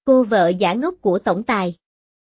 Cô vợ giả ngốc của tổng tài.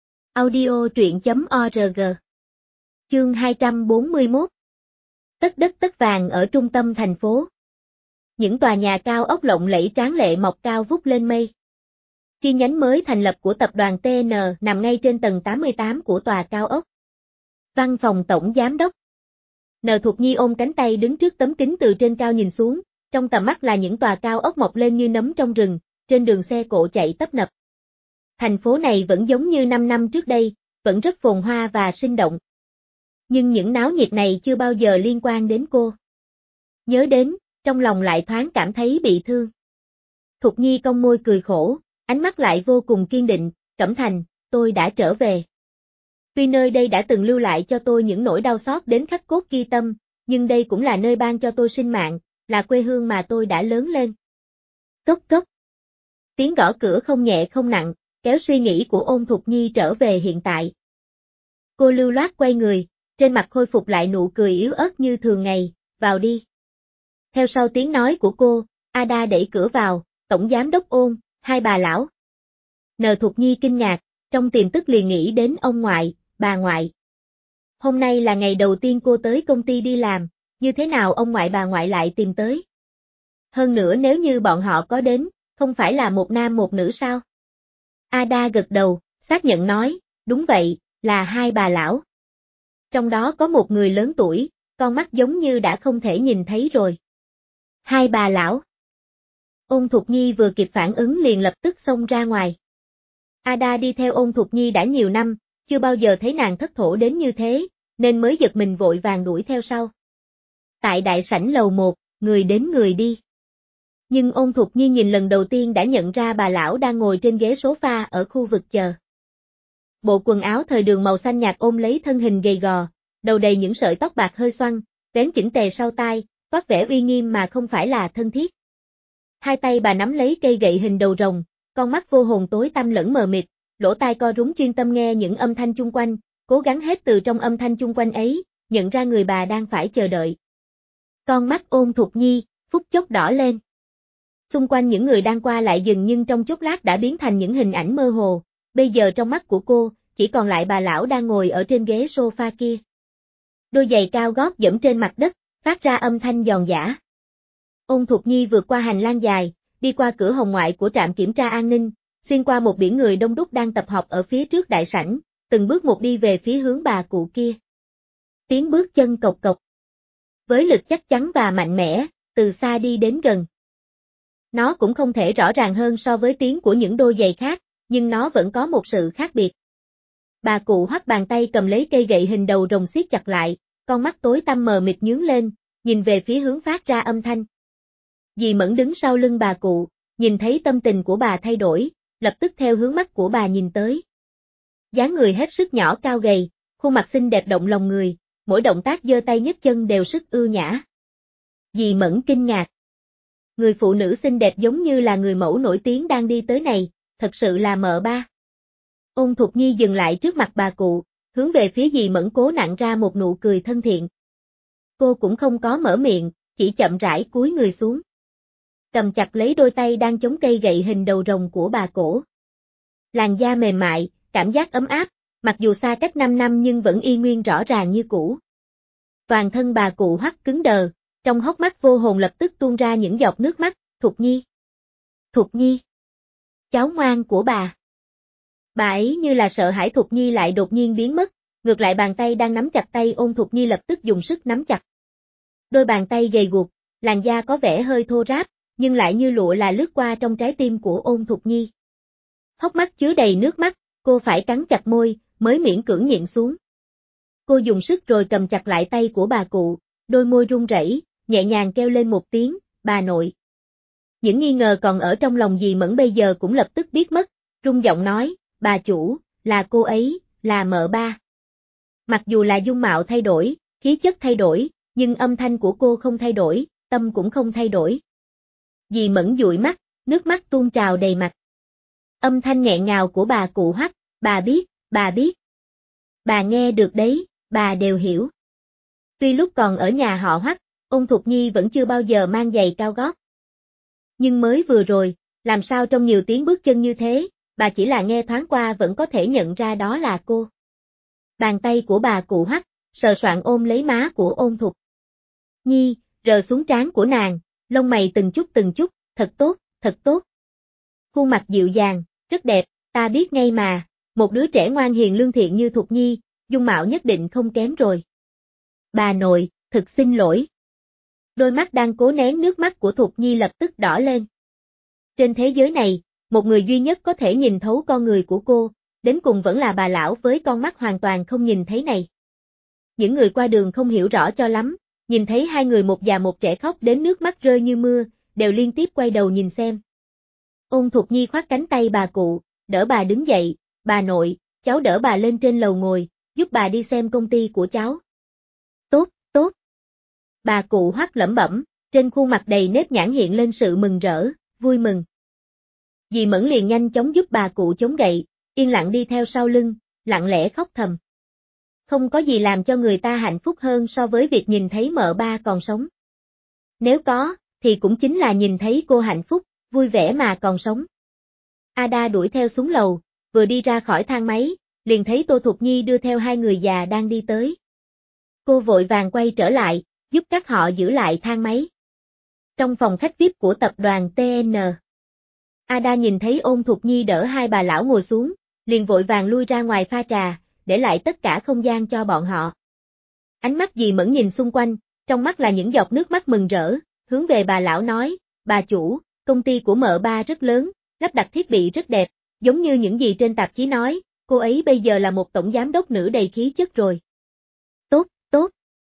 Audio truyện.org. Chương 241. Tất đất tất vàng ở trung tâm thành phố. Những tòa nhà cao ốc lộng lẫy tráng lệ mọc cao vút lên mây. Chi nhánh mới thành lập của tập đoàn TN nằm ngay trên tầng 88 của tòa cao ốc. Văn phòng tổng giám đốc. N. Thục Nhi ôm cánh tay đứng trước tấm kính từ trên cao nhìn xuống, trong tầm mắt là những tòa cao ốc mọc lên như nấm trong rừng, trên đường xe cộ chạy tấp nập. Thành phố này vẫn giống như 5 năm trước đây, vẫn rất phồn hoa và sinh động. Nhưng những náo nhiệt này chưa bao giờ liên quan đến cô. Nhớ đến, trong lòng lại thoáng cảm thấy bị thương. Thục Nhi cong môi cười khổ, ánh mắt lại vô cùng kiên định, Cẩm Thành, tôi đã trở về. Tuy nơi đây đã từng lưu lại cho tôi những nỗi đau xót đến khắc cốt ghi tâm, nhưng đây cũng là nơi ban cho tôi sinh mạng, là quê hương mà tôi đã lớn lên. Cốc cốc. Tiếng gõ cửa không nhẹ không nặng, kéo suy nghĩ của Ôn Thục Nhi trở về hiện tại. Cô lưu loát quay người, trên mặt khôi phục lại nụ cười yếu ớt như thường ngày, vào đi. Theo sau tiếng nói của cô, Ada đẩy cửa vào, tổng giám đốc Ôn, hai bà lão. N. Thục Nhi kinh ngạc, trong tiềm thức liền nghĩ đến ông ngoại, bà ngoại. Hôm nay là ngày đầu tiên cô tới công ty đi làm, như thế nào ông ngoại bà ngoại lại tìm tới? Hơn nữa nếu như bọn họ có đến, không phải là một nam một nữ sao? Ada gật đầu, xác nhận nói, đúng vậy, là hai bà lão. Trong đó có một người lớn tuổi, con mắt giống như đã không thể nhìn thấy rồi. Hai bà lão. Ôn Thục Nhi vừa kịp phản ứng liền lập tức xông ra ngoài. Ada đi theo Ôn Thục Nhi đã nhiều năm, chưa bao giờ thấy nàng thất thổ đến như thế, nên mới giật mình vội vàng đuổi theo sau. Tại đại sảnh lầu 1, người đến người đi. Nhưng Ôn Thục Nhi nhìn lần đầu tiên đã nhận ra bà lão đang ngồi trên ghế sofa ở khu vực chờ. Bộ quần áo thời đường màu xanh nhạt ôm lấy thân hình gầy gò, đầu đầy những sợi tóc bạc hơi xoăn, vén chỉnh tề sau tai, toát vẻ uy nghiêm mà không phải là thân thiết. Hai tay bà nắm lấy cây gậy hình đầu rồng, con mắt vô hồn tối tăm lẫn mờ mịt, lỗ tai co rúm chuyên tâm nghe những âm thanh chung quanh, cố gắng hết từ trong âm thanh chung quanh ấy, nhận ra người bà đang phải chờ đợi. Con mắt Ôn Thục Nhi, phút chốc đỏ lên. Xung quanh những người đang qua lại dừng nhưng trong chốc lát đã biến thành những hình ảnh mơ hồ, bây giờ trong mắt của cô, chỉ còn lại bà lão đang ngồi ở trên ghế sofa kia. Đôi giày cao gót dẫm trên mặt đất, phát ra âm thanh giòn giã. Ôn Thục Nhi vượt qua hành lang dài, đi qua cửa hồng ngoại của trạm kiểm tra an ninh, xuyên qua một biển người đông đúc đang tập hợp ở phía trước đại sảnh, từng bước một đi về phía hướng bà cụ kia. Tiếng bước chân cộc cộc. Với lực chắc chắn và mạnh mẽ, từ xa đi đến gần. Nó cũng không thể rõ ràng hơn so với tiếng của những đôi giày khác, nhưng nó vẫn có một sự khác biệt. Bà cụ Hoắc bàn tay cầm lấy cây gậy hình đầu rồng siết chặt lại, con mắt tối tăm mờ mịt nhướng lên, nhìn về phía hướng phát ra âm thanh. Dì Mẫn đứng sau lưng bà cụ, nhìn thấy tâm tình của bà thay đổi, lập tức theo hướng mắt của bà nhìn tới. Dáng người hết sức nhỏ cao gầy, khuôn mặt xinh đẹp động lòng người, mỗi động tác giơ tay nhấc chân đều sức ưu nhã. Dì Mẫn kinh ngạc. Người phụ nữ xinh đẹp giống như là người mẫu nổi tiếng đang đi tới này, thật sự là mợ ba. Ôn Thục Nhi dừng lại trước mặt bà cụ, hướng về phía dì Mẫn cố nặn ra một nụ cười thân thiện. Cô cũng không có mở miệng, chỉ chậm rãi cúi người xuống. Cầm chặt lấy đôi tay đang chống cây gậy hình đầu rồng của bà cổ. Làn da mềm mại, cảm giác ấm áp, mặc dù xa cách 5 năm nhưng vẫn y nguyên rõ ràng như cũ. Toàn thân bà cụ Hoắc cứng đờ, trong hốc mắt vô hồn lập tức tuôn ra những giọt nước mắt, Thục Nhi. Thục Nhi. Cháu ngoan của bà. Bà ấy như là sợ hãi Thục Nhi lại đột nhiên biến mất, ngược lại bàn tay đang nắm chặt tay Ôn Thục Nhi lập tức dùng sức nắm chặt. Đôi bàn tay gầy guộc, làn da có vẻ hơi thô ráp, nhưng lại như lụa là lướt qua trong trái tim của Ôn Thục Nhi. Hốc mắt chứa đầy nước mắt, cô phải cắn chặt môi, mới miễn cưỡng nhịn xuống. Cô dùng sức rồi cầm chặt lại tay của bà cụ, đôi môi run rẩy, nhẹ nhàng kêu lên một tiếng, bà nội. Những nghi ngờ còn ở trong lòng dì Mẫn bây giờ cũng lập tức biết mất, run giọng nói, bà chủ, là cô ấy, là mợ ba. Mặc dù là dung mạo thay đổi, khí chất thay đổi, nhưng âm thanh của cô không thay đổi, tâm cũng không thay đổi. Dì Mẫn dụi mắt, nước mắt tuôn trào đầy mặt. Âm thanh nghẹn ngào của bà cụ Hoắc, bà biết, bà biết. Bà nghe được đấy, bà đều hiểu. Tuy lúc còn ở nhà họ Hoắc, Ôn Thục Nhi vẫn chưa bao giờ mang giày cao gót. Nhưng mới vừa rồi, làm sao trong nhiều tiếng bước chân như thế, bà chỉ là nghe thoáng qua vẫn có thể nhận ra đó là cô. Bàn tay của bà cụ Hoắc, sờ soạng ôm lấy má của Ôn Thục Nhi, rờ xuống trán của nàng, lông mày từng chút, thật tốt, thật tốt. Khuôn mặt dịu dàng, rất đẹp, ta biết ngay mà, một đứa trẻ ngoan hiền lương thiện như Thục Nhi, dung mạo nhất định không kém rồi. Bà nội, thực xin lỗi. Đôi mắt đang cố nén nước mắt của Thục Nhi lập tức đỏ lên. Trên thế giới này, một người duy nhất có thể nhìn thấu con người của cô, đến cùng vẫn là bà lão với con mắt hoàn toàn không nhìn thấy này. Những người qua đường không hiểu rõ cho lắm, nhìn thấy hai người một già một trẻ khóc đến nước mắt rơi như mưa, đều liên tiếp quay đầu nhìn xem. Ôn Thục Nhi khoác cánh tay bà cụ, đỡ bà đứng dậy, bà nội, cháu đỡ bà lên trên lầu ngồi, giúp bà đi xem công ty của cháu. Tốt, tốt. Bà cụ Hoắc lẩm bẩm, trên khuôn mặt đầy nếp nhãn hiện lên sự mừng rỡ, vui mừng. Dì Mẫn liền nhanh chóng giúp bà cụ chống gậy, yên lặng đi theo sau lưng, lặng lẽ khóc thầm. Không có gì làm cho người ta hạnh phúc hơn so với việc nhìn thấy mợ ba còn sống. Nếu có, thì cũng chính là nhìn thấy cô hạnh phúc, vui vẻ mà còn sống. Ada đuổi theo xuống lầu, vừa đi ra khỏi thang máy, liền thấy Tô Thục Nhi đưa theo hai người già đang đi tới. Cô vội vàng quay trở lại, giúp các họ giữ lại thang máy. Trong phòng khách VIP của tập đoàn TN, Ada nhìn thấy Ôn Thục Nhi đỡ hai bà lão ngồi xuống, liền vội vàng lui ra ngoài pha trà, để lại tất cả không gian cho bọn họ. Ánh mắt dì Mẫn nhìn xung quanh, trong mắt là những giọt nước mắt mừng rỡ, hướng về bà lão nói, bà chủ, công ty của mợ ba rất lớn, lắp đặt thiết bị rất đẹp, giống như những gì trên tạp chí nói, cô ấy bây giờ là một tổng giám đốc nữ đầy khí chất rồi. Tốt, tốt.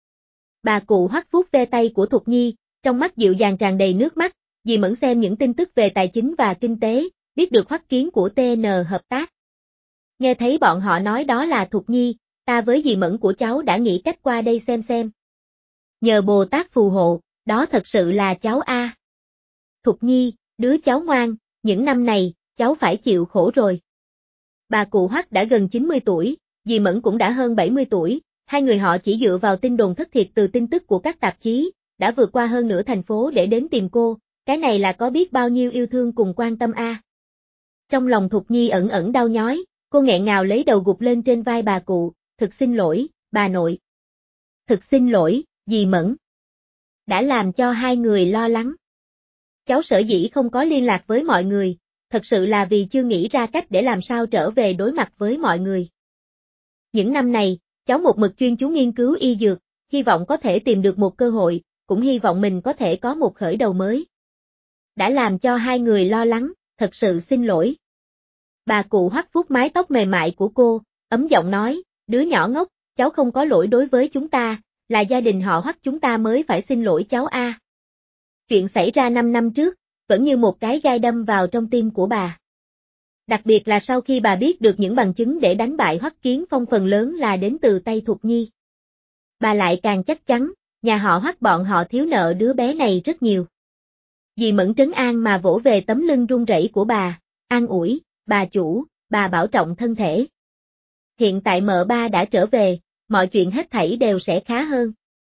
Bà cụ Hoắc vuốt ve tay của Thục Nhi, trong mắt dịu dàng tràn đầy nước mắt, dì Mẫn xem những tin tức về tài chính và kinh tế, biết được Hoắc Kiến của TN hợp tác. Nghe thấy bọn họ nói đó là Thục Nhi, ta với dì Mẫn của cháu đã nghĩ cách qua đây xem. Nhờ Bồ Tát phù hộ, đó thật sự là cháu a. Thục Nhi, đứa cháu ngoan, những năm này, cháu phải chịu khổ rồi. Bà cụ Hoắc đã gần 90 tuổi, dì Mẫn cũng đã hơn 70 tuổi, hai người họ chỉ dựa vào tin đồn thất thiệt từ tin tức của các tạp chí, đã vượt qua hơn nửa thành phố để đến tìm cô, cái này là có biết bao nhiêu yêu thương cùng quan tâm a. Trong lòng Thục Nhi ẩn ẩn đau nhói, cô nghẹn ngào lấy đầu gục lên trên vai bà cụ, thực xin lỗi, bà nội. Thực xin lỗi, dì Mẫn. Đã làm cho hai người lo lắng. Cháu sở dĩ không có liên lạc với mọi người, thật sự là vì chưa nghĩ ra cách để làm sao trở về đối mặt với mọi người. Những năm này, cháu một mực chuyên chú nghiên cứu y dược, hy vọng có thể tìm được một cơ hội, cũng hy vọng mình có thể có một khởi đầu mới. Đã làm cho hai người lo lắng, thật sự xin lỗi. Bà cụ Hoắc vuốt mái tóc mềm mại của cô, ấm giọng nói, đứa nhỏ ngốc, cháu không có lỗi đối với chúng ta, là gia đình họ Hoắc chúng ta mới phải xin lỗi cháu a. Chuyện xảy ra 5 năm trước, vẫn như một cái gai đâm vào trong tim của bà. Đặc biệt là sau khi bà biết được những bằng chứng để đánh bại Hoắc Kiến Phong phần lớn là đến từ tay Thục Nhi. Bà lại càng chắc chắn, nhà họ Hoắc bọn họ thiếu nợ đứa bé này rất nhiều. Dì Mẫn trấn an mà vỗ về tấm lưng run rẩy của bà, an ủi, bà chủ, bà bảo trọng thân thể. Hiện tại mợ ba đã trở về, mọi chuyện hết thảy đều sẽ khá hơn.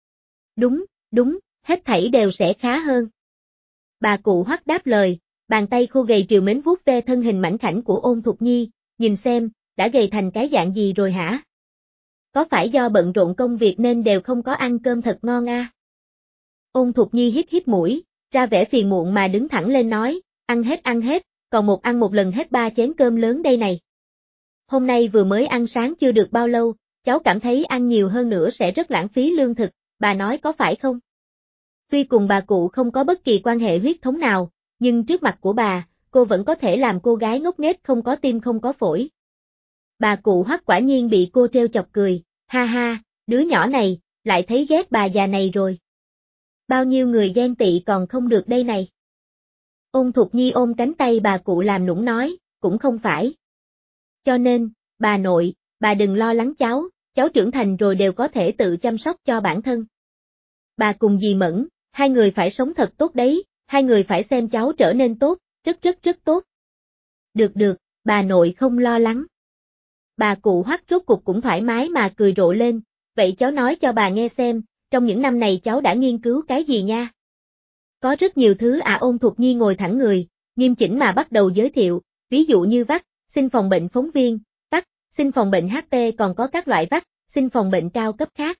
Đúng, hết thảy đều sẽ khá hơn. Bà cụ Hoắc đáp lời, bàn tay khô gầy trìu mến vuốt ve thân hình mảnh khảnh của Ôn Thục Nhi, nhìn xem, đã gầy thành cái dạng gì rồi hả? Có phải do bận rộn công việc nên đều không có ăn cơm thật ngon a? Ôn Thục Nhi hít mũi, ra vẻ phiền muộn mà đứng thẳng lên nói, ăn hết, còn ăn một lần hết 3 chén cơm lớn đây này. Hôm nay vừa mới ăn sáng chưa được bao lâu, cháu cảm thấy ăn nhiều hơn nữa sẽ rất lãng phí lương thực, bà nói có phải không? Tuy cùng bà cụ không có bất kỳ quan hệ huyết thống nào, nhưng trước mặt của bà, cô vẫn có thể làm cô gái ngốc nghếch không có tim không có phổi. Bà cụ Hoắc quả nhiên bị cô trêu chọc cười, ha ha, đứa nhỏ này, lại thấy ghét bà già này rồi. Bao nhiêu người ghen tị còn không được đây này. Ôn Thục Nhi ôm cánh tay bà cụ làm nũng nói, cũng không phải. Cho nên, bà nội, bà đừng lo lắng cháu trưởng thành rồi đều có thể tự chăm sóc cho bản thân. Bà cùng dì Mẫn, hai người phải sống thật tốt đấy, hai người phải xem cháu trở nên tốt, rất tốt. Được, bà nội không lo lắng. Bà cụ Hoắc rốt cục cũng thoải mái mà cười rộ lên, vậy cháu nói cho bà nghe xem, trong những năm này cháu đã nghiên cứu cái gì nha? Có rất nhiều thứ Ôn Thục Nhi ngồi thẳng người, nghiêm chỉnh mà bắt đầu giới thiệu, ví dụ như vắc xin phòng bệnh phóng viên, tắt, xin phòng bệnh HP còn có các loại vắc, xin phòng bệnh cao cấp khác.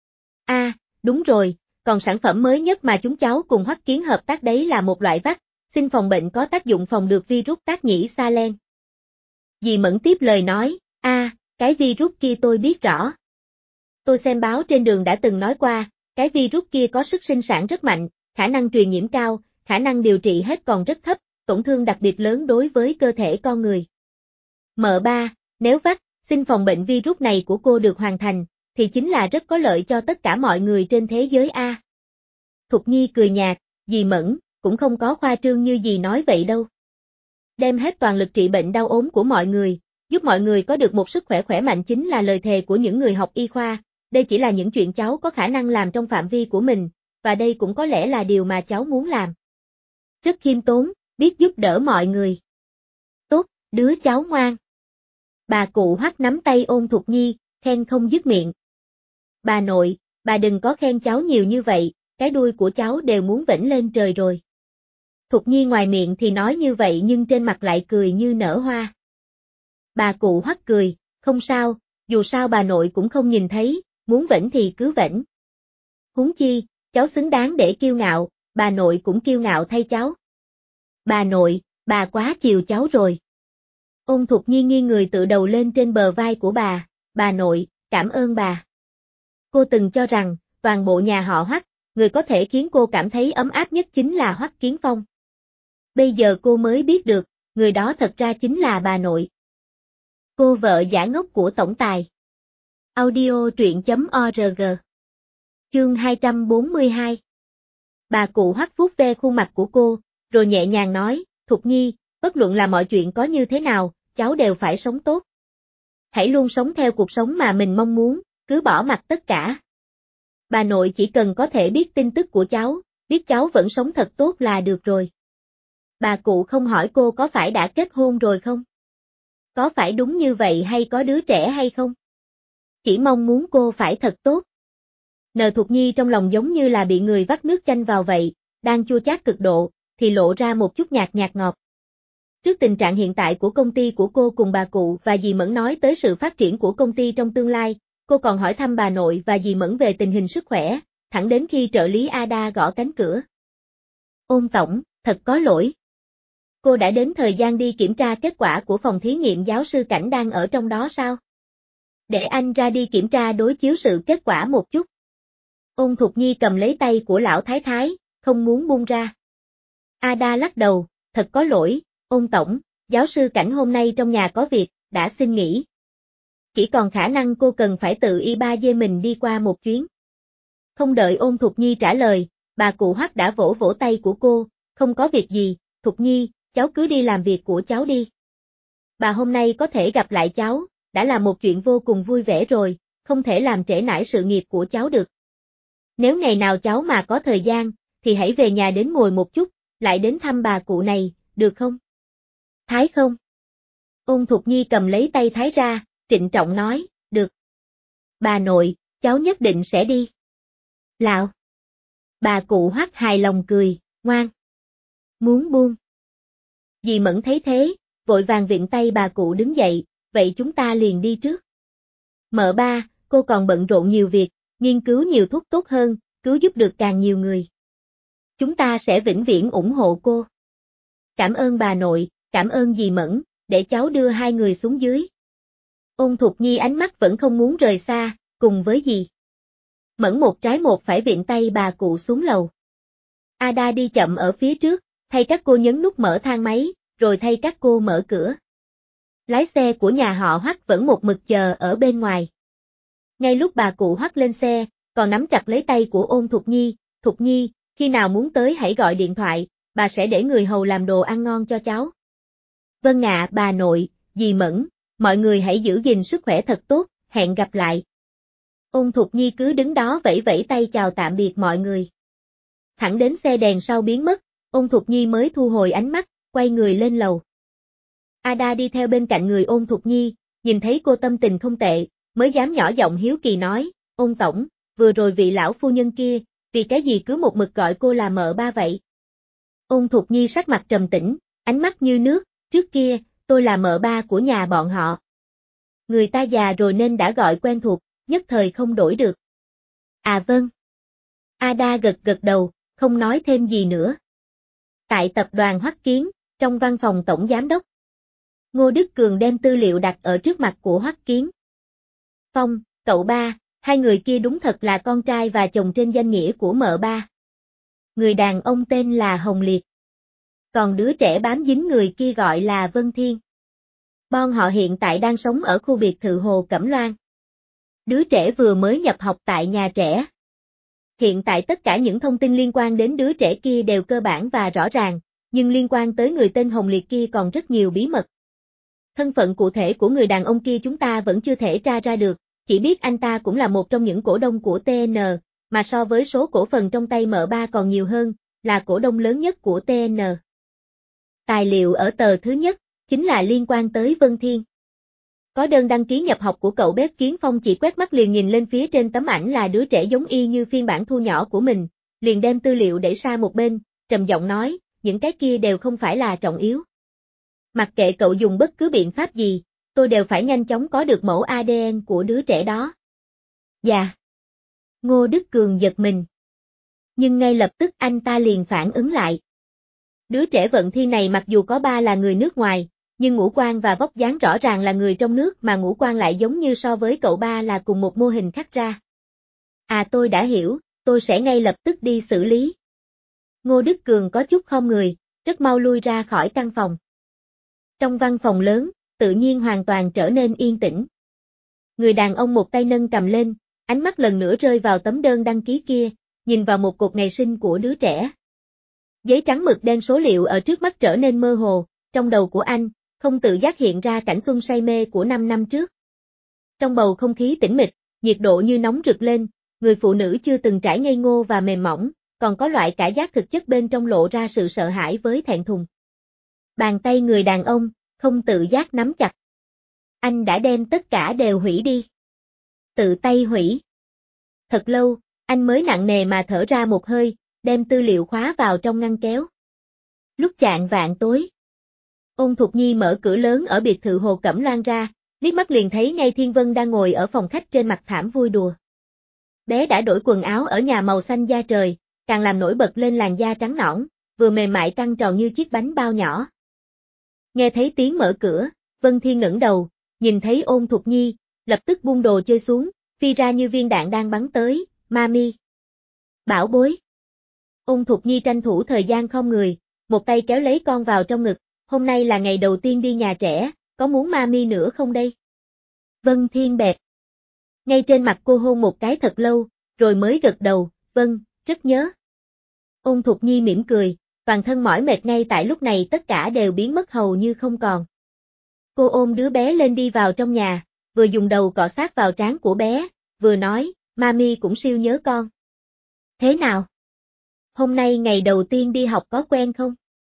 Đúng rồi, còn sản phẩm mới nhất mà chúng cháu cùng Hoắc Kiến hợp tác đấy là một loại vắc, xin phòng bệnh có tác dụng phòng được virus tác nhĩ sa len. Dì Mẫn tiếp lời nói, cái virus kia tôi biết rõ. Tôi xem báo trên đường đã từng nói qua, cái virus kia có sức sinh sản rất mạnh, khả năng truyền nhiễm cao, khả năng điều trị hết còn rất thấp, tổn thương đặc biệt lớn đối với cơ thể con người. M3, nếu vắc, xin phòng bệnh virus này của cô được hoàn thành, thì chính là rất có lợi cho tất cả mọi người trên thế giới a. Thục Nhi cười nhạt, dì Mẫn, cũng không có khoa trương như dì nói vậy đâu. Đem hết toàn lực trị bệnh đau ốm của mọi người, giúp mọi người có được một sức khỏe khỏe mạnh chính là lời thề của những người học y khoa, đây chỉ là những chuyện cháu có khả năng làm trong phạm vi của mình, và đây cũng có lẽ là điều mà cháu muốn làm. Rất khiêm tốn, biết giúp đỡ mọi người. Tốt, đứa cháu ngoan. Bà cụ Hoắc nắm tay ôm Thục Nhi, khen không dứt miệng. Bà nội, bà đừng có khen cháu nhiều như vậy, cái đuôi của cháu đều muốn vểnh lên trời rồi. Thục Nhi ngoài miệng thì nói như vậy nhưng trên mặt lại cười như nở hoa. Bà cụ Hoắc cười, không sao, dù sao bà nội cũng không nhìn thấy, muốn vểnh thì cứ vểnh. Huống chi, cháu xứng đáng để kiêu ngạo, bà nội cũng kiêu ngạo thay cháu. Bà nội, bà quá chiều cháu rồi. Ôn Thục Nhi nghiêng người tựa đầu lên trên bờ vai của bà nội, cảm ơn bà. Cô từng cho rằng, toàn bộ nhà họ Hoắc, người có thể khiến cô cảm thấy ấm áp nhất chính là Hoắc Kiến Phong. Bây giờ cô mới biết được, người đó thật ra chính là bà nội. Cô vợ giả ngốc của tổng tài. Audio truyện.org. Chương 242. Bà cụ Hoắc vuốt ve khuôn mặt của cô, rồi nhẹ nhàng nói, Thục Nhi, bất luận là mọi chuyện có như thế nào, cháu đều phải sống tốt. Hãy luôn sống theo cuộc sống mà mình mong muốn, cứ bỏ mặc tất cả. Bà nội chỉ cần có thể biết tin tức của cháu, biết cháu vẫn sống thật tốt là được rồi. Bà cụ không hỏi cô có phải đã kết hôn rồi không? Có phải đúng như vậy hay có đứa trẻ hay không? Chỉ mong muốn cô phải thật tốt. Nờ Thục Nhi trong lòng giống như là bị người vắt nước chanh vào vậy, đang chua chát cực độ, thì lộ ra một chút nhạt ngọt. Trước tình trạng hiện tại của công ty của cô cùng bà cụ và dì Mẫn nói tới sự phát triển của công ty trong tương lai, cô còn hỏi thăm bà nội và dì Mẫn về tình hình sức khỏe, thẳng đến khi trợ lý Ada gõ cánh cửa. Ôn tổng, thật có lỗi. Cô đã đến thời gian đi kiểm tra kết quả của phòng thí nghiệm giáo sư Cảnh đang ở trong đó sao? Để anh ra đi kiểm tra đối chiếu sự kết quả một chút. Ôn Thục Nhi cầm lấy tay của lão thái thái, không muốn buông ra. Ada lắc đầu, thật có lỗi, ôn tổng, giáo sư Cảnh hôm nay trong nhà có việc, đã xin nghỉ. Chỉ còn khả năng cô cần phải tự y ba dê mình đi qua một chuyến. Không đợi Ôn Thục Nhi trả lời, bà cụ Hoắc đã vỗ vỗ tay của cô, không có việc gì, Thục Nhi, cháu cứ đi làm việc của cháu đi. Bà hôm nay có thể gặp lại cháu, đã là một chuyện vô cùng vui vẻ rồi, không thể làm trễ nải sự nghiệp của cháu được. Nếu ngày nào cháu mà có thời gian, thì hãy về nhà đến ngồi một chút, lại đến thăm bà cụ này, được không? Thái không? Ôn Thục Nhi cầm lấy tay Thái ra, trịnh trọng nói, được. Bà nội, cháu nhất định sẽ đi. Lạo. Bà cụ Hoắc hài lòng cười, ngoan. Muốn buông. Dì Mẫn thấy thế, vội vàng viện tay bà cụ đứng dậy, vậy chúng ta liền đi trước. M3, cô còn bận rộn nhiều việc, nghiên cứu nhiều thuốc tốt hơn, cứu giúp được càng nhiều người. Chúng ta sẽ vĩnh viễn ủng hộ cô. Cảm ơn bà nội, cảm ơn dì Mẫn, để cháu đưa hai người xuống dưới. Ôn Thục Nhi ánh mắt vẫn không muốn rời xa, cùng với dì Mẫn một trái một phải viện tay bà cụ xuống lầu. Ada đi chậm ở phía trước, thay các cô nhấn nút mở thang máy, rồi thay các cô mở cửa. Lái xe của nhà họ Hoắc vẫn một mực chờ ở bên ngoài. Ngay lúc bà cụ Hoắc lên xe, còn nắm chặt lấy tay của Ôn Thục Nhi, khi nào muốn tới hãy gọi điện thoại, bà sẽ để người hầu làm đồ ăn ngon cho cháu. Vâng ạ, bà nội, dì Mẫn, mọi người hãy giữ gìn sức khỏe thật tốt, hẹn gặp lại. Ôn Thục Nhi cứ đứng đó vẫy vẫy tay chào tạm biệt mọi người. Thẳng đến xe đèn sau biến mất, Ôn Thục Nhi mới thu hồi ánh mắt, quay người lên lầu. Ada đi theo bên cạnh người Ôn Thục Nhi, nhìn thấy cô tâm tình không tệ, mới dám nhỏ giọng hiếu kỳ nói, Ôn tổng, vừa rồi vị lão phu nhân kia, vì cái gì cứ một mực gọi cô là M3 vậy? Ôn Thục Nhi sắc mặt trầm tĩnh, ánh mắt như nước, trước kia, tôi là mợ ba của nhà bọn họ. Người ta già rồi nên đã gọi quen thuộc, nhất thời không đổi được. À vâng. Ada gật gật đầu, không nói thêm gì nữa. Tại tập đoàn Hoắc Kiến, trong văn phòng tổng giám đốc, Ngô Đức Cường đem tư liệu đặt ở trước mặt của Hoắc Kiến. Phong, cậu ba, hai người kia đúng thật là con trai và chồng trên danh nghĩa của mợ ba. Người đàn ông tên là Hồng Liệt. Còn đứa trẻ bám dính người kia gọi là Vân Thiên. Bọn họ hiện tại đang sống ở khu biệt thự Hồ Cẩm Loan. Đứa trẻ vừa mới nhập học tại nhà trẻ. Hiện tại tất cả những thông tin liên quan đến đứa trẻ kia đều cơ bản và rõ ràng, nhưng liên quan tới người tên Hồng Liệt kia còn rất nhiều bí mật. Thân phận cụ thể của người đàn ông kia chúng ta vẫn chưa thể tra ra được, chỉ biết anh ta cũng là một trong những cổ đông của TN, mà so với số cổ phần trong tay mợ ba còn nhiều hơn, là cổ đông lớn nhất của TN. Tài liệu ở tờ thứ nhất, chính là liên quan tới Vân Thiên. Có đơn đăng ký nhập học của cậu bé Kiến Phong, chỉ quét mắt liền nhìn lên phía trên tấm ảnh là đứa trẻ giống y như phiên bản thu nhỏ của mình, liền đem tư liệu để sang một bên, trầm giọng nói, những cái kia đều không phải là trọng yếu. Mặc kệ cậu dùng bất cứ biện pháp gì, tôi đều phải nhanh chóng có được mẫu ADN của đứa trẻ đó. Dạ. Ngô Đức Cường giật mình. Nhưng ngay lập tức anh ta liền phản ứng lại. Đứa trẻ Vận Thiên này mặc dù có ba là người nước ngoài, nhưng ngũ quan và vóc dáng rõ ràng là người trong nước, mà ngũ quan lại giống như so với cậu ba là cùng một mô hình khắc ra. À, tôi đã hiểu, tôi sẽ ngay lập tức đi xử lý. Ngô Đức Cường có chút khom người, rất mau lui ra khỏi căn phòng. Trong văn phòng lớn, tự nhiên hoàn toàn trở nên yên tĩnh. Người đàn ông một tay nâng cầm lên, ánh mắt lần nữa rơi vào tấm đơn đăng ký kia, nhìn vào một cột ngày sinh của đứa trẻ. Giấy trắng mực đen số liệu ở trước mắt trở nên mơ hồ, trong đầu của anh, không tự giác hiện ra cảnh xuân say mê của 5 năm trước. Trong bầu không khí tĩnh mịch, nhiệt độ như nóng rực lên, người phụ nữ chưa từng trải ngây ngô và mềm mỏng, còn có loại cảm giác thực chất bên trong lộ ra sự sợ hãi với thẹn thùng. Bàn tay người đàn ông, không tự giác nắm chặt. Anh đã đem tất cả đều hủy đi. Tự tay hủy. Thật lâu, anh mới nặng nề mà thở ra một hơi, đem tư liệu khóa vào trong ngăn kéo. Lúc chạng vạng tối, Ôn Thục Nhi mở cửa lớn ở biệt thự Hồ Cẩm Loan ra, liếc mắt liền thấy ngay Thiên Vân đang ngồi ở phòng khách trên mặt thảm vui đùa. Bé đã đổi quần áo ở nhà màu xanh da trời, càng làm nổi bật lên làn da trắng nõn, vừa mềm mại căng tròn như chiếc bánh bao nhỏ. Nghe thấy tiếng mở cửa, Vân Thiên ngẩng đầu, nhìn thấy Ôn Thục Nhi, lập tức buông đồ chơi xuống, phi ra như viên đạn đang bắn tới, Mami. Bảo bối. Ôn Thục Nhi tranh thủ thời gian khom người, một tay kéo lấy con vào trong ngực, hôm nay là ngày đầu tiên đi nhà trẻ, có muốn Mami nữa không đây? Vân Thiên bẹp. Ngay trên mặt cô hôn một cái thật lâu, rồi mới gật đầu, vâng, rất nhớ. Ôn Thục Nhi mỉm cười, toàn thân mỏi mệt ngay tại lúc này tất cả đều biến mất hầu như không còn. Cô ôm đứa bé lên đi vào trong nhà, vừa dùng đầu cọ sát vào trán của bé, vừa nói, Mami cũng siêu nhớ con. Thế nào? Hôm nay ngày đầu tiên đi học có quen không?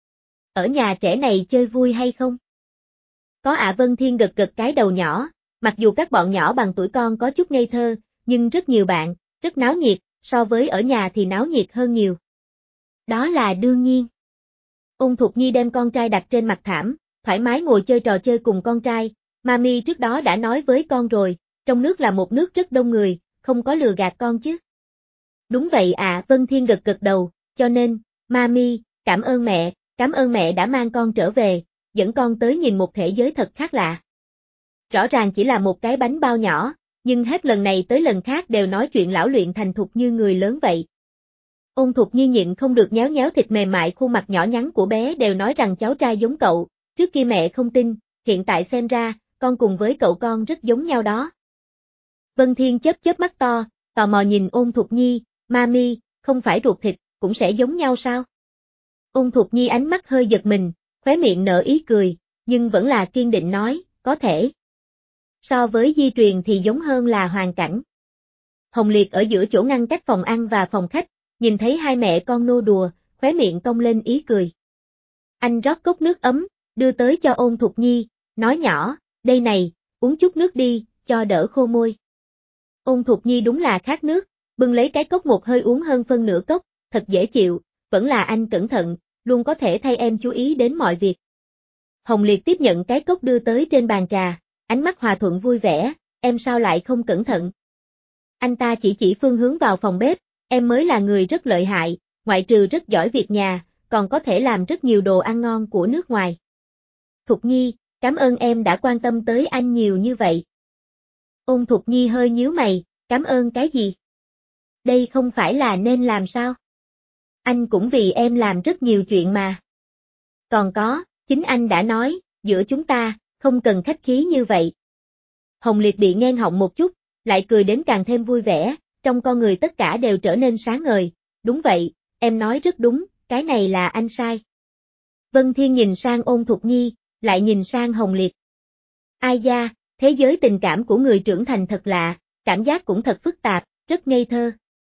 Ở nhà trẻ này chơi vui hay không? Có ạ. Vân Thiên gật gật cái đầu nhỏ, mặc dù các bọn nhỏ bằng tuổi con có chút ngây thơ, nhưng rất nhiều bạn, rất náo nhiệt, so với ở nhà thì náo nhiệt hơn nhiều. Đó là đương nhiên. Ôn Thục Nhi đem con trai đặt trên mặt thảm, thoải mái ngồi chơi trò chơi cùng con trai, Mami trước đó đã nói với con rồi, trong nước là một nước rất đông người, không có lừa gạt con chứ. Đúng vậy ạ. Vân Thiên gật gật đầu, cho nên, Mami, cảm ơn mẹ đã mang con trở về, dẫn con tới nhìn một thế giới thật khác lạ. Rõ ràng chỉ là một cái bánh bao nhỏ, nhưng hết lần này tới lần khác đều nói chuyện lão luyện thành thục như người lớn vậy. Ôn Thục Nhi nhịn không được nhéo nhéo thịt mềm mại khuôn mặt nhỏ nhắn của bé, đều nói rằng cháu trai giống cậu, trước kia mẹ không tin, hiện tại xem ra, con cùng với cậu con rất giống nhau đó. Vân Thiên chớp chớp mắt to, tò mò nhìn Ôn Thục Nhi, Mami, không phải ruột thịt, cũng sẽ giống nhau sao? Ôn Thục Nhi ánh mắt hơi giật mình, khóe miệng nở ý cười, nhưng vẫn là kiên định nói, có thể. So với di truyền thì giống hơn là hoàn cảnh. Hồng Liệt ở giữa chỗ ngăn cách phòng ăn và phòng khách, nhìn thấy hai mẹ con nô đùa, khóe miệng cong lên ý cười. Anh rót cốc nước ấm, đưa tới cho Ôn Thục Nhi, nói nhỏ, đây này, uống chút nước đi, cho đỡ khô môi. Ôn Thục Nhi đúng là khát nước, bưng lấy cái cốc một hơi uống hơn phân nửa cốc, thật dễ chịu, vẫn là anh cẩn thận, luôn có thể thay em chú ý đến mọi việc. Hồng Liệt tiếp nhận cái cốc đưa tới trên bàn trà, ánh mắt hòa thuận vui vẻ, em sao lại không cẩn thận? Anh ta chỉ phương hướng vào phòng bếp, em mới là người rất lợi hại, ngoại trừ rất giỏi việc nhà, còn có thể làm rất nhiều đồ ăn ngon của nước ngoài. Thục Nhi, cảm ơn em đã quan tâm tới anh nhiều như vậy. Ôn Thục Nhi hơi nhíu mày, cảm ơn cái gì? Đây không phải là nên làm sao? Anh cũng vì em làm rất nhiều chuyện mà. Còn có, chính anh đã nói, giữa chúng ta, không cần khách khí như vậy. Hồng Liệt bị nghẹn họng một chút, lại cười đến càng thêm vui vẻ, trong con người tất cả đều trở nên sáng ngời. Đúng vậy, em nói rất đúng, cái này là anh sai. Vân Thiên nhìn sang Ôn Thục Nhi, lại nhìn sang Hồng Liệt. Ai da, thế giới tình cảm của người trưởng thành thật lạ, cảm giác cũng thật phức tạp, rất ngây thơ.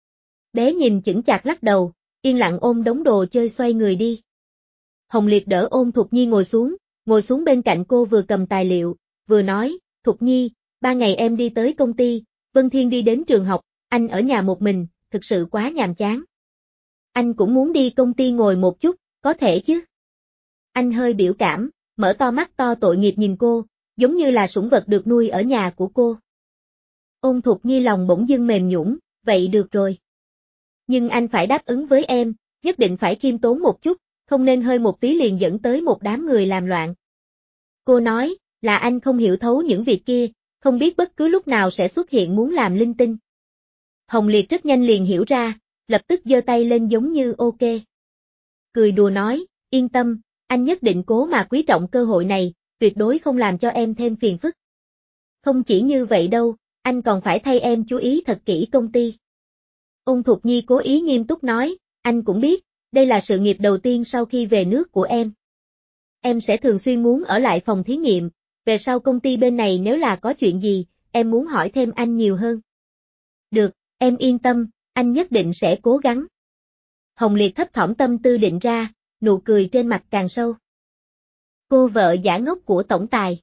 Bé nhìn chững chạc lắc đầu, yên lặng ôm đống đồ chơi xoay người đi. Hồng Liệt đỡ Ôn Thục Nhi ngồi xuống bên cạnh cô vừa cầm tài liệu, vừa nói, Thục Nhi, 3 ngày em đi tới công ty, Vân Thiên đi đến trường học, anh ở nhà một mình, thực sự quá nhàm chán. Anh cũng muốn đi công ty ngồi một chút, có thể chứ? Anh hơi biểu cảm, mở to mắt to tội nghiệp nhìn cô, giống như là sủng vật được nuôi ở nhà của cô. Ôn Thục Nhi lòng bỗng dưng mềm nhũn, vậy được rồi. Nhưng anh phải đáp ứng với em, nhất định phải khiêm tốn một chút, không nên hơi một tí liền dẫn tới một đám người làm loạn. Cô nói, là anh không hiểu thấu những việc kia, không biết bất cứ lúc nào sẽ xuất hiện muốn làm linh tinh. Hồng Liệt rất nhanh liền hiểu ra, lập tức giơ tay lên giống như ok. Cười đùa nói, yên tâm, anh nhất định cố mà quý trọng cơ hội này, tuyệt đối không làm cho em thêm phiền phức. Không chỉ như vậy đâu, anh còn phải thay em chú ý thật kỹ công ty. Ôn Thục Nhi cố ý nghiêm túc nói, anh cũng biết, đây là sự nghiệp đầu tiên sau khi về nước của em. Em sẽ thường xuyên muốn ở lại phòng thí nghiệm, về sau công ty bên này nếu là có chuyện gì, em muốn hỏi thêm anh nhiều hơn. Được, em yên tâm, anh nhất định sẽ cố gắng. Hồng Liệt thấp thỏm tâm tư định ra, nụ cười trên mặt càng sâu. Cô vợ giả ngốc của tổng tài.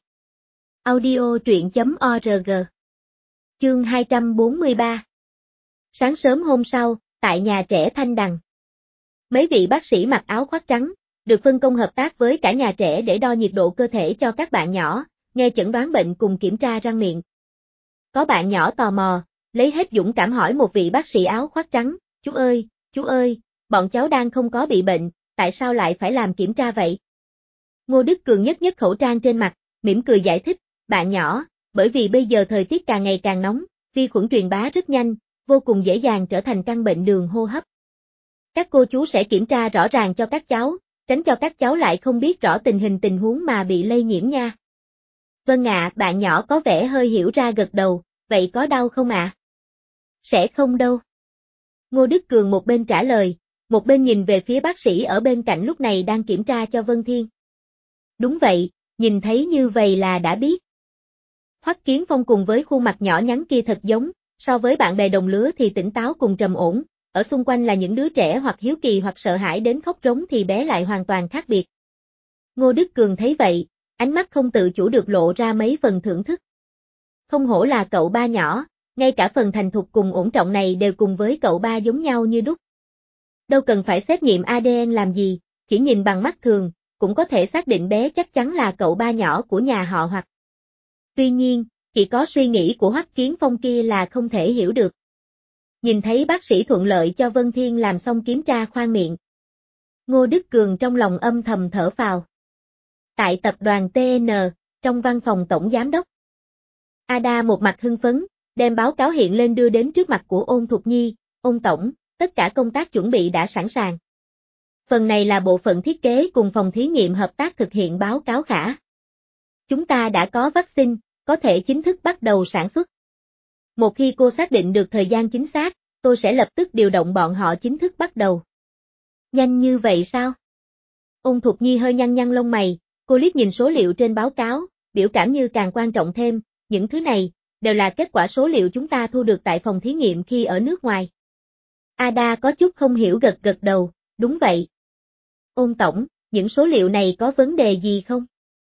Audio truyện.org. Chương 243. Sáng sớm hôm sau, tại nhà trẻ Thanh Đằng. Mấy vị bác sĩ mặc áo khoác trắng, được phân công hợp tác với cả nhà trẻ để đo nhiệt độ cơ thể cho các bạn nhỏ, nghe chẩn đoán bệnh cùng kiểm tra răng miệng. Có bạn nhỏ tò mò, lấy hết dũng cảm hỏi một vị bác sĩ áo khoác trắng, chú ơi, bọn cháu đang không có bị bệnh, tại sao lại phải làm kiểm tra vậy? Ngô Đức Cường nhấc khẩu trang trên mặt, mỉm cười giải thích, bạn nhỏ, bởi vì bây giờ thời tiết càng ngày càng nóng, vi khuẩn truyền bá rất nhanh, vô cùng dễ dàng trở thành căn bệnh đường hô hấp. Các cô chú sẽ kiểm tra rõ ràng cho các cháu, tránh cho các cháu lại không biết rõ tình huống mà bị lây nhiễm nha. Vâng ạ, bạn nhỏ có vẻ hơi hiểu ra gật đầu, vậy có đau không ạ? Sẽ không đâu. Ngô Đức Cường một bên trả lời, một bên nhìn về phía bác sĩ ở bên cạnh lúc này đang kiểm tra cho Vân Thiên. Đúng vậy, nhìn thấy như vậy là đã biết. Hoắc Kiến Phong cùng với khuôn mặt nhỏ nhắn kia thật giống, so với bạn bè đồng lứa thì tỉnh táo cùng trầm ổn, ở xung quanh là những đứa trẻ hoặc hiếu kỳ hoặc sợ hãi đến khóc rống thì bé lại hoàn toàn khác biệt. Ngô Đức Cường thấy vậy, ánh mắt không tự chủ được lộ ra mấy phần thưởng thức. Không hổ là cậu ba nhỏ, ngay cả phần thành thục cùng ổn trọng này đều cùng với cậu ba giống nhau như đúc. Đâu cần phải xét nghiệm ADN làm gì, chỉ nhìn bằng mắt thường, cũng có thể xác định bé chắc chắn là cậu ba nhỏ của nhà họ Hoắc. Tuy nhiên, chỉ có suy nghĩ của Hoắc Kiến Phong kia là không thể hiểu được. Nhìn thấy bác sĩ thuận lợi cho Vân Thiên làm xong kiểm tra khoang miệng. Ngô Đức Cường trong lòng âm thầm thở phào. Tại tập đoàn TN, trong văn phòng tổng giám đốc. Ada một mặt hưng phấn, đem báo cáo hiện lên đưa đến trước mặt của Ôn Thục Nhi, Ôn Tổng, tất cả công tác chuẩn bị đã sẵn sàng. Phần này là bộ phận thiết kế cùng phòng thí nghiệm hợp tác thực hiện báo cáo khả. Chúng ta đã có vaccine, có thể chính thức bắt đầu sản xuất. Một khi cô xác định được thời gian chính xác, tôi sẽ lập tức điều động bọn họ chính thức bắt đầu. Nhanh như vậy sao? Ôn Thục Nhi hơi nhăn lông mày, cô liếc nhìn số liệu trên báo cáo, biểu cảm như càng quan trọng thêm, những thứ này, đều là kết quả số liệu chúng ta thu được tại phòng thí nghiệm khi ở nước ngoài. Ada có chút không hiểu gật đầu, đúng vậy. Ôn Tổng, những số liệu này có vấn đề gì không?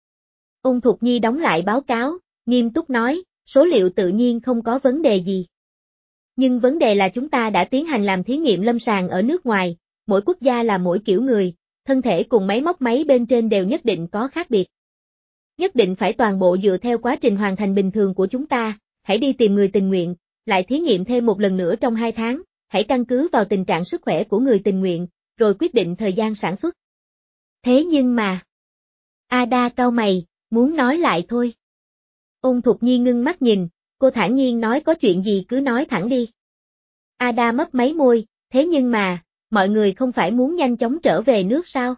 Ôn Thục Nhi đóng lại báo cáo, nghiêm túc nói, số liệu tự nhiên không có vấn đề gì. Nhưng vấn đề là chúng ta đã tiến hành làm thí nghiệm lâm sàng ở nước ngoài, mỗi quốc gia là mỗi kiểu người, thân thể cùng máy móc máy bên trên đều nhất định có khác biệt. nhất định phải toàn bộ dựa theo quá trình hoàn thành bình thường của chúng ta, hãy đi tìm người tình nguyện, lại thí nghiệm thêm một lần nữa trong 2 tháng, hãy căn cứ vào tình trạng sức khỏe của người tình nguyện, rồi quyết định thời gian sản xuất. Thế nhưng mà... Ada cau mày, muốn nói lại thôi. Ôn Thục Nhi ngưng mắt nhìn, cô thản nhiên nói có chuyện gì cứ nói thẳng đi. Ada mấp máy môi, thế nhưng mà, mọi người không phải muốn nhanh chóng trở về nước sao?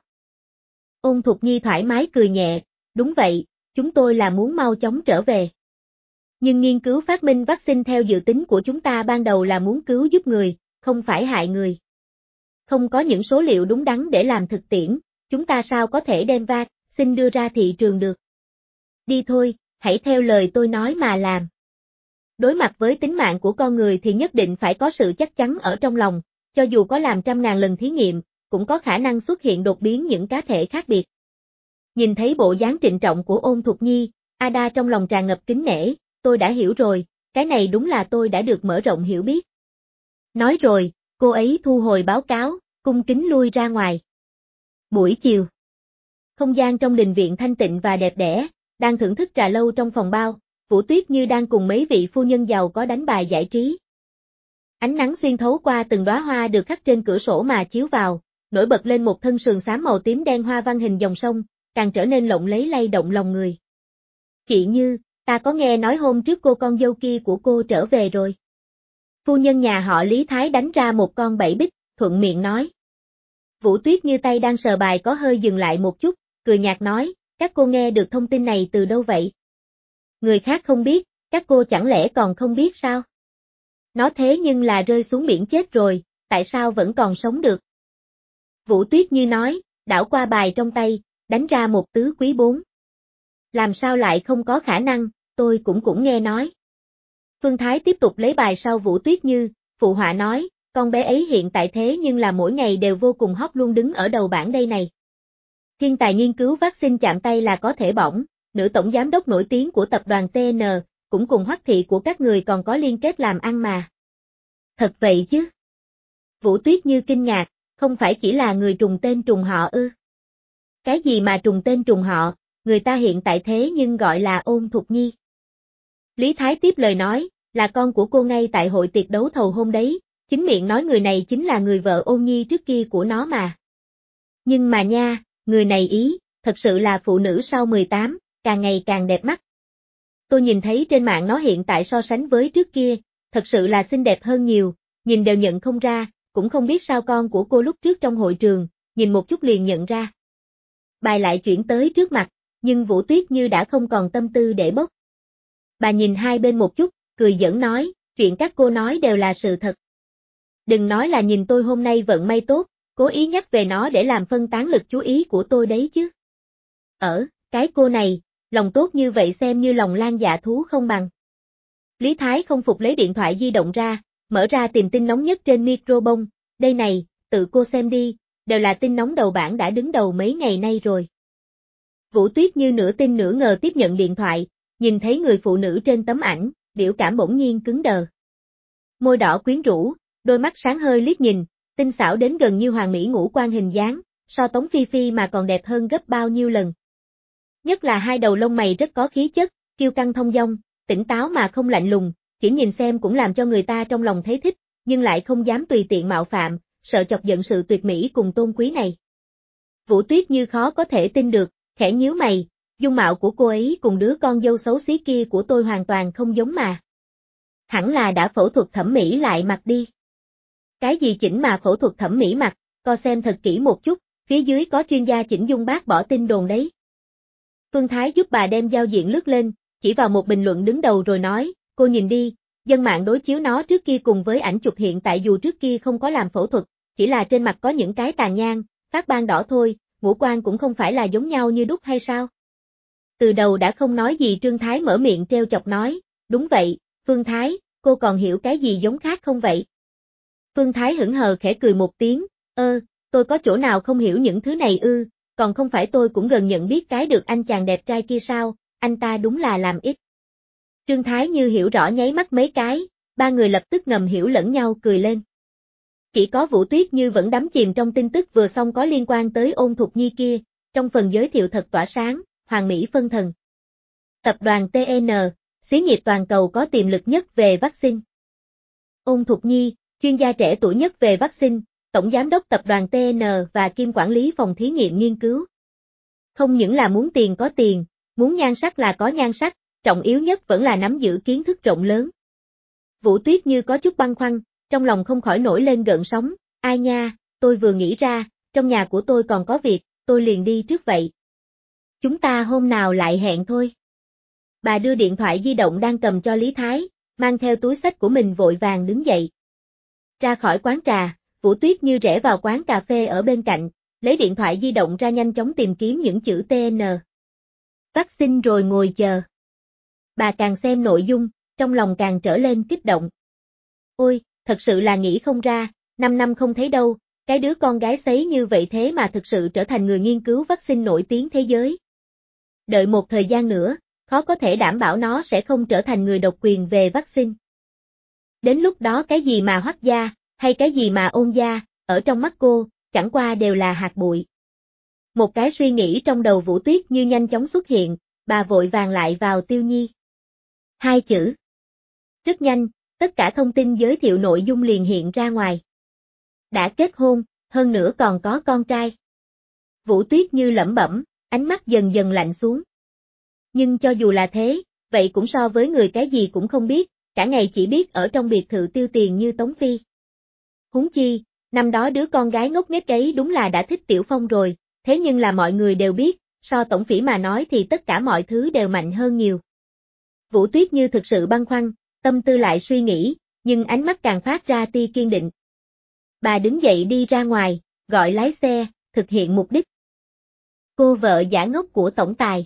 Ôn Thục Nhi thoải mái cười nhẹ, đúng vậy, chúng tôi là muốn mau chóng trở về. Nhưng nghiên cứu phát minh vaccine theo dự tính của chúng ta ban đầu là muốn cứu giúp người, không phải hại người. Không có những số liệu đúng đắn để làm thực tiễn, chúng ta sao có thể đem vaccine đưa ra thị trường được. Đi thôi, hãy theo lời tôi nói mà làm. Đối mặt với tính mạng của con người thì nhất định phải có sự chắc chắn ở trong lòng, cho dù có làm 100.000 lần thí nghiệm, cũng có khả năng xuất hiện đột biến những cá thể khác biệt. Nhìn thấy bộ dáng trịnh trọng của Ôn Thục Nhi, Ada trong lòng tràn ngập kính nể, tôi đã hiểu rồi, cái này đúng là tôi đã được mở rộng hiểu biết. Nói rồi, cô ấy thu hồi báo cáo, cung kính lui ra ngoài. Buổi chiều. Không gian trong đình viện thanh tịnh và đẹp đẽ, đang thưởng thức trà lâu trong phòng bao, Vũ Tuyết Như đang cùng mấy vị phu nhân giàu có đánh bài giải trí. Ánh nắng xuyên thấu qua từng đóa hoa được khắc trên cửa sổ mà chiếu vào, nổi bật lên một thân sườn xám màu tím đen hoa văn hình dòng sông, càng trở nên lộng lẫy lay động lòng người. Chị Như, ta có nghe nói hôm trước cô con dâu kia của cô trở về rồi. Phu nhân nhà họ Lý Thái đánh ra một con bẫy bích, thuận miệng nói. Vũ Tuyết Như tay đang sờ bài có hơi dừng lại một chút, cười nhạt nói, các cô nghe được thông tin này từ đâu vậy? Người khác không biết, các cô chẳng lẽ còn không biết sao? Nó thế nhưng là rơi xuống biển chết rồi, tại sao vẫn còn sống được? Vũ Tuyết Như nói, đảo qua bài trong tay, đánh ra một tứ quý 4. Làm sao lại không có khả năng, tôi cũng nghe nói. Phương Thái tiếp tục lấy bài sau Vũ Tuyết Như, phụ họa nói, con bé ấy hiện tại thế nhưng là mỗi ngày đều vô cùng hot luôn đứng ở đầu bảng đây này. Thiên tài nghiên cứu vaccine chạm tay là có thể bỏng, nữ tổng giám đốc nổi tiếng của tập đoàn TN, cũng cùng Hoắc thị của các người còn có liên kết làm ăn mà. Thật vậy chứ? Vũ Tuyết Như kinh ngạc, không phải chỉ là người trùng tên trùng họ ư? Cái gì mà trùng tên trùng họ, người ta hiện tại thế nhưng gọi là Ôn Thục Nhi. Lý Thái tiếp lời nói, là con của cô ngay tại hội tiệc đấu thầu hôm đấy, chính miệng nói người này chính là người vợ Ôn Nhi trước kia của nó mà. Nhưng mà nha, người này ý, thật sự là phụ nữ sau 18, càng ngày càng đẹp mắt. Tôi nhìn thấy trên mạng nó hiện tại so sánh với trước kia, thật sự là xinh đẹp hơn nhiều, nhìn đều nhận không ra, cũng không biết sao con của cô lúc trước trong hội trường, nhìn một chút liền nhận ra. Bài lại chuyển tới trước mặt, nhưng Vũ Tuyết Như đã không còn tâm tư để bốc. Bà nhìn hai bên một chút, cười giỡn nói, chuyện các cô nói đều là sự thật. Đừng nói là nhìn tôi hôm nay vận may tốt, cố ý nhắc về nó để làm phân tán lực chú ý của tôi đấy chứ. Cái cô này, lòng tốt như vậy xem như lòng lang dạ thú không bằng. Lý Thái không phục lấy điện thoại di động ra, mở ra tìm tin nóng nhất trên microbong, đây này, tự cô xem đi, đều là tin nóng đầu bảng đã đứng đầu mấy ngày nay rồi. Vũ Tuyết Như nửa tin nửa ngờ tiếp nhận điện thoại, nhìn thấy người phụ nữ trên tấm ảnh, biểu cảm bỗng nhiên cứng đờ. Môi đỏ quyến rũ, đôi mắt sáng hơi liếc nhìn, tinh xảo đến gần như hoàng mỹ ngũ quan hình dáng, so Tống Phi Phi mà còn đẹp hơn gấp bao nhiêu lần. Nhất là hai đầu lông mày rất có khí chất, kiêu căng thông dong, tỉnh táo mà không lạnh lùng, chỉ nhìn xem cũng làm cho người ta trong lòng thấy thích, nhưng lại không dám tùy tiện mạo phạm, sợ chọc giận sự tuyệt mỹ cùng tôn quý này. Vũ Tuyết Như khó có thể tin được, khẽ nhíu mày, dung mạo của cô ấy cùng đứa con dâu xấu xí kia của tôi hoàn toàn không giống mà. Hẳn là đã phẫu thuật thẩm mỹ lại mặt đi. Cái gì chỉnh mà phẫu thuật thẩm mỹ mặt, co xem thật kỹ một chút, phía dưới có chuyên gia chỉnh dung bác bỏ tin đồn đấy. Phương Thái giúp bà đem giao diện lướt lên, chỉ vào một bình luận đứng đầu rồi nói, cô nhìn đi, dân mạng đối chiếu nó trước kia cùng với ảnh chụp hiện tại dù trước kia không có làm phẫu thuật, chỉ là trên mặt có những cái tàn nhang, phát ban đỏ thôi, ngũ quan cũng không phải là giống nhau như đúc hay sao? Từ đầu đã không nói gì Trương Thái mở miệng treo chọc nói, đúng vậy, Phương Thái, cô còn hiểu cái gì giống khác không vậy? Phương Thái hững hờ khẽ cười một tiếng, tôi có chỗ nào không hiểu những thứ này ư, còn không phải tôi cũng gần nhận biết cái được anh chàng đẹp trai kia sao, anh ta đúng là làm ít. Trương Thái như hiểu rõ nháy mắt mấy cái, ba người lập tức ngầm hiểu lẫn nhau cười lên. Chỉ có Vũ Tuyết Như vẫn đắm chìm trong tin tức vừa xong có liên quan tới Ôn Thục Nhi kia, trong phần giới thiệu thật tỏa sáng, hoàng mỹ phân thần. Tập đoàn TN, xí nghiệp toàn cầu có tiềm lực nhất về vaccine. Ôn Thục Nhi, chuyên gia trẻ tuổi nhất về vaccine, tổng giám đốc tập đoàn TN và kiêm quản lý phòng thí nghiệm nghiên cứu. Không những là muốn tiền có tiền, muốn nhan sắc là có nhan sắc, trọng yếu nhất vẫn là nắm giữ kiến thức rộng lớn. Vũ Tuyết Như có chút băn khoăn, trong lòng không khỏi nổi lên gợn sóng, ai nha, tôi vừa nghĩ ra, trong nhà của tôi còn có việc, tôi liền đi trước vậy. Chúng ta hôm nào lại hẹn thôi. Bà đưa điện thoại di động đang cầm cho Lý Thái, mang theo túi xách của mình vội vàng đứng dậy. Ra khỏi quán trà, Vũ Tuyết Như rẽ vào quán cà phê ở bên cạnh, lấy điện thoại di động ra nhanh chóng tìm kiếm những chữ TN. Vaccine rồi ngồi chờ. Bà càng xem nội dung, trong lòng càng trở lên kích động. Ôi, thật sự là nghĩ không ra, 5 năm không thấy đâu, cái đứa con gái sấy như vậy thế mà thực sự trở thành người nghiên cứu vaccine nổi tiếng thế giới. Đợi một thời gian nữa, khó có thể đảm bảo nó sẽ không trở thành người độc quyền về vaccine. Đến lúc đó cái gì mà Hoắc gia, hay cái gì mà Ôn gia, ở trong mắt cô, chẳng qua đều là hạt bụi. Một cái suy nghĩ trong đầu Vũ Tuyết Như nhanh chóng xuất hiện, bà vội vàng lại vào Tiêu Nhi. 2 chữ. Rất nhanh, tất cả thông tin giới thiệu nội dung liền hiện ra ngoài. Đã kết hôn, hơn nữa còn có con trai. Vũ Tuyết Như lẩm bẩm, ánh mắt dần dần lạnh xuống. Nhưng cho dù là thế, vậy cũng so với người cái gì cũng không biết, cả ngày chỉ biết ở trong biệt thự tiêu tiền như Tống Phi. Huống chi, năm đó đứa con gái ngốc nghếch ấy đúng là đã thích Tiểu Phong rồi, thế nhưng là mọi người đều biết, so Tổng Phỉ mà nói thì tất cả mọi thứ đều mạnh hơn nhiều. Vũ Tuyết Như thực sự băn khoăn, tâm tư lại suy nghĩ, nhưng ánh mắt càng phát ra tia kiên định. Bà đứng dậy đi ra ngoài, gọi lái xe, thực hiện mục đích. Cô vợ giả ngốc của tổng tài.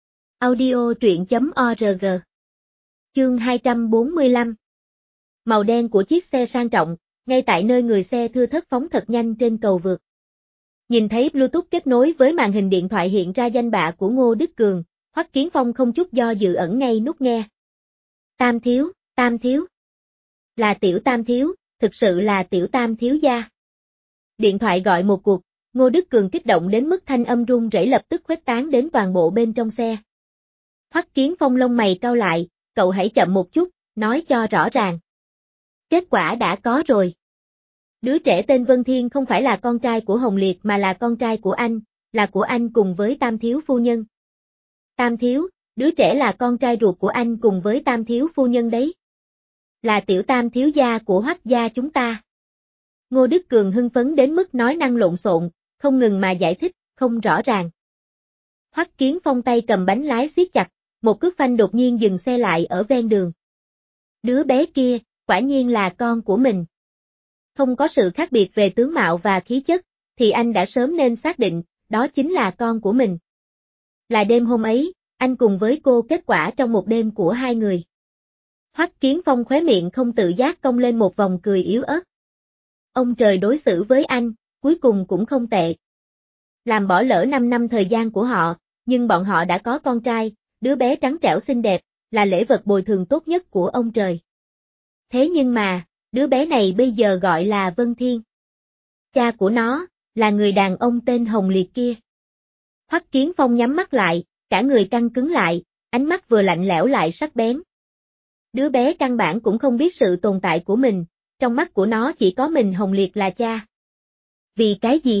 Audio truyện.org. Chương 245. Màu đen của chiếc xe sang trọng, ngay tại nơi người xe thưa thớt phóng thật nhanh trên cầu vượt. Nhìn thấy Bluetooth kết nối với màn hình điện thoại hiện ra danh bạ của Ngô Đức Cường, Hoắc Kiến Phong không chút do dự ẩn ngay nút nghe. Tam thiếu, Tam thiếu. Là Tiểu Tam thiếu, thực sự là Tiểu Tam thiếu gia. Điện thoại gọi một cuộc, Ngô Đức Cường kích động đến mức thanh âm run rẩy lập tức khuếch tán đến toàn bộ bên trong xe. Hoắc Kiến Phong lông mày cau lại, cậu hãy chậm một chút, nói cho rõ ràng. Kết quả đã có rồi. Đứa trẻ tên Vân Thiên không phải là con trai của Hồng Liệt mà là con trai của anh, là của anh cùng với Tam thiếu phu nhân. Tam thiếu, đứa trẻ là con trai ruột của anh cùng với Tam thiếu phu nhân đấy. Là Tiểu Tam thiếu gia của Hoắc gia chúng ta. Ngô Đức Cường hưng phấn đến mức nói năng lộn xộn, không ngừng mà giải thích, không rõ ràng. Hoắc Kiến Phong tay cầm bánh lái siết chặt, một cước phanh đột nhiên dừng xe lại ở ven đường. Đứa bé kia, quả nhiên là con của mình. Không có sự khác biệt về tướng mạo và khí chất, thì anh đã sớm nên xác định, đó chính là con của mình. Là đêm hôm ấy, anh cùng với cô kết quả trong một đêm của hai người. Hoắc Kiến Phong khóe miệng không tự giác cong lên một vòng cười yếu ớt. Ông trời đối xử với anh, cuối cùng cũng không tệ. Làm bỏ lỡ 5 năm thời gian của họ, nhưng bọn họ đã có con trai, đứa bé trắng trẻo xinh đẹp, là lễ vật bồi thường tốt nhất của ông trời. Thế nhưng mà, đứa bé này bây giờ gọi là Vân Thiên. Cha của nó, là người đàn ông tên Hồng Liệt kia. Hoắc Kiến Phong nhắm mắt lại, cả người căng cứng lại, ánh mắt vừa lạnh lẽo lại sắc bén. Đứa bé căn bản cũng không biết sự tồn tại của mình, trong mắt của nó chỉ có mình Hồng Liệt là cha. Vì cái gì?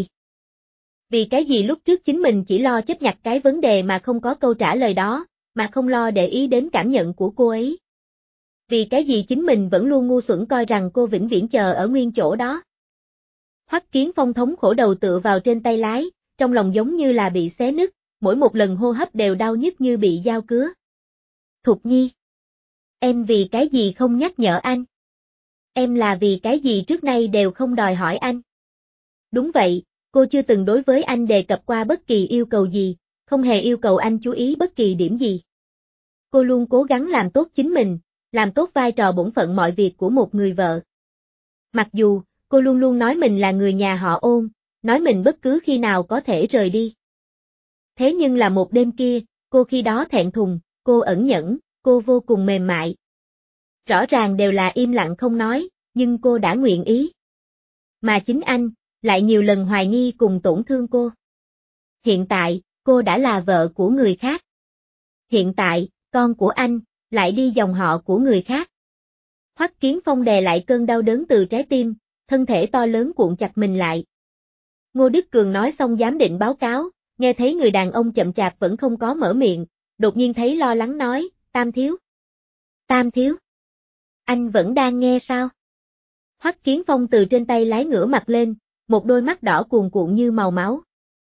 Vì cái gì lúc trước chính mình chỉ lo chấp nhặt cái vấn đề mà không có câu trả lời đó, mà không lo để ý đến cảm nhận của cô ấy? Vì cái gì chính mình vẫn luôn ngu xuẩn coi rằng cô vĩnh viễn chờ ở nguyên chỗ đó? Hoắc Kiến Phong thống khổ đầu tựa vào trên tay lái, trong lòng giống như là bị xé nứt, mỗi một lần hô hấp đều đau nhức như bị dao cứa. Thục Nhi, em vì cái gì không nhắc nhở anh? Em là vì cái gì trước nay đều không đòi hỏi anh? Đúng vậy, cô chưa từng đối với anh đề cập qua bất kỳ yêu cầu gì, không hề yêu cầu anh chú ý bất kỳ điểm gì. Cô luôn cố gắng làm tốt chính mình, làm tốt vai trò bổn phận mọi việc của một người vợ. Mặc dù, cô luôn luôn nói mình là người nhà họ Ôn, nói mình bất cứ khi nào có thể rời đi. Thế nhưng là một đêm kia, cô khi đó thẹn thùng, cô ẩn nhẫn, cô vô cùng mềm mại. Rõ ràng đều là im lặng không nói, nhưng cô đã nguyện ý. Mà chính anh, lại nhiều lần hoài nghi cùng tổn thương cô. Hiện tại, cô đã là vợ của người khác. Hiện tại, con của anh, lại đi dòng họ của người khác. Hoắc Kiến Phong đè lại cơn đau đớn từ trái tim, thân thể to lớn cuộn chặt mình lại. Ngô Đức Cường nói xong giám định báo cáo, nghe thấy người đàn ông chậm chạp vẫn không có mở miệng, đột nhiên thấy lo lắng nói, Tam thiếu. Tam thiếu. Anh vẫn đang nghe sao? Hoắc Kiến Phong từ trên tay lái ngửa mặt lên, một đôi mắt đỏ cuồn cuộn như màu máu.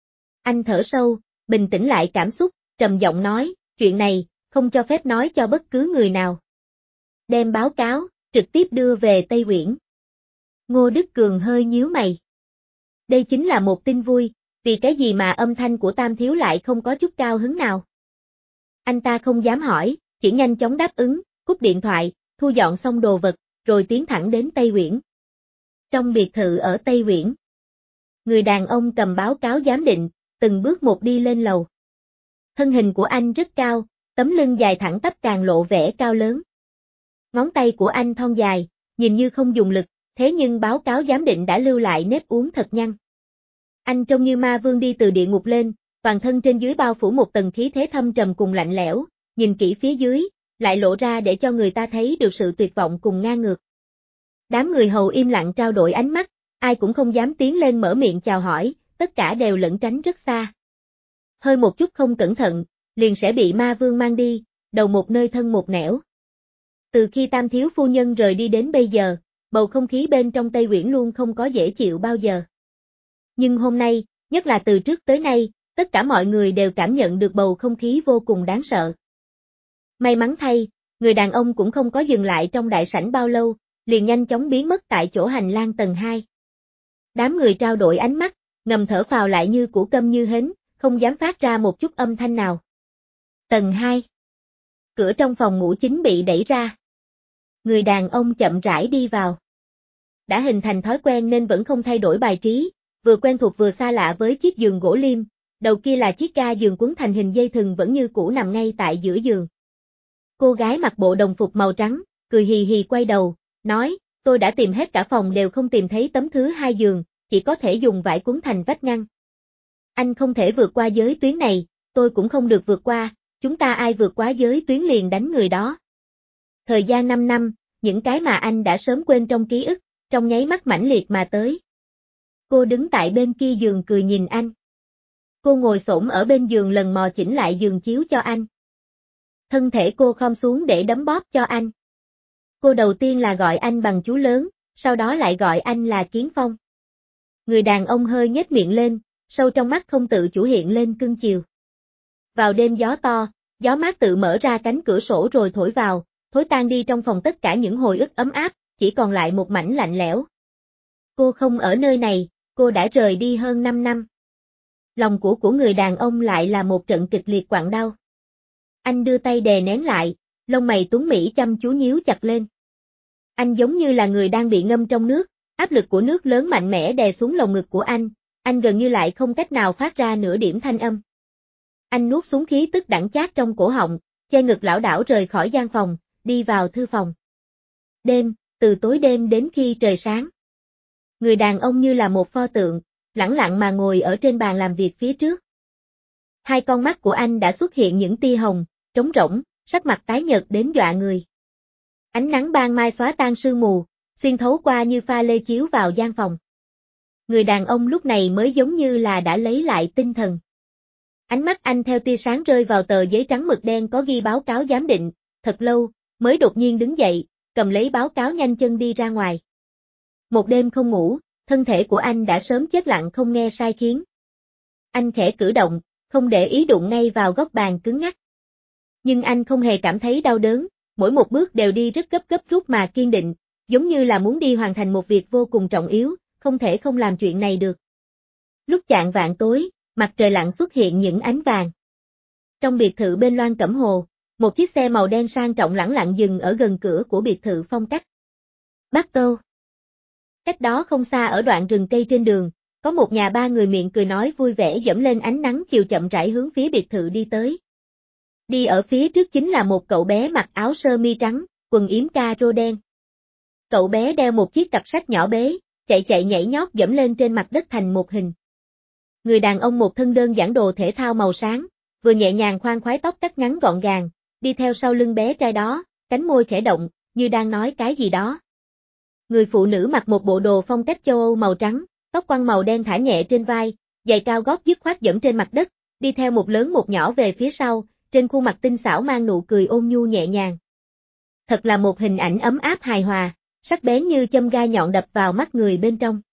Anh thở sâu, bình tĩnh lại cảm xúc, trầm giọng nói, chuyện này, không cho phép nói cho bất cứ người nào. Đem báo cáo, trực tiếp đưa về Tây Uyển. Ngô Đức Cường hơi nhíu mày. Đây chính là một tin vui, vì cái gì mà âm thanh của Tam thiếu lại không có chút cao hứng nào. Anh ta không dám hỏi, chỉ nhanh chóng đáp ứng, cúp điện thoại, thu dọn xong đồ vật, rồi tiến thẳng đến Tây Uyển. Trong biệt thự ở Tây Uyển, người đàn ông cầm báo cáo giám định, từng bước một đi lên lầu. Thân hình của anh rất cao, tấm lưng dài thẳng tắp càng lộ vẻ cao lớn. Ngón tay của anh thon dài, nhìn như không dùng lực, thế nhưng báo cáo giám định đã lưu lại nếp uốn thật nhăn. Anh trông như ma vương đi từ địa ngục lên, toàn thân trên dưới bao phủ một tầng khí thế thâm trầm cùng lạnh lẽo, nhìn kỹ phía dưới, lại lộ ra để cho người ta thấy được sự tuyệt vọng cùng ngang ngược. Đám người hầu im lặng trao đổi ánh mắt, ai cũng không dám tiến lên mở miệng chào hỏi, tất cả đều lẩn tránh rất xa. Hơi một chút không cẩn thận, liền sẽ bị ma vương mang đi, đầu một nơi thân một nẻo. Từ khi Tam thiếu phu nhân rời đi đến bây giờ, bầu không khí bên trong Tây Uyển luôn không có dễ chịu bao giờ. Nhưng hôm nay, nhất là từ trước tới nay, tất cả mọi người đều cảm nhận được bầu không khí vô cùng đáng sợ. May mắn thay, người đàn ông cũng không có dừng lại trong đại sảnh bao lâu, liền nhanh chóng biến mất tại chỗ hành lang tầng 2. Đám người trao đổi ánh mắt, ngầm thở phào lại như củ câm như hến, không dám phát ra một chút âm thanh nào. Tầng 2. Cửa trong phòng ngủ chính bị đẩy ra. Người đàn ông chậm rãi đi vào. Đã hình thành thói quen nên vẫn không thay đổi bài trí, vừa quen thuộc vừa xa lạ với chiếc giường gỗ liêm, đầu kia là chiếc ga giường quấn thành hình dây thừng vẫn như cũ nằm ngay tại giữa giường. Cô gái mặc bộ đồng phục màu trắng, cười hì hì quay đầu, nói, tôi đã tìm hết cả phòng đều không tìm thấy tấm thứ 2 giường, chỉ có thể dùng vải quấn thành vách ngăn. Anh không thể vượt qua giới tuyến này, tôi cũng không được vượt qua, chúng ta ai vượt quá giới tuyến liền đánh người đó. Thời gian 5 năm, những cái mà anh đã sớm quên trong ký ức, trong nháy mắt mãnh liệt mà tới. Cô đứng tại bên kia giường cười nhìn anh. Cô ngồi xổm ở bên giường lần mò chỉnh lại giường chiếu cho anh. Thân thể cô khom xuống để đấm bóp cho anh. Cô đầu tiên là gọi anh bằng chú lớn, sau đó lại gọi anh là Kiến Phong. Người đàn ông hơi nhếch miệng lên, sâu trong mắt không tự chủ hiện lên cưng chiều. Vào đêm gió to, gió mát tự mở ra cánh cửa sổ rồi thổi vào, thổi tan đi trong phòng tất cả những hồi ức ấm áp, chỉ còn lại một mảnh lạnh lẽo. Cô không ở nơi này, cô đã rời đi hơn 5 năm. Lòng của người đàn ông lại là một trận kịch liệt quặn đau. Anh đưa tay đè nén lại, lông mày tuấn mỹ chăm chú nhíu chặt lên. Anh giống như là người đang bị ngâm trong nước, áp lực của nước lớn mạnh mẽ đè xuống lồng ngực của anh gần như lại không cách nào phát ra nửa điểm thanh âm. Anh nuốt xuống khí tức đắng chát trong cổ họng, che ngực lảo đảo rời khỏi gian phòng, đi vào thư phòng. Đêm, từ tối đêm đến khi trời sáng. Người đàn ông như là một pho tượng, lẳng lặng mà ngồi ở trên bàn làm việc phía trước. Hai con mắt của anh đã xuất hiện những tia hồng, trống rỗng, sắc mặt tái nhợt đến dọa người. Ánh nắng ban mai xóa tan sương mù, xuyên thấu qua như pha lê chiếu vào gian phòng. Người đàn ông lúc này mới giống như là đã lấy lại tinh thần. Ánh mắt anh theo tia sáng rơi vào tờ giấy trắng mực đen có ghi báo cáo giám định, thật lâu, mới đột nhiên đứng dậy, cầm lấy báo cáo nhanh chân đi ra ngoài. Một đêm không ngủ, thân thể của anh đã sớm chết lặng không nghe sai khiến. Anh khẽ cử động, không để ý đụng ngay vào góc bàn cứng ngắc. Nhưng anh không hề cảm thấy đau đớn, mỗi một bước đều đi rất gấp rút mà kiên định, giống như là muốn đi hoàn thành một việc vô cùng trọng yếu, không thể không làm chuyện này được. Lúc chạng vạng tối, mặt trời lặn xuất hiện những ánh vàng. Trong biệt thự bên Loan Cẩm Hồ, một chiếc xe màu đen sang trọng lẳng lặng dừng ở gần cửa của biệt thự phong cách Bắc Tô. Cách đó không xa ở đoạn rừng cây trên đường, có một nhà ba người miệng cười nói vui vẻ dẫm lên ánh nắng chiều chậm rãi hướng phía biệt thự đi tới. Đi ở phía trước chính là một cậu bé mặc áo sơ mi trắng, quần yếm caro đen. Cậu bé đeo một chiếc cặp sách nhỏ bé, chạy nhảy nhót dẫm lên trên mặt đất thành một hình. Người đàn ông một thân đơn giản đồ thể thao màu sáng, vừa nhẹ nhàng khoan khoái tóc cắt ngắn gọn gàng, đi theo sau lưng bé trai đó, cánh môi khẽ động, như đang nói cái gì đó. Người phụ nữ mặc một bộ đồ phong cách châu Âu màu trắng, tóc quăn màu đen thả nhẹ trên vai, giày cao gót dứt khoát dẫm trên mặt đất, đi theo một lớn một nhỏ về phía sau, trên khuôn mặt tinh xảo mang nụ cười ôn nhu nhẹ nhàng. Thật là một hình ảnh ấm áp hài hòa, sắc bén như châm gai nhọn đập vào mắt người bên trong.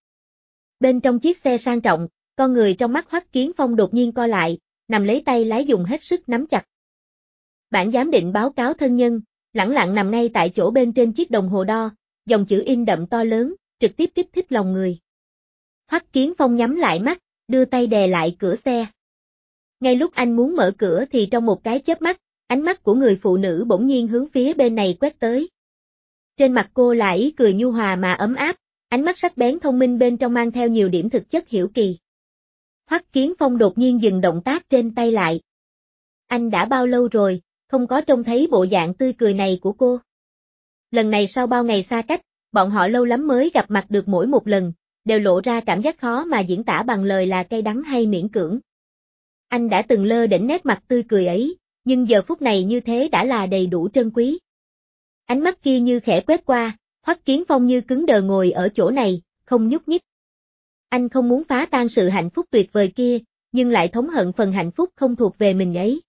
Bên trong chiếc xe sang trọng, con người trong mắt Hoắc Kiến Phong đột nhiên co lại, nằm lấy tay lái dùng hết sức nắm chặt. Bản giám định báo cáo thân nhân, lẳng lặng nằm ngay tại chỗ bên trên chiếc đồng hồ đo, dòng chữ in đậm to lớn, trực tiếp kích thích lòng người. Hoắc Kiến Phong nhắm lại mắt, đưa tay đè lại cửa xe. Ngay lúc anh muốn mở cửa thì trong một cái chớp mắt, ánh mắt của người phụ nữ bỗng nhiên hướng phía bên này quét tới. Trên mặt cô là ý cười nhu hòa mà ấm áp, ánh mắt sắc bén thông minh bên trong mang theo nhiều điểm thực chất hiểu kỳ. Hoắc Kiến Phong đột nhiên dừng động tác trên tay lại. Anh đã bao lâu rồi, không có trông thấy bộ dạng tươi cười này của cô. Lần này sau bao ngày xa cách, bọn họ lâu lắm mới gặp mặt được mỗi một lần, đều lộ ra cảm giác khó mà diễn tả bằng lời là cay đắng hay miễn cưỡng. Anh đã từng lơ đễnh nét mặt tươi cười ấy, nhưng giờ phút này như thế đã là đầy đủ trân quý. Ánh mắt kia như khẽ quét qua, Hoắc Kiến Phong như cứng đờ ngồi ở chỗ này, không nhúc nhích. Anh không muốn phá tan sự hạnh phúc tuyệt vời kia, nhưng lại thống hận phần hạnh phúc không thuộc về mình ấy.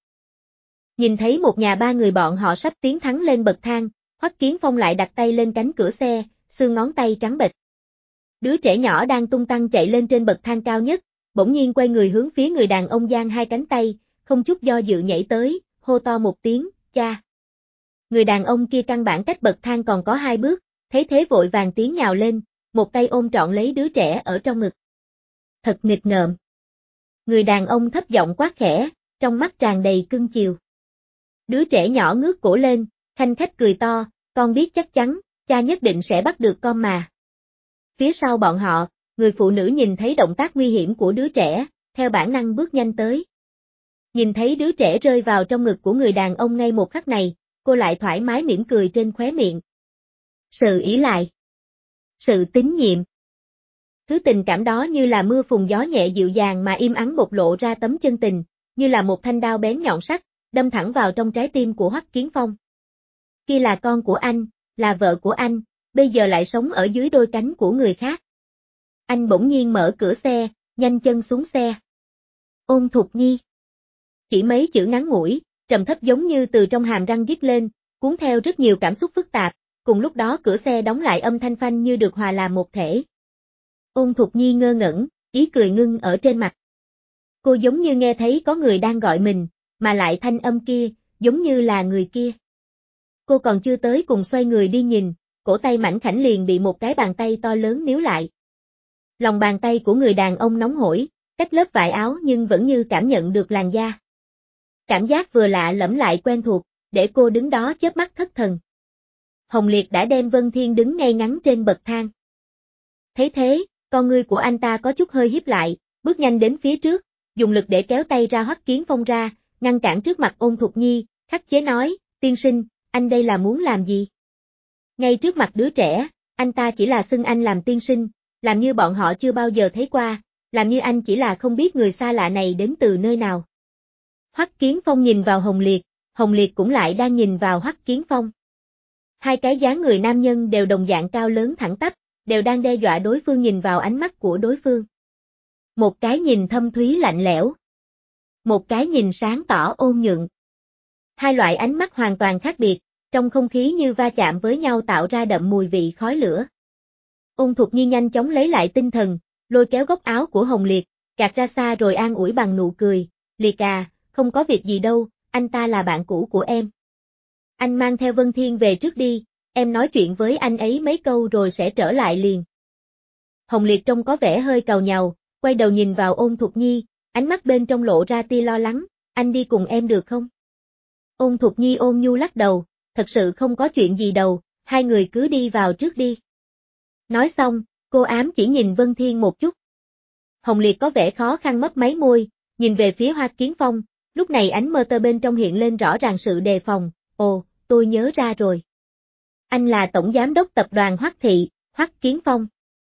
Nhìn thấy một nhà ba người bọn họ sắp tiến thẳng lên bậc thang, Hoắc Kiến Phong lại đặt tay lên cánh cửa xe, xương ngón tay trắng bệch. Đứa trẻ nhỏ đang tung tăng chạy lên trên bậc thang cao nhất, bỗng nhiên quay người hướng phía người đàn ông giang hai cánh tay, không chút do dự nhảy tới, hô to một tiếng, cha. Người đàn ông kia căn bản cách bậc thang còn có 2 bước, thấy thế vội vàng tiến nhào lên, một tay ôm trọn lấy đứa trẻ ở trong ngực. Thật nghịch ngợm. Người đàn ông thấp giọng quát khẽ, trong mắt tràn đầy cưng chiều. Đứa trẻ nhỏ ngước cổ lên, khanh khách cười to, con biết chắc chắn, cha nhất định sẽ bắt được con mà. Phía sau bọn họ, người phụ nữ nhìn thấy động tác nguy hiểm của đứa trẻ, theo bản năng bước nhanh tới. Nhìn thấy đứa trẻ rơi vào trong ngực của người đàn ông ngay một khắc này, cô lại thoải mái mỉm cười trên khóe miệng. Sự ỷ lại. Sự tín nhiệm. Thứ tình cảm đó như là mưa phùn gió nhẹ dịu dàng mà im ắng bộc lộ ra tấm chân tình, như là một thanh đao bén nhọn sắc, đâm thẳng vào trong trái tim của Hoắc Kiến Phong. Kia là con của anh, là vợ của anh, bây giờ lại sống ở dưới đôi cánh của người khác. Anh bỗng nhiên mở cửa xe, nhanh chân xuống xe. Ôn Thục Nhi. Chỉ mấy chữ ngắn ngủi, trầm thấp giống như từ trong hàm răng rít lên, cuốn theo rất nhiều cảm xúc phức tạp, cùng lúc đó cửa xe đóng lại âm thanh phanh như được hòa làm một thể. Ôn Thục Nhi ngơ ngẩn, ý cười ngưng ở trên mặt. Cô giống như nghe thấy có người đang gọi mình, mà lại thanh âm kia, giống như là người kia. Cô còn chưa tới cùng xoay người đi nhìn, cổ tay mảnh khảnh liền bị một cái bàn tay to lớn níu lại. Lòng bàn tay của người đàn ông nóng hổi, cách lớp vải áo nhưng vẫn như cảm nhận được làn da. Cảm giác vừa lạ lẫm lại quen thuộc, để cô đứng đó chớp mắt thất thần. Hồng Liệt đã đem Vân Thiên đứng ngay ngắn trên bậc thang. Thấy thế, con ngươi của anh ta có chút hơi híp lại, bước nhanh đến phía trước, dùng lực để kéo tay ra Hoắc Kiến Phong ra, ngăn cản trước mặt Ôn Thục Nhi, khắc chế nói, tiên sinh, anh đây là muốn làm gì? Ngay trước mặt đứa trẻ, anh ta chỉ là xưng anh làm tiên sinh, làm như bọn họ chưa bao giờ thấy qua, làm như anh chỉ là không biết người xa lạ này đến từ nơi nào. Hoắc Kiến Phong nhìn vào Hồng Liệt cũng lại đang nhìn vào Hoắc Kiến Phong. Hai cái dáng người nam nhân đều đồng dạng cao lớn thẳng tắp, đều đang đe dọa đối phương nhìn vào ánh mắt của đối phương. Một cái nhìn thâm thúy lạnh lẽo. Một cái nhìn sáng tỏ ôn nhuận. Hai loại ánh mắt hoàn toàn khác biệt, trong không khí như va chạm với nhau tạo ra đậm mùi vị khói lửa. Ôn Thục Nhi nhanh chóng lấy lại tinh thần, lôi kéo góc áo của Hồng Liệt, gạt ra xa rồi an ủi bằng nụ cười, Liệt à, không có việc gì đâu, anh ta là bạn cũ của em. Anh mang theo Vân Thiên về trước đi, em nói chuyện với anh ấy mấy câu rồi sẽ trở lại liền. Hồng Liệt trông có vẻ hơi càu nhàu, quay đầu nhìn vào Ôn Thục Nhi, ánh mắt bên trong lộ ra tia lo lắng, anh đi cùng em được không? Ôn Thục Nhi ôn nhu lắc đầu, thật sự không có chuyện gì đâu, hai người cứ đi vào trước đi. Nói xong, cô ám chỉ nhìn Vân Thiên một chút. Hồng Liệt có vẻ khó khăn mấp máy môi, nhìn về phía Hoắc Kiến Phong, lúc này ánh mơ tơ bên trong hiện lên rõ ràng sự đề phòng, ồ, tôi nhớ ra rồi. Anh là Tổng Giám đốc Tập đoàn Hoắc Thị, Hoắc Kiến Phong.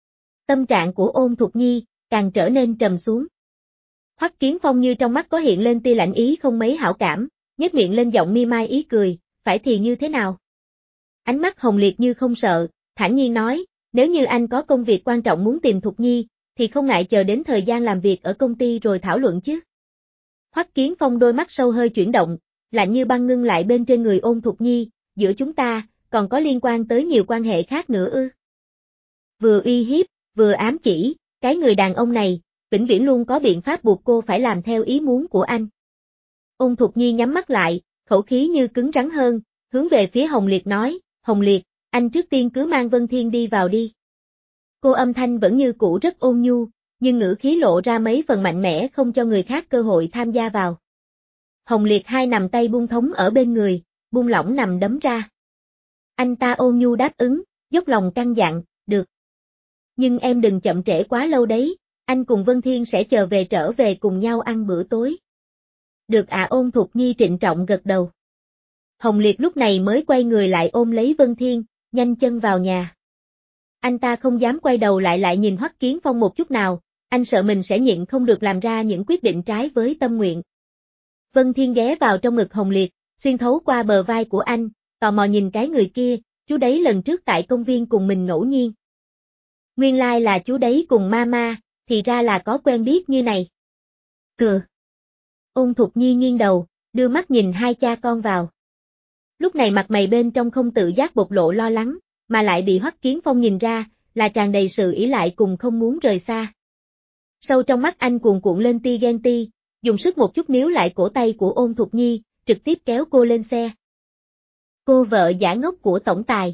Tâm trạng của Ôn Thục Nhi càng trở nên trầm xuống. Hoắc Kiến Phong như trong mắt có hiện lên tia lạnh ý không mấy hảo cảm, nhếch miệng lên giọng mi mai ý cười, phải thì như thế nào? Ánh mắt Hồng Liệt như không sợ, thản nhiên nói, nếu như anh có công việc quan trọng muốn tìm Thục Nhi, thì không ngại chờ đến thời gian làm việc ở công ty rồi thảo luận chứ. Hoắc Kiến Phong đôi mắt sâu hơi chuyển động, lạnh như băng ngưng lại bên trên người Ôn Thục Nhi, giữa chúng ta, còn có liên quan tới nhiều quan hệ khác nữa ư. Vừa uy hiếp, vừa ám chỉ, cái người đàn ông này, vĩnh viễn luôn có biện pháp buộc cô phải làm theo ý muốn của anh. Ôn Thục Nhi nhắm mắt lại, khẩu khí như cứng rắn hơn, hướng về phía Hồng Liệt nói, Hồng Liệt, anh trước tiên cứ mang Vân Thiên đi vào đi. Cô âm thanh vẫn như cũ rất ôn nhu, nhưng ngữ khí lộ ra mấy phần mạnh mẽ không cho người khác cơ hội tham gia vào. Hồng Liệt hai nằm tay buông thống ở bên người, buông lỏng nằm đấm ra. Anh ta ôn nhu đáp ứng, dốc lòng căn dặn, được. Nhưng em đừng chậm trễ quá lâu đấy, anh cùng Vân Thiên sẽ trở về cùng nhau ăn bữa tối. Được ạ. Ôn Thục Nhi trịnh trọng gật đầu. Hồng Liệt lúc này mới quay người lại ôm lấy Vân Thiên, nhanh chân vào nhà. Anh ta không dám quay đầu lại nhìn Hoắc Kiến Phong một chút nào, anh sợ mình sẽ nhịn không được làm ra những quyết định trái với tâm nguyện. Vân Thiên ghé vào trong ngực Hồng Liệt, xuyên thấu qua bờ vai của anh, tò mò nhìn cái người kia, chú đấy lần trước tại công viên cùng mình ngẫu nhiên. Nguyên lai là chú đấy cùng mama, thì ra là có quen biết như này. Ôn Thục Nhi nghiêng đầu, đưa mắt nhìn hai cha con vào. Lúc này mặt mày bên trong không tự giác bộc lộ lo lắng, mà lại bị Hoắc Kiến Phong nhìn ra, là tràn đầy sự ỷ lại cùng không muốn rời xa. Sâu trong mắt anh cuồn cuộn lên tia ghen ti, dùng sức một chút níu lại cổ tay của Ôn Thục Nhi, trực tiếp kéo cô lên xe. Cô vợ giả ngốc của tổng tài.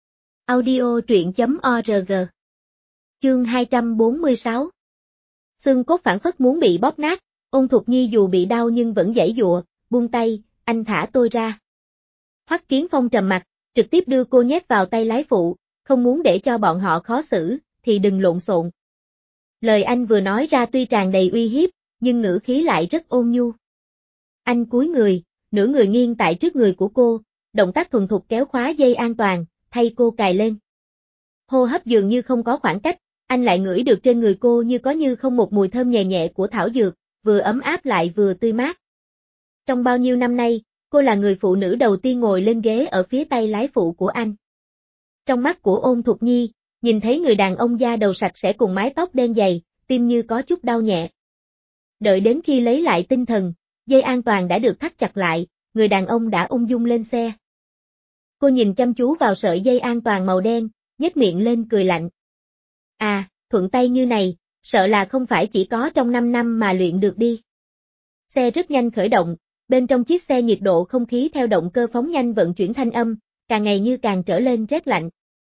Audio truyện.org. Chương 246. Xương cốt phảng phất muốn bị bóp nát, Ôn Thục Nhi dù bị đau nhưng vẫn giãy giụa, buông tay, anh thả tôi ra. Hoắc Kiến Phong trầm mặt, trực tiếp đưa cô nhét vào tay lái phụ, không muốn để cho bọn họ khó xử, thì đừng lộn xộn. Lời anh vừa nói ra tuy tràn đầy uy hiếp, nhưng ngữ khí lại rất ôn nhu. Anh cúi người, nửa người nghiêng tại trước người của cô, động tác thuần thục kéo khóa dây an toàn, thay cô cài lên. Hô hấp dường như không có khoảng cách, anh lại ngửi được trên người cô như có như không một mùi thơm nhẹ nhẹ của thảo dược, vừa ấm áp lại vừa tươi mát. Trong bao nhiêu năm nay, cô là người phụ nữ đầu tiên ngồi lên ghế ở phía tay lái phụ của anh. Trong mắt của Ôn Thục Nhi, nhìn thấy người đàn ông da đầu sạch sẽ cùng mái tóc đen dày, tim như có chút đau nhẹ. Đợi đến khi lấy lại tinh thần, dây an toàn đã được thắt chặt lại, người đàn ông đã ung dung lên xe. Cô nhìn chăm chú vào sợi dây an toàn màu đen, nhếch miệng lên cười lạnh. À, thuận tay như này, sợ là không phải chỉ có trong 5 năm mà luyện được đi. Xe rất nhanh khởi động, bên trong chiếc xe nhiệt độ không khí theo động cơ phóng nhanh vận chuyển thanh âm, càng ngày như càng trở lên rét lạnh.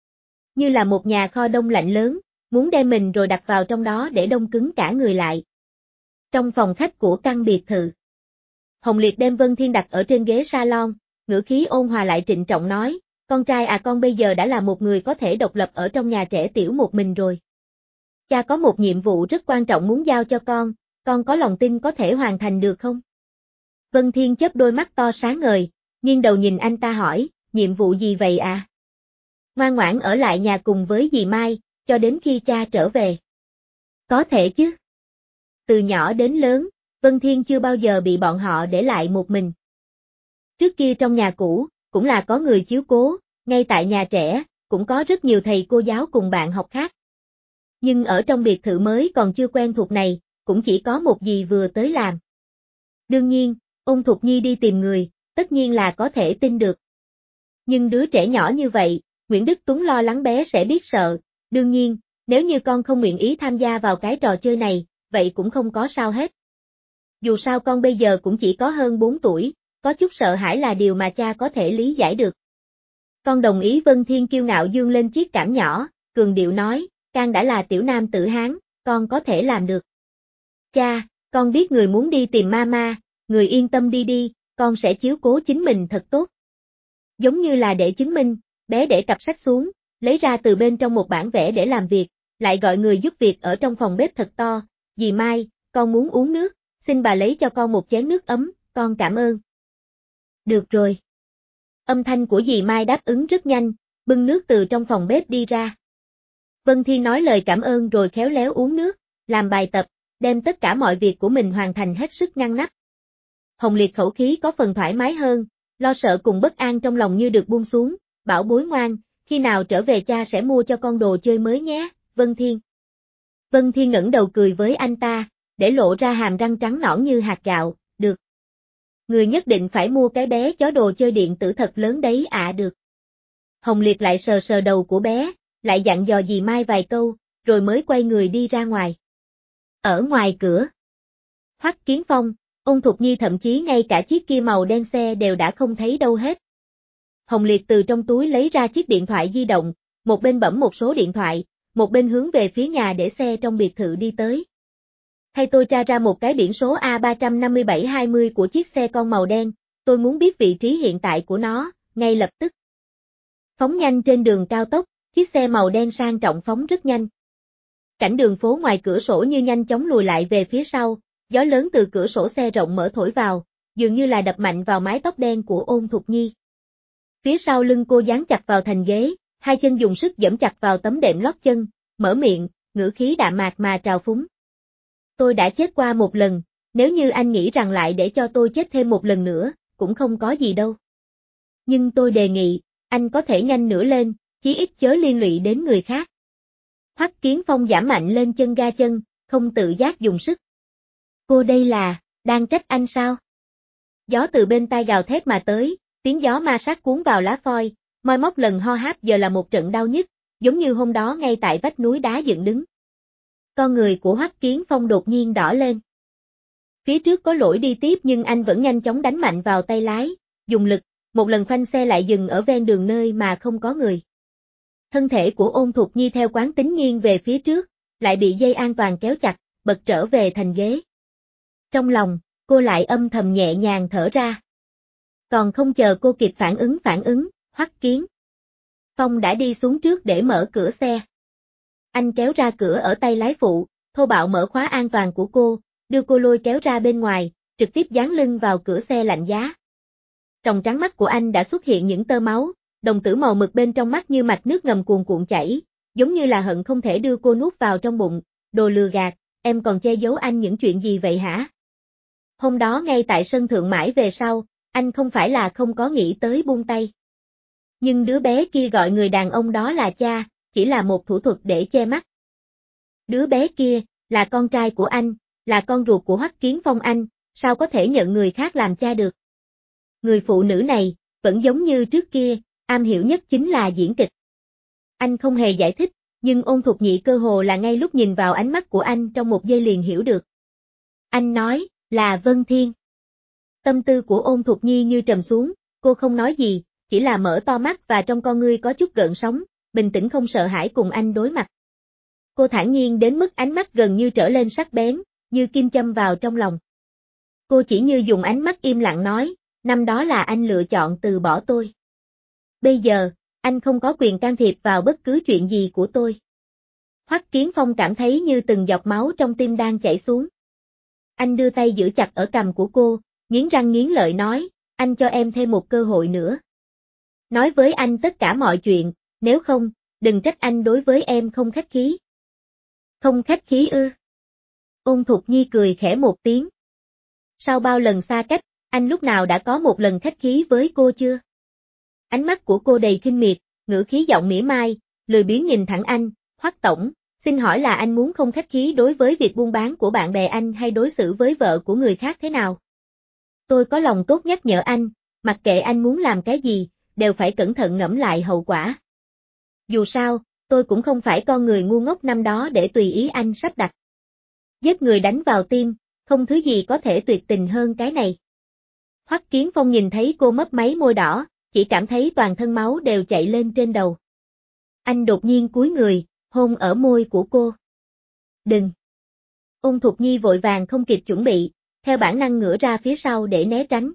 Như là một nhà kho đông lạnh lớn, muốn đem mình rồi đặt vào trong đó để đông cứng cả người lại. Trong phòng khách của căn biệt thự, Hồng Liệt đem Vân Thiên đặt ở trên ghế salon, ngữ khí ôn hòa lại trịnh trọng nói, con trai à, con bây giờ đã là một người có thể độc lập ở trong nhà trẻ tiểu một mình rồi. Cha có một nhiệm vụ rất quan trọng muốn giao cho con có lòng tin có thể hoàn thành được không? Vân Thiên chớp đôi mắt to sáng ngời, nghiêng đầu nhìn anh ta hỏi, nhiệm vụ gì vậy à? Ngoan ngoãn ở lại nhà cùng với dì Mai, cho đến khi cha trở về. Có thể chứ. Từ nhỏ đến lớn, Vân Thiên chưa bao giờ bị bọn họ để lại một mình. Trước kia trong nhà cũ, cũng là có người chiếu cố, ngay tại nhà trẻ, cũng có rất nhiều thầy cô giáo cùng bạn học khác. Nhưng ở trong biệt thự mới còn chưa quen thuộc này, cũng chỉ có một dì vừa tới làm. Đương nhiên, Ôn Thục Nhi đi tìm người, tất nhiên là có thể tin được. Nhưng đứa trẻ nhỏ như vậy, Nguyễn Đức Tuấn lo lắng bé sẽ biết sợ, đương nhiên, nếu như con không nguyện ý tham gia vào cái trò chơi này, vậy cũng không có sao hết. Dù sao con bây giờ cũng chỉ có hơn 4 tuổi, có chút sợ hãi là điều mà cha có thể lý giải được. Con đồng ý. Vân Thiên kiêu ngạo dương lên chiếc cảm nhỏ, cường điệu nói, Can đã là tiểu nam tử Hán, con có thể làm được. Cha, con biết người muốn đi tìm mama, người yên tâm đi, con sẽ chiếu cố chính mình thật tốt. Giống như là để chứng minh, bé để cặp sách xuống, lấy ra từ bên trong một bản vẽ để làm việc, lại gọi người giúp việc ở trong phòng bếp thật to, dì Mai, con muốn uống nước, xin bà lấy cho con một chén nước ấm, con cảm ơn. Được rồi. Âm thanh của dì Mai đáp ứng rất nhanh, bưng nước từ trong phòng bếp đi ra. Vân Thiên nói lời cảm ơn rồi khéo léo uống nước, làm bài tập, đem tất cả mọi việc của mình hoàn thành hết sức ngăn nắp. Hồng Liệt khẩu khí có phần thoải mái hơn, lo sợ cùng bất an trong lòng như được buông xuống, bảo bối ngoan, khi nào trở về cha sẽ mua cho con đồ chơi mới nhé, Vân Thiên. Vân Thiên ngẩng đầu cười với anh ta, để lộ ra hàm răng trắng nõn như hạt gạo, được. Người nhất định phải mua cái bé chó đồ chơi điện tử thật lớn đấy được. Hồng Liệt lại sờ sờ đầu của bé, lại dặn dò dì Mai vài câu, rồi mới quay người đi ra ngoài. Ở ngoài cửa, Hoắc Kiến Phong, Ôn Thục Nhi thậm chí ngay cả chiếc kia màu đen xe đều đã không thấy đâu hết. Hồng Liệt từ trong túi lấy ra chiếc điện thoại di động, một bên bấm một số điện thoại, một bên hướng về phía nhà để xe trong biệt thự đi tới. Thay tôi tra ra một cái biển số A35720 của chiếc xe con màu đen, tôi muốn biết vị trí hiện tại của nó, ngay lập tức. Phóng nhanh trên đường cao tốc, chiếc xe màu đen sang trọng phóng rất nhanh. Cảnh đường phố ngoài cửa sổ như nhanh chóng lùi lại về phía sau, gió lớn từ cửa sổ xe rộng mở thổi vào, dường như là đập mạnh vào mái tóc đen của Ôn Thục Nhi. Phía sau lưng cô dán chặt vào thành ghế, hai chân dùng sức giẫm chặt vào tấm đệm lót chân, mở miệng, ngữ khí đạm mạc mà trào phúng. Tôi đã chết qua một lần, nếu như anh nghĩ rằng lại để cho tôi chết thêm một lần nữa, cũng không có gì đâu. Nhưng tôi đề nghị, anh có thể nhanh nữa lên, chí ít chớ liên lụy đến người khác. Hoắc Kiến Phong giảm mạnh lên chân ga chân, không tự giác dùng sức. Cô đây là, đang trách anh sao? Gió từ bên tai gào thét mà tới, tiếng gió ma sát cuốn vào lá phoi, moi móc lần ho háp giờ là một trận đau nhức, giống như hôm đó ngay tại vách núi đá dựng đứng. Con người của Hoắc Kiến Phong đột nhiên đỏ lên. Phía trước có lỗi đi tiếp nhưng anh vẫn nhanh chóng đánh mạnh vào tay lái, dùng lực, một lần phanh xe lại dừng ở ven đường nơi mà không có người. Thân thể của Ôn Thục Nhi theo quán tính nghiêng về phía trước, lại bị dây an toàn kéo chặt, bật trở về thành ghế. Trong lòng, cô lại âm thầm nhẹ nhàng thở ra. Còn không chờ cô kịp phản ứng, Hoắc Kiến Phong đã đi xuống trước để mở cửa xe. Anh kéo ra cửa ở tay lái phụ, thô bạo mở khóa an toàn của cô, đưa cô lôi kéo ra bên ngoài, trực tiếp dán lưng vào cửa xe lạnh giá. Trong trắng mắt của anh đã xuất hiện những tơ máu, đồng tử màu mực bên trong mắt như mạch nước ngầm cuồn cuộn chảy, giống như là hận không thể đưa cô nuốt vào trong bụng, đồ lừa gạt, em còn che giấu anh những chuyện gì vậy hả? Hôm đó ngay tại sân thượng mãi về sau, anh không phải là không có nghĩ tới buông tay. Nhưng đứa bé kia gọi người đàn ông đó là cha, chỉ là một thủ thuật để che mắt. Đứa bé kia, là con trai của anh, là con ruột của Hoắc Kiến Phong anh, sao có thể nhận người khác làm cha được? Người phụ nữ này, vẫn giống như trước kia, am hiểu nhất chính là diễn kịch. Anh không hề giải thích, nhưng Ôn Thục Nhị cơ hồ là ngay lúc nhìn vào ánh mắt của anh trong một giây liền hiểu được. Anh nói, là Vân Thiên. Tâm tư của Ôn Thục Nhi như trầm xuống, cô không nói gì, chỉ là mở to mắt và trong con ngươi có chút gợn sóng, bình tĩnh không sợ hãi cùng anh đối mặt. Cô thản nhiên đến mức ánh mắt gần như trở lên sắc bén, như kim châm vào trong lòng. Cô chỉ như dùng ánh mắt im lặng nói, năm đó là anh lựa chọn từ bỏ tôi. Bây giờ, anh không có quyền can thiệp vào bất cứ chuyện gì của tôi. Hoắc Kiến Phong cảm thấy như từng giọt máu trong tim đang chảy xuống. Anh đưa tay giữ chặt ở cằm của cô, nghiến răng nghiến lợi nói, anh cho em thêm một cơ hội nữa. Nói với anh tất cả mọi chuyện, nếu không, đừng trách anh đối với em không khách khí. Không khách khí ư? Ôn Thục Nhi cười khẽ một tiếng. Sau bao lần xa cách, anh lúc nào đã có một lần khách khí với cô chưa? Ánh mắt của cô đầy khinh miệt, ngữ khí giọng mỉa mai, lười biếng nhìn thẳng anh, Hoắc tổng, xin hỏi là anh muốn không khách khí đối với việc buôn bán của bạn bè anh hay đối xử với vợ của người khác thế nào? Tôi có lòng tốt nhắc nhở anh, mặc kệ anh muốn làm cái gì, đều phải cẩn thận ngẫm lại hậu quả. Dù sao, tôi cũng không phải con người ngu ngốc năm đó để tùy ý anh sắp đặt. Giết người đánh vào tim, không thứ gì có thể tuyệt tình hơn cái này. Hoắc Kiến Phong nhìn thấy cô mấp máy môi đỏ, chỉ cảm thấy toàn thân máu đều chạy lên trên đầu. Anh đột nhiên cúi người, hôn ở môi của cô. Đừng! Ôn Thục Nhi vội vàng không kịp chuẩn bị, theo bản năng ngửa ra phía sau để né tránh.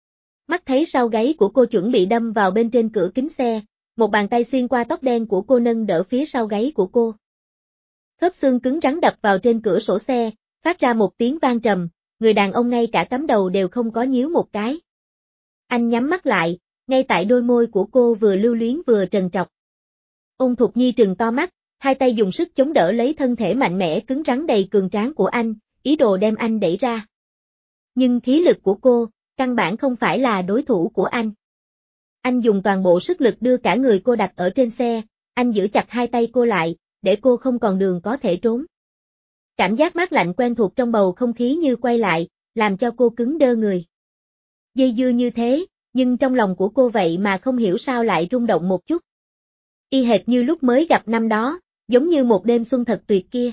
Mắt thấy sau gáy của cô chuẩn bị đâm vào bên trên cửa kính xe, một bàn tay xuyên qua tóc đen của cô nâng đỡ phía sau gáy của cô. Khớp xương cứng rắn đập vào trên cửa sổ xe, phát ra một tiếng vang trầm, người đàn ông ngay cả cắm đầu đều không có nhíu một cái. Anh nhắm mắt lại, ngay tại đôi môi của cô vừa lưu luyến vừa trần trọc. Ôn Thục Nhi trừng to mắt, hai tay dùng sức chống đỡ lấy thân thể mạnh mẽ cứng rắn đầy cường tráng của anh, ý đồ đem anh đẩy ra. Nhưng khí lực của cô, căn bản không phải là đối thủ của anh. Anh dùng toàn bộ sức lực đưa cả người cô đặt ở trên xe, anh giữ chặt hai tay cô lại, để cô không còn đường có thể trốn. Cảm giác mát lạnh quen thuộc trong bầu không khí như quay lại, làm cho cô cứng đơ người. Dây dưa như thế, nhưng trong lòng của cô vậy mà không hiểu sao lại rung động một chút. Y hệt như lúc mới gặp năm đó, giống như một đêm xuân thật tuyệt kia.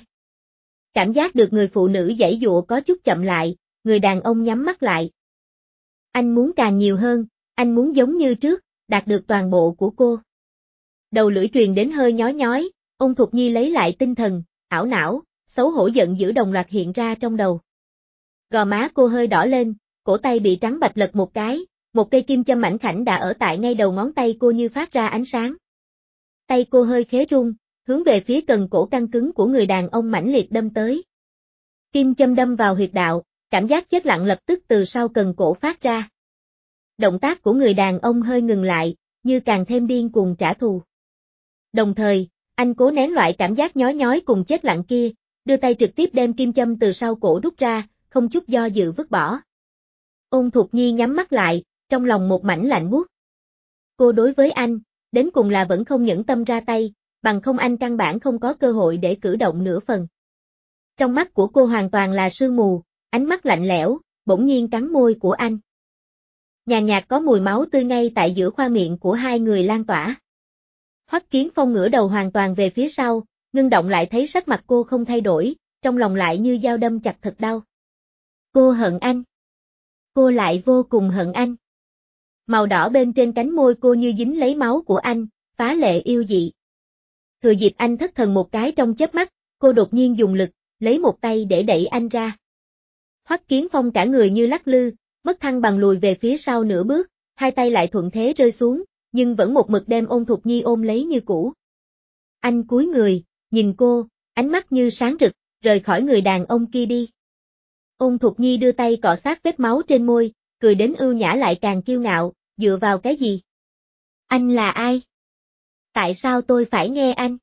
Cảm giác được người phụ nữ giãy giụa có chút chậm lại, người đàn ông nhắm mắt lại. Anh muốn càng nhiều hơn, anh muốn giống như trước, đạt được toàn bộ của cô. Đầu lưỡi truyền đến hơi nhói nhói, Ôn Thục Nhi lấy lại tinh thần, ảo não, xấu hổ giận dữ đồng loạt hiện ra trong đầu. Gò má cô hơi đỏ lên, cổ tay bị trắng bạch lật một cái, một cây kim châm mảnh khảnh đã ở tại ngay đầu ngón tay cô như phát ra ánh sáng. Tay cô hơi khẽ run, hướng về phía cần cổ căng cứng của người đàn ông mãnh liệt đâm tới. Kim châm đâm vào huyệt đạo, cảm giác chết lặng lập tức từ sau cần cổ phát ra. Động tác của người đàn ông hơi ngừng lại, như càng thêm điên cuồng trả thù. Đồng thời, anh cố nén loại cảm giác nhói nhói cùng chết lặng kia, đưa tay trực tiếp đem kim châm từ sau cổ rút ra, không chút do dự vứt bỏ. Ôn Thục Nhi nhắm mắt lại, trong lòng một mảnh lạnh buốt. Cô đối với anh, đến cùng là vẫn không nhẫn tâm ra tay, bằng không anh căn bản không có cơ hội để cử động nửa phần. Trong mắt của cô hoàn toàn là sương mù, ánh mắt lạnh lẽo, bỗng nhiên cắn môi của anh. Nhàn nhạt có mùi máu tươi ngay tại giữa khoang miệng của hai người lan tỏa. Hoắc Kiến Phong ngửa đầu hoàn toàn về phía sau, ngưng động lại thấy sắc mặt cô không thay đổi, trong lòng lại như dao đâm chặt thật đau. Cô hận anh. Cô lại vô cùng hận anh. Màu đỏ bên trên cánh môi cô như dính lấy máu của anh, phá lệ yêu dị. Thừa dịp anh thất thần một cái trong chớp mắt, cô đột nhiên dùng lực, lấy một tay để đẩy anh ra. Hoắc Kiến Phong cả người như lắc lư, mất thăng bằng lùi về phía sau nửa bước, hai tay lại thuận thế rơi xuống, nhưng vẫn một mực đem Ôn Thục Nhi ôm lấy như cũ. Anh cúi người, nhìn cô, ánh mắt như sáng rực, rời khỏi người đàn ông kia đi. Ôn Thục Nhi đưa tay cọ sát vết máu trên môi, cười đến ưu nhã lại càng kiêu ngạo, dựa vào cái gì? Anh là ai? Tại sao tôi phải nghe anh?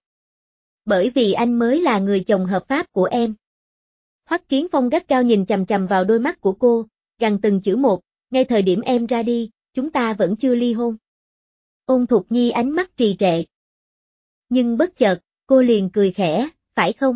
Bởi vì anh mới là người chồng hợp pháp của em. Hoắc Kiến Phong gắt gao nhìn chằm chằm vào đôi mắt của cô, gằn từng chữ một, ngay thời điểm em ra đi, chúng ta vẫn chưa ly hôn. Ôn Thục Nhi ánh mắt trì trệ. Nhưng bất chợt, cô liền cười khẽ, phải không?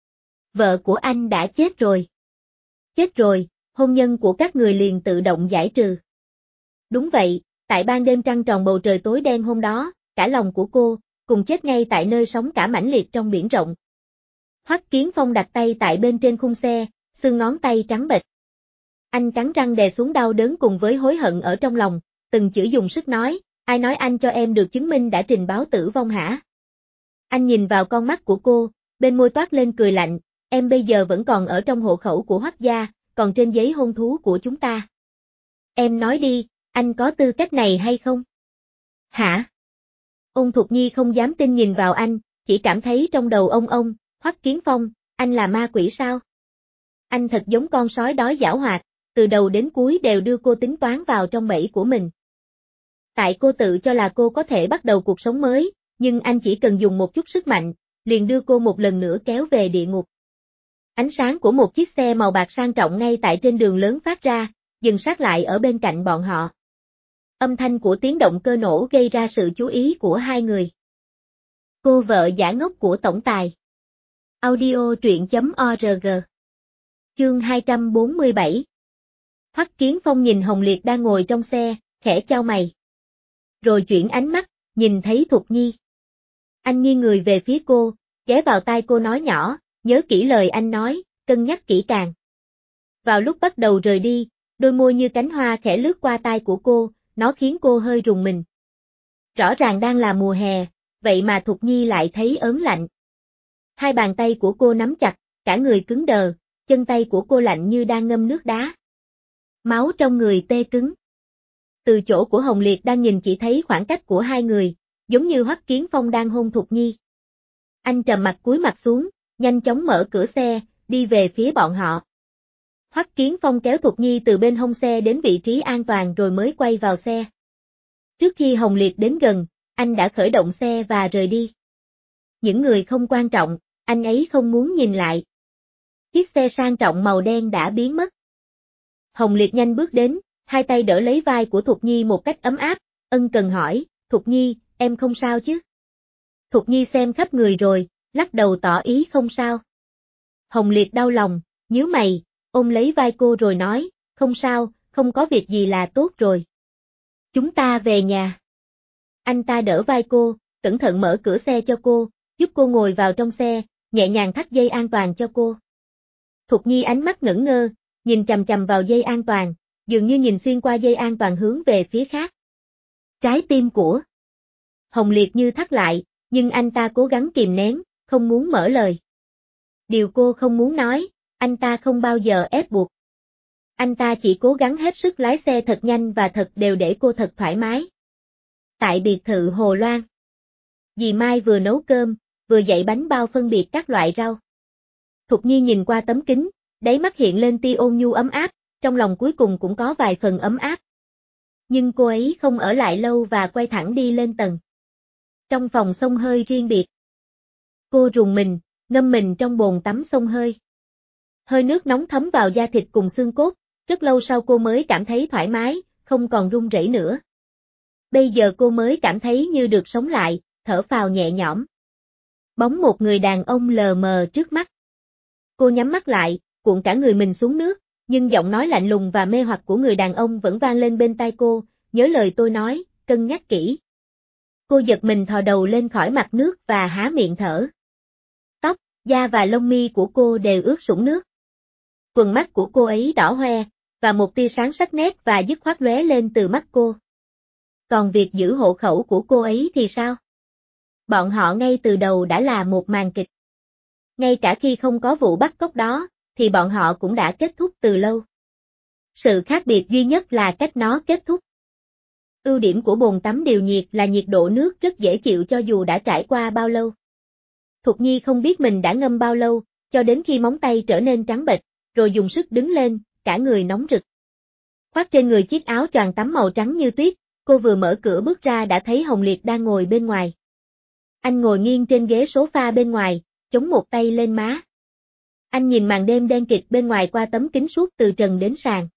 Vợ của anh đã chết rồi. Chết rồi, hôn nhân của các người liền tự động giải trừ. Đúng vậy, tại ban đêm trăng tròn bầu trời tối đen hôm đó, cả lòng của cô, cùng chết ngay tại nơi sóng cả mãnh liệt trong biển rộng. Hoắc Kiến Phong đặt tay tại bên trên khung xe, xương ngón tay trắng bệch. Anh cắn răng đè xuống đau đớn cùng với hối hận ở trong lòng, từng chữ dùng sức nói, ai nói anh cho em được chứng minh đã trình báo tử vong hả? Anh nhìn vào con mắt của cô, bên môi toát lên cười lạnh, em bây giờ vẫn còn ở trong hộ khẩu của Hoắc gia, còn trên giấy hôn thú của chúng ta. Em nói đi, anh có tư cách này hay không? Hả? Ôn Thục Nhi không dám tin nhìn vào anh, chỉ cảm thấy trong đầu ông, Hoắc Kiến Phong, anh là ma quỷ sao? Anh thật giống con sói đói giảo hoạt, từ đầu đến cuối đều đưa cô tính toán vào trong bẫy của mình. Tại cô tự cho là cô có thể bắt đầu cuộc sống mới, nhưng anh chỉ cần dùng một chút sức mạnh, liền đưa cô một lần nữa kéo về địa ngục. Ánh sáng của một chiếc xe màu bạc sang trọng ngay tại trên đường lớn phát ra, dừng sát lại ở bên cạnh bọn họ. Âm thanh của tiếng động cơ nổ gây ra sự chú ý của hai người. Cô vợ giả ngốc của tổng tài. Audio truyện.org. Chương 247. Hoắc Kiến Phong nhìn Hồng Liệt đang ngồi trong xe, khẽ chau mày. Rồi chuyển ánh mắt, nhìn thấy Thục Nhi. Anh nghiêng người về phía cô, ghé vào tai cô nói nhỏ, nhớ kỹ lời anh nói, cân nhắc kỹ càng. Vào lúc bắt đầu rời đi, đôi môi như cánh hoa khẽ lướt qua tai của cô, nó khiến cô hơi rùng mình. Rõ ràng đang là mùa hè, vậy mà Thục Nhi lại thấy ớn lạnh. Hai bàn tay của cô nắm chặt, cả người cứng đờ, chân tay của cô lạnh như đang ngâm nước đá. Máu trong người tê cứng. Từ chỗ của Hồng Liệt đang nhìn chỉ thấy khoảng cách của hai người, giống như Hoắc Kiến Phong đang hôn Thục Nhi. Anh trầm mặt cúi mặt xuống, nhanh chóng mở cửa xe, đi về phía bọn họ. Hoắc Kiến Phong kéo Thục Nhi từ bên hông xe đến vị trí an toàn rồi mới quay vào xe. Trước khi Hồng Liệt đến gần, anh đã khởi động xe và rời đi. Những người không quan trọng, anh ấy không muốn nhìn lại. Chiếc xe sang trọng màu đen đã biến mất. Hồng Liệt nhanh bước đến, hai tay đỡ lấy vai của Thục Nhi một cách ấm áp, ân cần hỏi, Thục Nhi, em không sao chứ? Thục Nhi xem khắp người rồi, lắc đầu tỏ ý không sao. Hồng Liệt đau lòng, nhíu mày, ôm lấy vai cô rồi nói, không sao, không có việc gì là tốt rồi. Chúng ta về nhà. Anh ta đỡ vai cô, cẩn thận mở cửa xe cho cô, giúp cô ngồi vào trong xe, nhẹ nhàng thắt dây an toàn cho cô. Thục Nhi ánh mắt ngẩn ngơ, nhìn chằm chằm vào dây an toàn, dường như nhìn xuyên qua dây an toàn hướng về phía khác. Trái tim của Hồng Liệt như thắt lại, nhưng anh ta cố gắng kìm nén, không muốn mở lời. Điều cô không muốn nói, anh ta không bao giờ ép buộc. Anh ta chỉ cố gắng hết sức lái xe thật nhanh và thật đều để cô thật thoải mái. Tại biệt thự Hồ Loan, dì Mai vừa nấu cơm, vừa dạy bánh bao phân biệt các loại rau. Thục Nhi nhìn qua tấm kính, đáy mắt hiện lên tia ôn nhu ấm áp, trong lòng cuối cùng cũng có vài phần ấm áp. Nhưng cô ấy không ở lại lâu và quay thẳng đi lên tầng. Trong phòng xông hơi riêng biệt, cô rùng mình, ngâm mình trong bồn tắm xông hơi. Hơi nước nóng thấm vào da thịt cùng xương cốt, rất lâu sau cô mới cảm thấy thoải mái, không còn run rẩy nữa. Bây giờ cô mới cảm thấy như được sống lại, thở phào nhẹ nhõm. Bóng một người đàn ông lờ mờ trước mắt. Cô nhắm mắt lại, cuộn cả người mình xuống nước, nhưng giọng nói lạnh lùng và mê hoặc của người đàn ông vẫn vang lên bên tai cô, nhớ lời tôi nói, cân nhắc kỹ. Cô giật mình thò đầu lên khỏi mặt nước và há miệng thở. Tóc, da và lông mi của cô đều ướt sũng nước. Quầng mắt của cô ấy đỏ hoe, và một tia sáng sắc nét và dứt khoát lóe lên từ mắt cô. Còn việc giữ hộ khẩu của cô ấy thì sao? Bọn họ ngay từ đầu đã là một màn kịch. Ngay cả khi không có vụ bắt cóc đó, thì bọn họ cũng đã kết thúc từ lâu. Sự khác biệt duy nhất là cách nó kết thúc. Ưu điểm của bồn tắm điều nhiệt là nhiệt độ nước rất dễ chịu cho dù đã trải qua bao lâu. Thục Nhi không biết mình đã ngâm bao lâu, cho đến khi móng tay trở nên trắng bệch, rồi dùng sức đứng lên, cả người nóng rực. Khoác trên người chiếc áo choàng tắm màu trắng như tuyết, cô vừa mở cửa bước ra đã thấy Hồng Liệt đang ngồi bên ngoài. Anh ngồi nghiêng trên ghế sofa bên ngoài, chống một tay lên má. Anh nhìn màn đêm đen kịt bên ngoài qua tấm kính suốt từ trần đến sàn.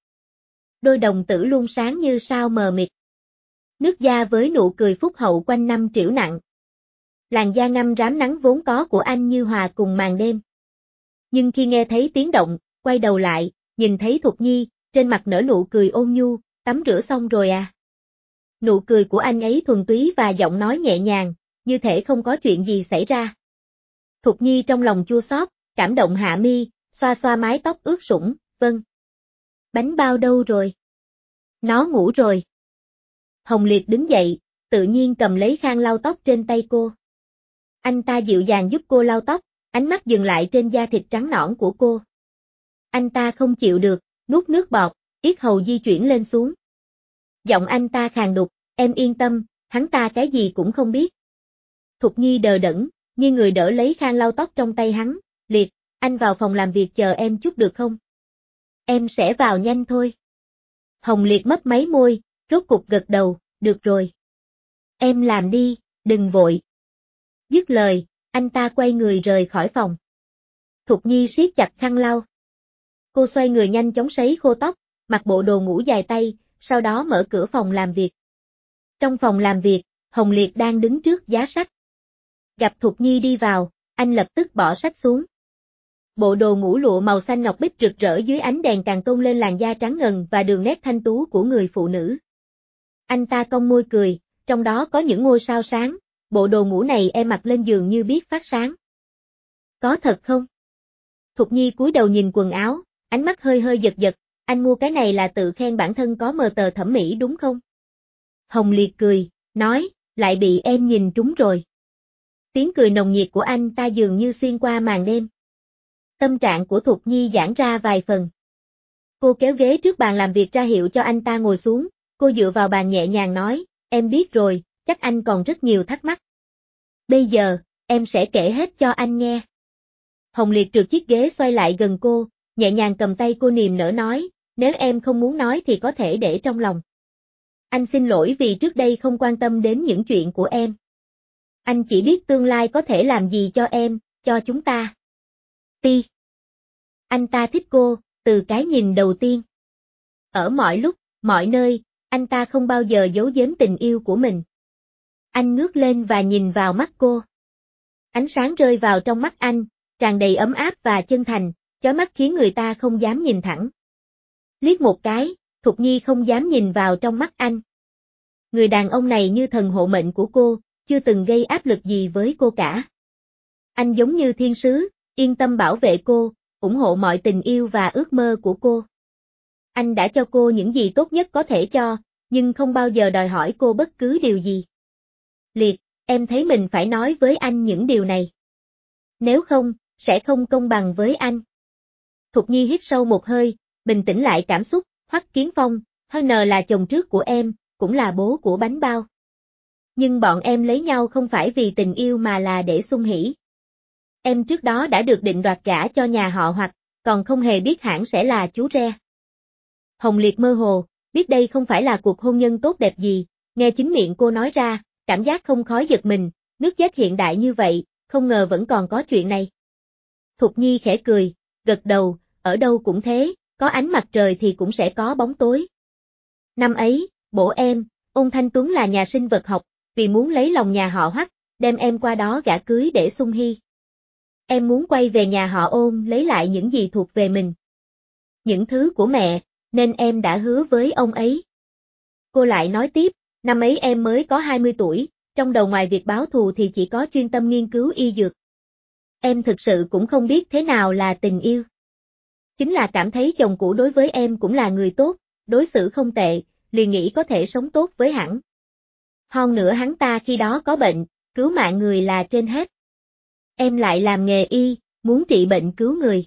Đôi đồng tử luôn sáng như sao mờ mịt. Nước da với nụ cười phúc hậu quanh năm trĩu nặng. Làn da ngăm rám nắng vốn có của anh như hòa cùng màn đêm. Nhưng khi nghe thấy tiếng động, quay đầu lại, nhìn thấy Thục Nhi, trên mặt nở nụ cười ôn nhu, tắm rửa xong rồi à? Nụ cười của anh ấy thuần túy và giọng nói nhẹ nhàng, như thể không có chuyện gì xảy ra. Thục Nhi trong lòng chua xót, cảm động hạ mi, xoa xoa mái tóc ướt sũng, vâng. Bánh bao đâu rồi? Nó ngủ rồi. Hồng Liệt đứng dậy, tự nhiên cầm lấy khăn lau tóc trên tay cô. Anh ta dịu dàng giúp cô lau tóc, ánh mắt dừng lại trên da thịt trắng nõn của cô. Anh ta không chịu được, nuốt nước bọt, yết hầu di chuyển lên xuống. Giọng anh ta khàn đục, em yên tâm, hắn ta cái gì cũng không biết. Thục Nhi đờ đẫn, như người đỡ lấy khăn lau tóc trong tay hắn, Liệt, anh vào phòng làm việc chờ em chút được không? Em sẽ vào nhanh thôi. Hồng Liệt mấp máy môi, rốt cục gật đầu, được rồi. Em làm đi, đừng vội. Dứt lời, anh ta quay người rời khỏi phòng. Thục Nhi siết chặt khăn lau. Cô xoay người nhanh chóng sấy khô tóc, mặc bộ đồ ngủ dài tay, sau đó mở cửa phòng làm việc. Trong phòng làm việc, Hồng Liệt đang đứng trước giá sách. Gặp Thục Nhi đi vào, anh lập tức bỏ sách xuống. Bộ đồ ngủ lụa màu xanh ngọc bích rực rỡ dưới ánh đèn càng tôn lên làn da trắng ngần và đường nét thanh tú của người phụ nữ. Anh ta cong môi cười, trong đó có những ngôi sao sáng, bộ đồ ngủ này em mặc lên giường như biết phát sáng. Có thật không? Thục Nhi cúi đầu nhìn quần áo, ánh mắt hơi hơi giật giật, anh mua cái này là tự khen bản thân có mờ tờ thẩm mỹ đúng không? Hồng Liệt cười, nói, lại bị em nhìn trúng rồi. Tiếng cười nồng nhiệt của anh ta dường như xuyên qua màn đêm. Tâm trạng của Thục Nhi giãn ra vài phần. Cô kéo ghế trước bàn làm việc ra hiệu cho anh ta ngồi xuống, cô dựa vào bàn nhẹ nhàng nói, em biết rồi, chắc anh còn rất nhiều thắc mắc. Bây giờ, em sẽ kể hết cho anh nghe. Hồng Liệt trượt chiếc ghế xoay lại gần cô, nhẹ nhàng cầm tay cô niềm nở nói, nếu em không muốn nói thì có thể để trong lòng. Anh xin lỗi vì trước đây không quan tâm đến những chuyện của em. Anh chỉ biết tương lai có thể làm gì cho em, cho chúng ta. Ti. Anh ta thích cô, từ cái nhìn đầu tiên. Ở mọi lúc, mọi nơi, anh ta không bao giờ giấu giếm tình yêu của mình. Anh ngước lên và nhìn vào mắt cô. Ánh sáng rơi vào trong mắt anh, tràn đầy ấm áp và chân thành, chói mắt khiến người ta không dám nhìn thẳng. Liếc một cái, Thục Nhi không dám nhìn vào trong mắt anh. Người đàn ông này như thần hộ mệnh của cô, chưa từng gây áp lực gì với cô cả. Anh giống như thiên sứ, yên tâm bảo vệ cô, ủng hộ mọi tình yêu và ước mơ của cô. Anh đã cho cô những gì tốt nhất có thể cho, nhưng không bao giờ đòi hỏi cô bất cứ điều gì. Liệt, em thấy mình phải nói với anh những điều này. Nếu không, sẽ không công bằng với anh. Thục Nhi hít sâu một hơi, bình tĩnh lại cảm xúc, Hoắc Kiến Phong, HN là chồng trước của em, cũng là bố của bánh bao. Nhưng bọn em lấy nhau không phải vì tình yêu mà là để xung hỉ. Em trước đó đã được định đoạt gả cho nhà họ Hoắc, còn không hề biết hãng sẽ là chú re. Hồng Liệt mơ hồ, biết đây không phải là cuộc hôn nhân tốt đẹp gì, nghe chính miệng cô nói ra, cảm giác không khói giật mình, nước chết hiện đại như vậy, không ngờ vẫn còn có chuyện này. Thục Nhi khẽ cười, gật đầu, ở đâu cũng thế, có ánh mặt trời thì cũng sẽ có bóng tối. Năm ấy, bố em, Ôn Thanh Tuấn là nhà sinh vật học, vì muốn lấy lòng nhà họ Hoắc, đem em qua đó gả cưới để xung hy. Em muốn quay về nhà họ Ôn lấy lại những gì thuộc về mình. Những thứ của mẹ, nên em đã hứa với ông ấy. Cô lại nói tiếp, năm ấy em mới có 20 tuổi, trong đầu ngoài việc báo thù thì chỉ có chuyên tâm nghiên cứu y dược. Em thực sự cũng không biết thế nào là tình yêu. Chính là cảm thấy chồng cũ đối với em cũng là người tốt, đối xử không tệ, liền nghĩ có thể sống tốt với hẳn. Hơn nữa hắn ta khi đó có bệnh, cứu mạng người là trên hết. Em lại làm nghề y, muốn trị bệnh cứu người.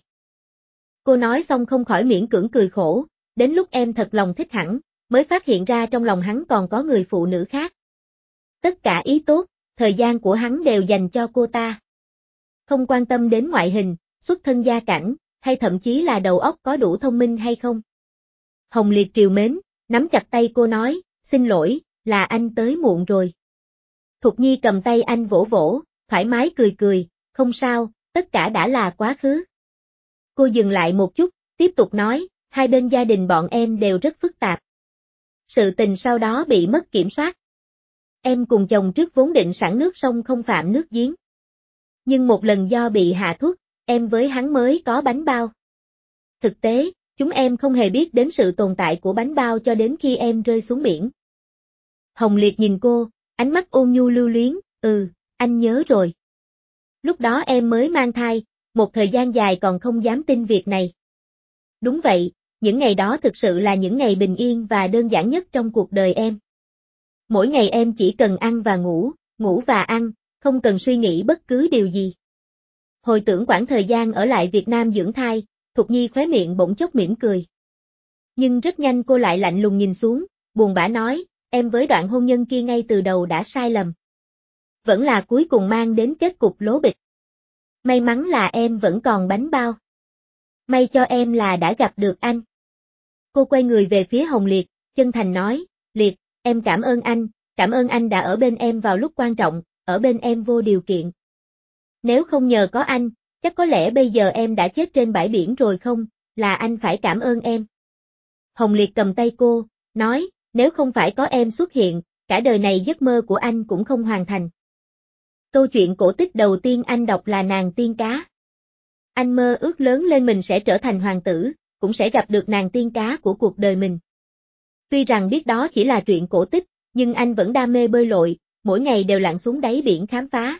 Cô nói xong không khỏi miễn cưỡng cười khổ, đến lúc em thật lòng thích hẳn, mới phát hiện ra trong lòng hắn còn có người phụ nữ khác. Tất cả ý tốt, thời gian của hắn đều dành cho cô ta. Không quan tâm đến ngoại hình, xuất thân gia cảnh, hay thậm chí là đầu óc có đủ thông minh hay không. Hồng Liệt trìu mến, nắm chặt tay cô nói, xin lỗi, là anh tới muộn rồi. Thục Nhi cầm tay anh vỗ vỗ, thoải mái cười cười, không sao, tất cả đã là quá khứ. Cô dừng lại một chút, tiếp tục nói, hai bên gia đình bọn em đều rất phức tạp. Sự tình sau đó bị mất kiểm soát. Em cùng chồng trước vốn định sẵn nước sông không phạm nước giếng. Nhưng một lần do bị hạ thuốc, em với hắn mới có bánh bao. Thực tế, chúng em không hề biết đến sự tồn tại của bánh bao cho đến khi em rơi xuống biển. Hồng Liệt nhìn cô, ánh mắt ôn nhu lưu luyến, anh nhớ rồi. Lúc đó em mới mang thai, một thời gian dài còn không dám tin việc này. Đúng vậy, những ngày đó thực sự là những ngày bình yên và đơn giản nhất trong cuộc đời em. Mỗi ngày em chỉ cần ăn và ngủ, ngủ và ăn, không cần suy nghĩ bất cứ điều gì. Hồi tưởng quãng thời gian ở lại Việt Nam dưỡng thai, Thục Nhi khóe miệng bỗng chốc mỉm cười. Nhưng rất nhanh cô lại lạnh lùng nhìn xuống, buồn bã nói, em với đoạn hôn nhân kia ngay từ đầu đã sai lầm. Vẫn là cuối cùng mang đến kết cục lố bịch. May mắn là em vẫn còn bánh bao. May cho em là đã gặp được anh. Cô quay người về phía Hồng Liệt, chân thành nói, Liệt, em cảm ơn anh đã ở bên em vào lúc quan trọng, ở bên em vô điều kiện. Nếu không nhờ có anh, chắc có lẽ bây giờ em đã chết trên bãi biển rồi không, là anh phải cảm ơn em. Hồng Liệt cầm tay cô, nói, nếu không phải có em xuất hiện, cả đời này giấc mơ của anh cũng không hoàn thành. Câu chuyện cổ tích đầu tiên anh đọc là Nàng tiên cá. Anh mơ ước lớn lên mình sẽ trở thành hoàng tử, cũng sẽ gặp được nàng tiên cá của cuộc đời mình. Tuy rằng biết đó chỉ là truyện cổ tích, nhưng anh vẫn đam mê bơi lội, mỗi ngày đều lặn xuống đáy biển khám phá.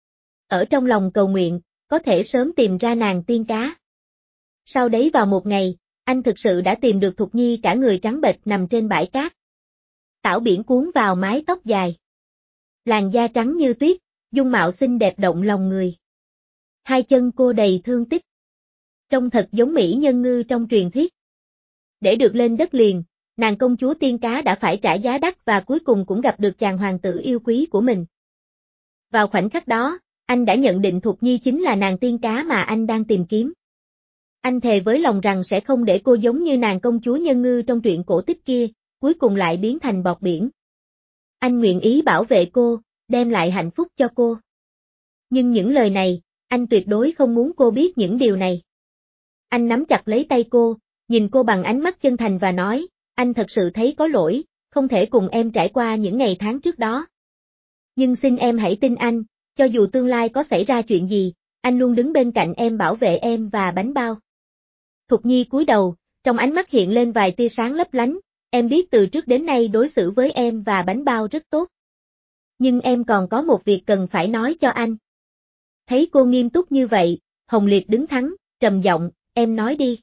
Ở trong lòng cầu nguyện, có thể sớm tìm ra nàng tiên cá. Sau đấy vào một ngày, anh thực sự đã tìm được Thục Nhi cả người trắng bệch nằm trên bãi cát. Tảo biển cuốn vào mái tóc dài. Làn da trắng như tuyết, dung mạo xinh đẹp động lòng người. Hai chân cô đầy thương tích. Trông thật giống mỹ nhân ngư trong truyền thuyết. Để được lên đất liền, nàng công chúa tiên cá đã phải trả giá đắt và cuối cùng cũng gặp được chàng hoàng tử yêu quý của mình. Vào khoảnh khắc đó, anh đã nhận định Thục Nhi chính là nàng tiên cá mà anh đang tìm kiếm. Anh thề với lòng rằng sẽ không để cô giống như nàng công chúa nhân ngư trong truyện cổ tích kia, cuối cùng lại biến thành bọt biển. Anh nguyện ý bảo vệ cô, đem lại hạnh phúc cho cô. Nhưng những lời này, anh tuyệt đối không muốn cô biết những điều này. Anh nắm chặt lấy tay cô, nhìn cô bằng ánh mắt chân thành và nói, anh thật sự thấy có lỗi, không thể cùng em trải qua những ngày tháng trước đó. Nhưng xin em hãy tin anh, cho dù tương lai có xảy ra chuyện gì, anh luôn đứng bên cạnh em bảo vệ em và bánh bao. Thục Nhi cúi đầu, trong ánh mắt hiện lên vài tia sáng lấp lánh, em biết từ trước đến nay đối xử với em và bánh bao rất tốt. Nhưng em còn có một việc cần phải nói cho anh. Thấy cô nghiêm túc như vậy, Hồng Liệt đứng thẳng, trầm giọng, em nói đi.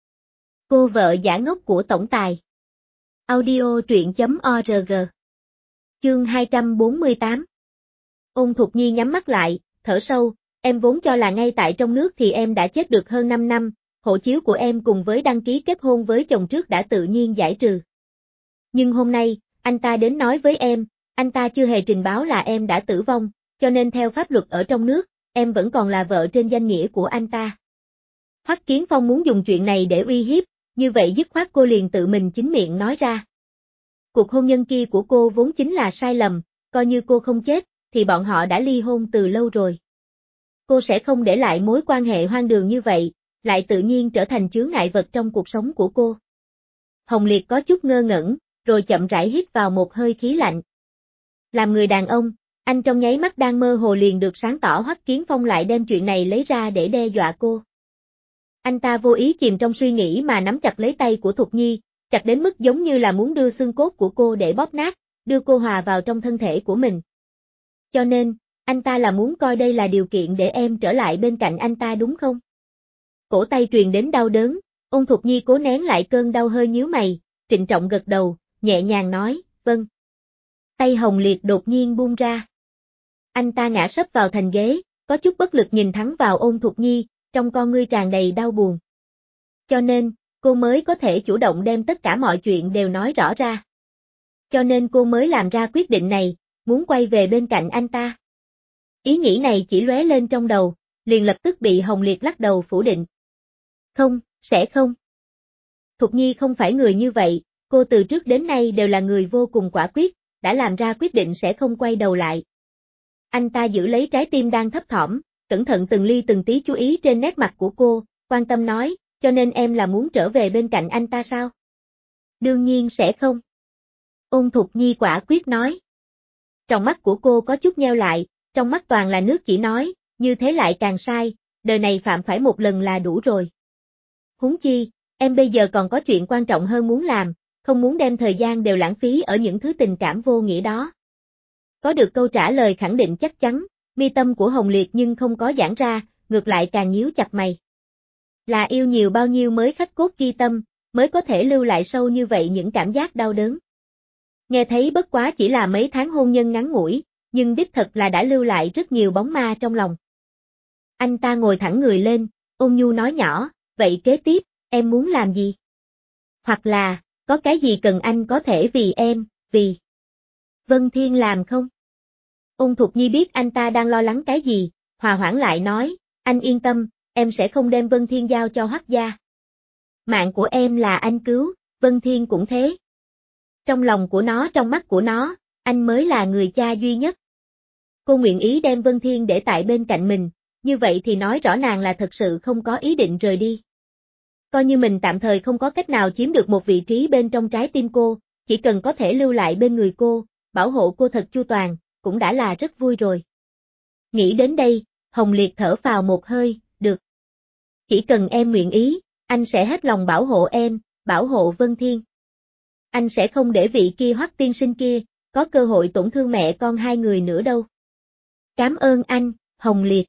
Cô vợ giả ngốc của tổng tài. Audio truyện.org. Chương 248. Ôn Thục Nhi nhắm mắt lại, thở sâu, em vốn cho là ngay tại trong nước thì em đã chết được hơn 5 năm, hộ chiếu của em cùng với đăng ký kết hôn với chồng trước đã tự nhiên giải trừ. Nhưng hôm nay, anh ta đến nói với em, anh ta chưa hề trình báo là em đã tử vong, cho nên theo pháp luật ở trong nước, em vẫn còn là vợ trên danh nghĩa của anh ta. Hoắc Kiến Phong muốn dùng chuyện này để uy hiếp, như vậy dứt khoát cô liền tự mình chính miệng nói ra. Cuộc hôn nhân kia của cô vốn chính là sai lầm, coi như cô không chết, thì bọn họ đã ly hôn từ lâu rồi. Cô sẽ không để lại mối quan hệ hoang đường như vậy, lại tự nhiên trở thành chướng ngại vật trong cuộc sống của cô. Hồng Liệt có chút ngơ ngẩn, rồi chậm rãi hít vào một hơi khí lạnh. Làm người đàn ông, anh trong nháy mắt đang mơ hồ liền được sáng tỏ Hoắc Kiến Phong lại đem chuyện này lấy ra để đe dọa cô. Anh ta vô ý chìm trong suy nghĩ mà nắm chặt lấy tay của Thục Nhi, chặt đến mức giống như là muốn đưa xương cốt của cô để bóp nát, đưa cô hòa vào trong thân thể của mình. Cho nên, anh ta là muốn coi đây là điều kiện để em trở lại bên cạnh anh ta đúng không? Cổ tay truyền đến đau đớn, Ôn Thục Nhi cố nén lại cơn đau hơi nhíu mày, trịnh trọng gật đầu, nhẹ nhàng nói, vâng. Tay Hồng Liệt đột nhiên buông ra. Anh ta ngã sấp vào thành ghế, có chút bất lực nhìn thẳng vào Ôn Thục Nhi, trong con ngươi tràn đầy đau buồn. Cho nên, cô mới có thể chủ động đem tất cả mọi chuyện đều nói rõ ra. Cho nên cô mới làm ra quyết định này, muốn quay về bên cạnh anh ta. Ý nghĩ này chỉ lóe lên trong đầu, liền lập tức bị Hồng Liệt lắc đầu phủ định. Không, sẽ không. Thục Nhi không phải người như vậy, cô từ trước đến nay đều là người vô cùng quả quyết, đã làm ra quyết định sẽ không quay đầu lại. Anh ta giữ lấy trái tim đang thấp thỏm, cẩn thận từng ly từng tí chú ý trên nét mặt của cô, quan tâm nói, cho nên em là muốn trở về bên cạnh anh ta sao? Đương nhiên sẽ không. Ôn Thục Nhi quả quyết nói. Trong mắt của cô có chút nheo lại, trong mắt toàn là nước chỉ nói, như thế lại càng sai, đời này phạm phải một lần là đủ rồi. Huống chi, em bây giờ còn có chuyện quan trọng hơn muốn làm, không muốn đem thời gian đều lãng phí ở những thứ tình cảm vô nghĩa đó. Có được câu trả lời khẳng định chắc chắn, mi tâm của Hồng Liệt nhưng không có giãn ra, ngược lại càng nhíu chặt mày. Là yêu nhiều bao nhiêu mới khắc cốt ghi tâm, mới có thể lưu lại sâu như vậy những cảm giác đau đớn. Nghe thấy bất quá chỉ là mấy tháng hôn nhân ngắn ngủi, nhưng đích thật là đã lưu lại rất nhiều bóng ma trong lòng. Anh ta ngồi thẳng người lên, ôn nhu nói nhỏ, vậy kế tiếp, em muốn làm gì? Hoặc là, có cái gì cần anh có thể vì em, vì Vân Thiên làm không? Ôn Thục Nhi biết anh ta đang lo lắng cái gì, hòa hoãn lại nói, anh yên tâm, em sẽ không đem Vân Thiên giao cho Hoắc gia. Mạng của em là anh cứu, Vân Thiên cũng thế. Trong lòng của nó, trong mắt của nó, anh mới là người cha duy nhất. Cô nguyện ý đem Vân Thiên để tại bên cạnh mình, như vậy thì nói rõ nàng là thật sự không có ý định rời đi. Coi như mình tạm thời không có cách nào chiếm được một vị trí bên trong trái tim cô, chỉ cần có thể lưu lại bên người cô, bảo hộ cô thật chu toàn, cũng đã là rất vui rồi. Nghĩ đến đây, Hồng Liệt thở phào một hơi, được. Chỉ cần em nguyện ý, anh sẽ hết lòng bảo hộ em, bảo hộ Vân Thiên. Anh sẽ không để vị kia Hoắc tiên sinh kia, có cơ hội tổn thương mẹ con hai người nữa đâu. Cảm ơn anh, Hồng Liệt.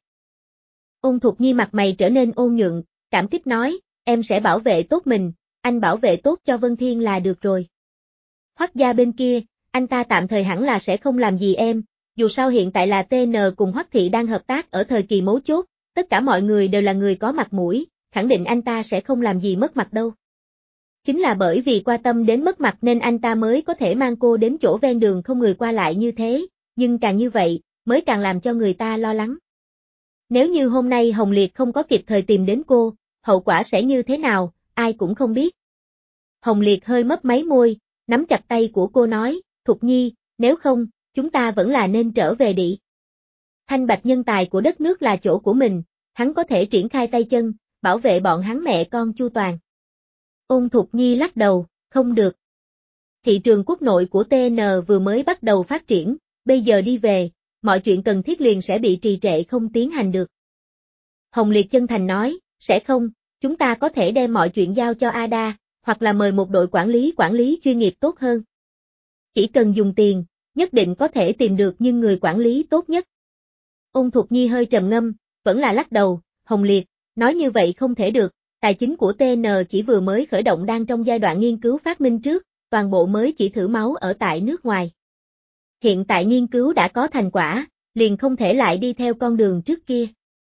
Ôn Thục Nhi mặt mày trở nên ôn nhuận, cảm kích nói, em sẽ bảo vệ tốt mình, anh bảo vệ tốt cho Vân Thiên là được rồi. Hoắc gia bên kia, anh ta tạm thời hẳn là sẽ không làm gì em, dù sao hiện tại là TN cùng Hoắc Thị đang hợp tác ở thời kỳ mấu chốt, tất cả mọi người đều là người có mặt mũi, khẳng định anh ta sẽ không làm gì mất mặt đâu. Chính là bởi vì quan tâm đến mất mặt nên anh ta mới có thể mang cô đến chỗ ven đường không người qua lại như thế, nhưng càng như vậy, mới càng làm cho người ta lo lắng. Nếu như hôm nay Hồng Liệt không có kịp thời tìm đến cô, hậu quả sẽ như thế nào, ai cũng không biết. Hồng Liệt hơi mấp máy môi, nắm chặt tay của cô nói, Thục Nhi, nếu không, chúng ta vẫn là nên trở về đi. Thanh bạch nhân tài của đất nước là chỗ của mình, hắn có thể triển khai tay chân, bảo vệ bọn hắn mẹ con chu toàn. Ôn Thục Nhi lắc đầu, không được, Thị trường quốc nội của TN vừa mới bắt đầu phát triển, bây giờ đi về, mọi chuyện cần thiết liền sẽ bị trì trệ không tiến hành được. Hồng Liệt chân thành nói, sẽ không, chúng ta có thể đem mọi chuyện giao cho Ada, hoặc là mời một đội quản lý chuyên nghiệp tốt hơn. Chỉ cần dùng tiền, nhất định có thể tìm được nhưng người quản lý tốt nhất. Ôn Thục Nhi hơi trầm ngâm, vẫn là lắc đầu, Hồng Liệt, nói như vậy không thể được, tài chính của TN chỉ vừa mới khởi động đang trong giai đoạn nghiên cứu phát minh trước, toàn bộ mới chỉ thử máu ở tại nước ngoài. Hiện tại nghiên cứu đã có thành quả, liền không thể lại đi theo con đường trước kia.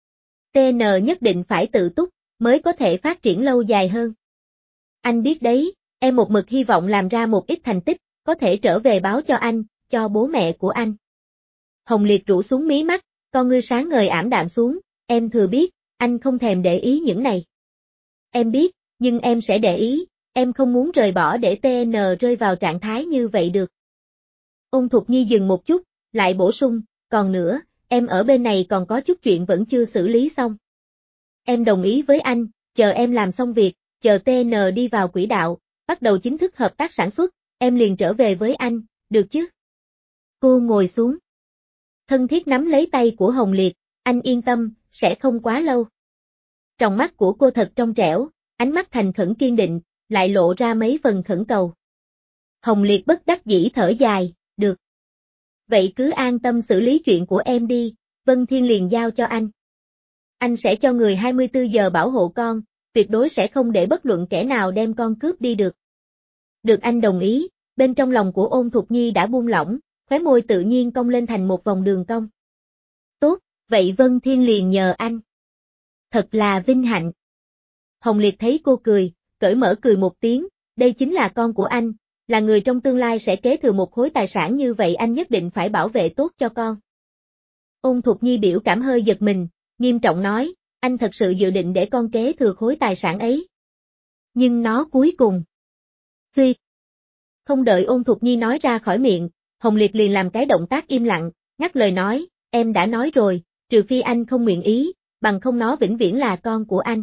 TN nhất định phải tự túc, mới có thể phát triển lâu dài hơn. Anh biết đấy, em một mực hy vọng làm ra một ít thành tích, có thể trở về báo cho anh, cho bố mẹ của anh. Hồng Liệt rũ xuống mí mắt, con ngươi sáng ngời ảm đạm xuống, em thừa biết, anh không thèm để ý những này. Em biết, nhưng em sẽ để ý, em không muốn rời bỏ để TN rơi vào trạng thái như vậy được. Ôn Thục Nhi dừng một chút, lại bổ sung, còn nữa, em ở bên này còn có chút chuyện vẫn chưa xử lý xong. Em đồng ý với anh, chờ em làm xong việc, chờ TN đi vào quỹ đạo, bắt đầu chính thức hợp tác sản xuất, em liền trở về với anh, được chứ? Cô ngồi xuống. Thân thiết nắm lấy tay của Hồng Liệt, anh yên tâm, sẽ không quá lâu. Tròng mắt của cô thật trong trẻo, ánh mắt thành khẩn kiên định, lại lộ ra mấy phần khẩn cầu. Hồng Liệt bất đắc dĩ thở dài, được. Vậy cứ an tâm xử lý chuyện của em đi, Vân Thiên liền giao cho anh. Anh sẽ cho người 24 giờ bảo hộ con, tuyệt đối sẽ không để bất luận kẻ nào đem con cướp đi được. Được anh đồng ý, bên trong lòng của Ôn Thục Nhi đã buông lỏng, khóe môi tự nhiên cong lên thành một vòng đường cong. Tốt, vậy Vân Thiên liền nhờ anh. Thật là vinh hạnh. Hồng Liệt thấy cô cười, cởi mở cười một tiếng, đây chính là con của anh, là người trong tương lai sẽ kế thừa một khối tài sản như vậy anh nhất định phải bảo vệ tốt cho con. Ôn Thục Nhi biểu cảm hơi giật mình, nghiêm trọng nói, anh thật sự dự định để con kế thừa khối tài sản ấy. Nhưng nó cuối cùng. Phi. Không đợi Ôn Thục Nhi nói ra khỏi miệng, Hồng Liệt liền làm cái động tác im lặng, ngắt lời nói, em đã nói rồi, trừ phi anh không nguyện ý, bằng không nó vĩnh viễn là con của anh.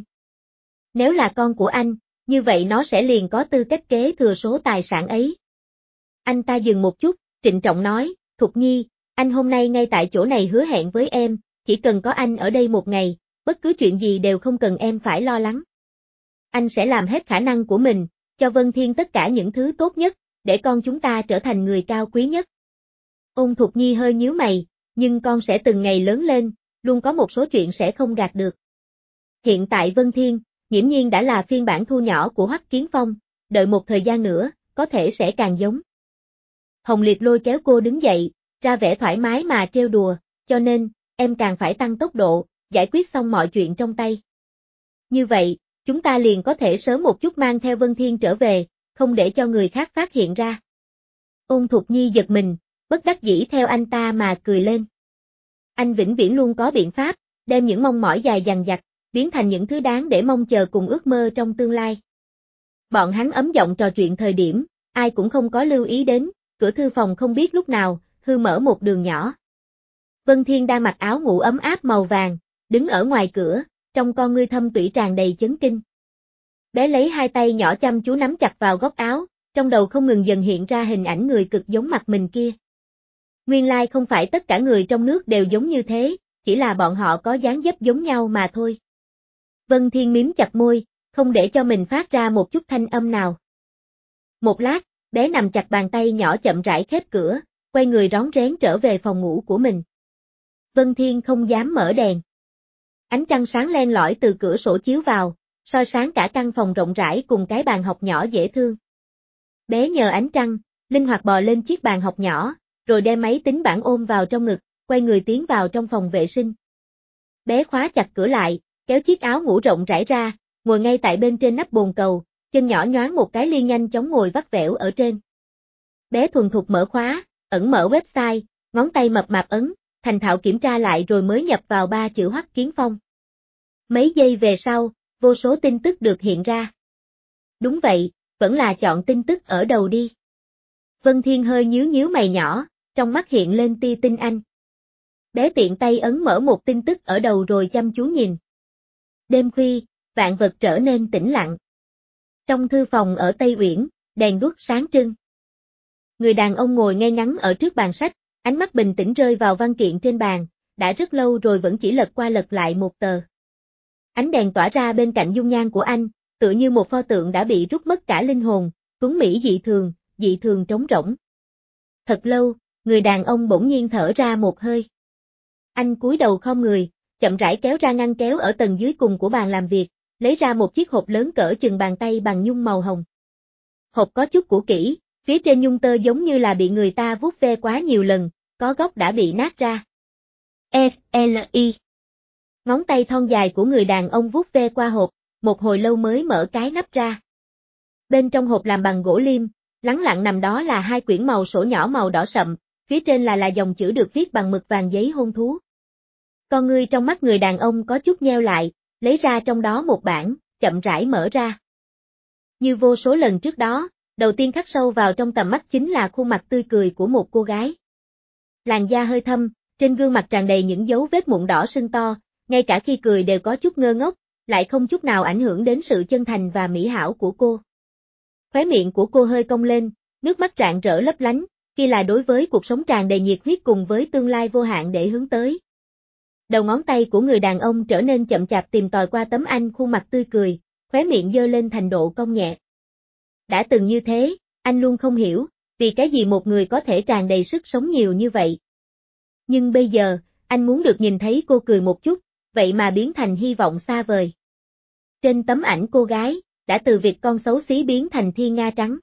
Nếu là con của anh, như vậy nó sẽ liền có tư cách kế thừa số tài sản ấy. Anh ta dừng một chút, trịnh trọng nói, Thục Nhi, anh hôm nay ngay tại chỗ này hứa hẹn với em, chỉ cần có anh ở đây một ngày, bất cứ chuyện gì đều không cần em phải lo lắng. Anh sẽ làm hết khả năng của mình, cho Vân Thiên tất cả những thứ tốt nhất, để con chúng ta trở thành người cao quý nhất. Ôn Thục Nhi hơi nhíu mày, nhưng con sẽ từng ngày lớn lên, luôn có một số chuyện sẽ không gạt được. Hiện tại Vân Thiên, nghiễm nhiên đã là phiên bản thu nhỏ của Hoắc Kiến Phong, đợi một thời gian nữa, có thể sẽ càng giống. Hồng Liệt lôi kéo cô đứng dậy, ra vẻ thoải mái mà trêu đùa, cho nên, em càng phải tăng tốc độ, giải quyết xong mọi chuyện trong tay. Như vậy, chúng ta liền có thể sớm một chút mang theo Vân Thiên trở về, không để cho người khác phát hiện ra. Ôn Thục Nhi giật mình, bất đắc dĩ theo anh ta mà cười lên. Anh vĩnh viễn luôn có biện pháp, đem những mong mỏi dài dằng dặc, biến thành những thứ đáng để mong chờ cùng ước mơ trong tương lai. Bọn hắn ấm giọng trò chuyện thời điểm, ai cũng không có lưu ý đến, cửa thư phòng không biết lúc nào, hư mở một đường nhỏ. Vân Thiên đang mặc áo ngủ ấm áp màu vàng, đứng ở ngoài cửa, trong con ngươi thâm tủy tràn đầy chấn kinh. Bé lấy hai tay nhỏ chăm chú nắm chặt vào góc áo, trong đầu không ngừng dần hiện ra hình ảnh người cực giống mặt mình kia. Nguyên lai không phải tất cả người trong nước đều giống như thế, chỉ là bọn họ có dáng dấp giống nhau mà thôi. Vân Thiên mím chặt môi, không để cho mình phát ra một chút thanh âm nào. Một lát, bé nằm chặt bàn tay nhỏ chậm rãi khép cửa, quay người rón rén trở về phòng ngủ của mình. Vân Thiên không dám mở đèn. Ánh trăng sáng len lỏi từ cửa sổ chiếu vào, soi sáng cả căn phòng rộng rãi cùng cái bàn học nhỏ dễ thương. Bé nhờ ánh trăng, linh hoạt bò lên chiếc bàn học nhỏ, rồi đem máy tính bảng ôm vào trong ngực, quay người tiến vào trong phòng vệ sinh. Bé khóa chặt cửa lại, kéo chiếc áo ngủ rộng rãi ra, ngồi ngay tại bên trên nắp bồn cầu, chân nhỏ nhoáng một cái liên nhanh chóng ngồi vắt vẻo ở trên. Bé thuần thục mở khóa, ẩn mở website, ngón tay mập mạp ấn, thành thạo kiểm tra lại rồi mới nhập vào 3 chữ Hoắc Kiến Phong. Mấy giây về sau, vô số tin tức được hiện ra. Đúng vậy, vẫn là chọn tin tức ở đầu đi. Vân Thiên hơi nhíu mày nhỏ, trong mắt hiện lên tia tinh anh. Bé tiện tay ấn mở một tin tức ở đầu rồi chăm chú nhìn. Đêm khuya, vạn vật trở nên tĩnh lặng. Trong thư phòng ở Tây Uyển, đèn đuốc sáng trưng. Người đàn ông ngồi ngay ngắn ở trước bàn sách, ánh mắt bình tĩnh rơi vào văn kiện trên bàn, đã rất lâu rồi vẫn chỉ lật qua lật lại một tờ. Ánh đèn tỏa ra bên cạnh dung nhan của anh, tựa như một pho tượng đã bị rút mất cả linh hồn, tuấn mỹ dị thường trống rỗng. Thật lâu, người đàn ông bỗng nhiên thở ra một hơi. Anh cúi đầu khom người, chậm rãi kéo ra ngăn kéo ở tầng dưới cùng của bàn làm việc, lấy ra một chiếc hộp lớn cỡ chừng bàn tay bằng nhung màu hồng. Hộp có chút cũ kỹ, phía trên nhung tơ giống như là bị người ta vuốt ve quá nhiều lần, có góc đã bị nát ra. F.L.I. Ngón tay thon dài của người đàn ông vuốt ve qua hộp, một hồi lâu mới mở cái nắp ra. Bên trong hộp làm bằng gỗ liêm, lắng lặng nằm đó là 2 quyển màu sổ nhỏ màu đỏ sậm, phía trên là dòng chữ được viết bằng mực vàng giấy hôn thú. Con ngươi trong mắt người đàn ông có chút nheo lại, lấy ra trong đó một bản, chậm rãi mở ra. Như vô số lần trước đó, đầu tiên khắc sâu vào trong tầm mắt chính là khuôn mặt tươi cười của một cô gái. Làn da hơi thâm, trên gương mặt tràn đầy những dấu vết mụn đỏ sưng to, ngay cả khi cười đều có chút ngơ ngốc, lại không chút nào ảnh hưởng đến sự chân thành và mỹ hảo của cô. Khóe miệng của cô hơi cong lên, nước mắt rạng rỡ lấp lánh, kia là đối với cuộc sống tràn đầy nhiệt huyết cùng với tương lai vô hạn để hướng tới. Đầu ngón tay của người đàn ông trở nên chậm chạp tìm tòi qua tấm anh khuôn mặt tươi cười, khóe miệng giơ lên thành độ cong nhẹ. Đã từng như thế, anh luôn không hiểu, vì cái gì một người có thể tràn đầy sức sống nhiều như vậy. Nhưng bây giờ, anh muốn được nhìn thấy cô cười một chút, vậy mà biến thành hy vọng xa vời. Trên tấm ảnh cô gái, đã từ việc con xấu xí biến thành thiên nga trắng.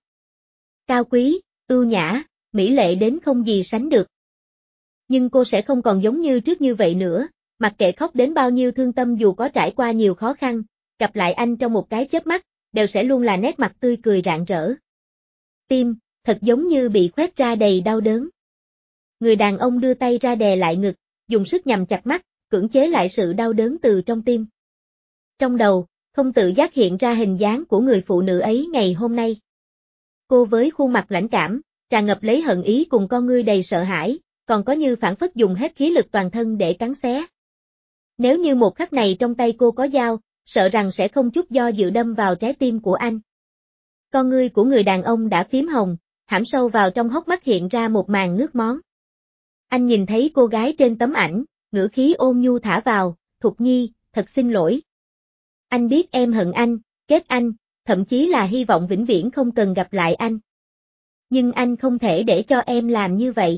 Cao quý, ưu nhã, mỹ lệ đến không gì sánh được. Nhưng cô sẽ không còn giống như trước như vậy nữa, mặc kệ khóc đến bao nhiêu thương tâm dù có trải qua nhiều khó khăn, gặp lại anh trong một cái chớp mắt, đều sẽ luôn là nét mặt tươi cười rạng rỡ. Tim, thật giống như bị khoét ra đầy đau đớn. Người đàn ông đưa tay ra đè lại ngực, dùng sức nhằm chặt mắt, cưỡng chế lại sự đau đớn từ trong tim. Trong đầu, không tự giác hiện ra hình dáng của người phụ nữ ấy ngày hôm nay. Cô với khuôn mặt lãnh cảm, tràn ngập lấy hận ý cùng con ngươi đầy sợ hãi, còn có như phản phất dùng hết khí lực toàn thân để cắn xé. Nếu như một khắc này trong tay cô có dao, sợ rằng sẽ không chút do dự đâm vào trái tim của anh. Con ngươi của người đàn ông đã phím hồng, hãm sâu vào trong hốc mắt hiện ra một màn nước món. Anh nhìn thấy cô gái trên tấm ảnh, ngữ khí ôn nhu thả vào, Thục Nhi, thật xin lỗi. Anh biết em hận anh, ghét anh, thậm chí là hy vọng vĩnh viễn không cần gặp lại anh. Nhưng anh không thể để cho em làm như vậy.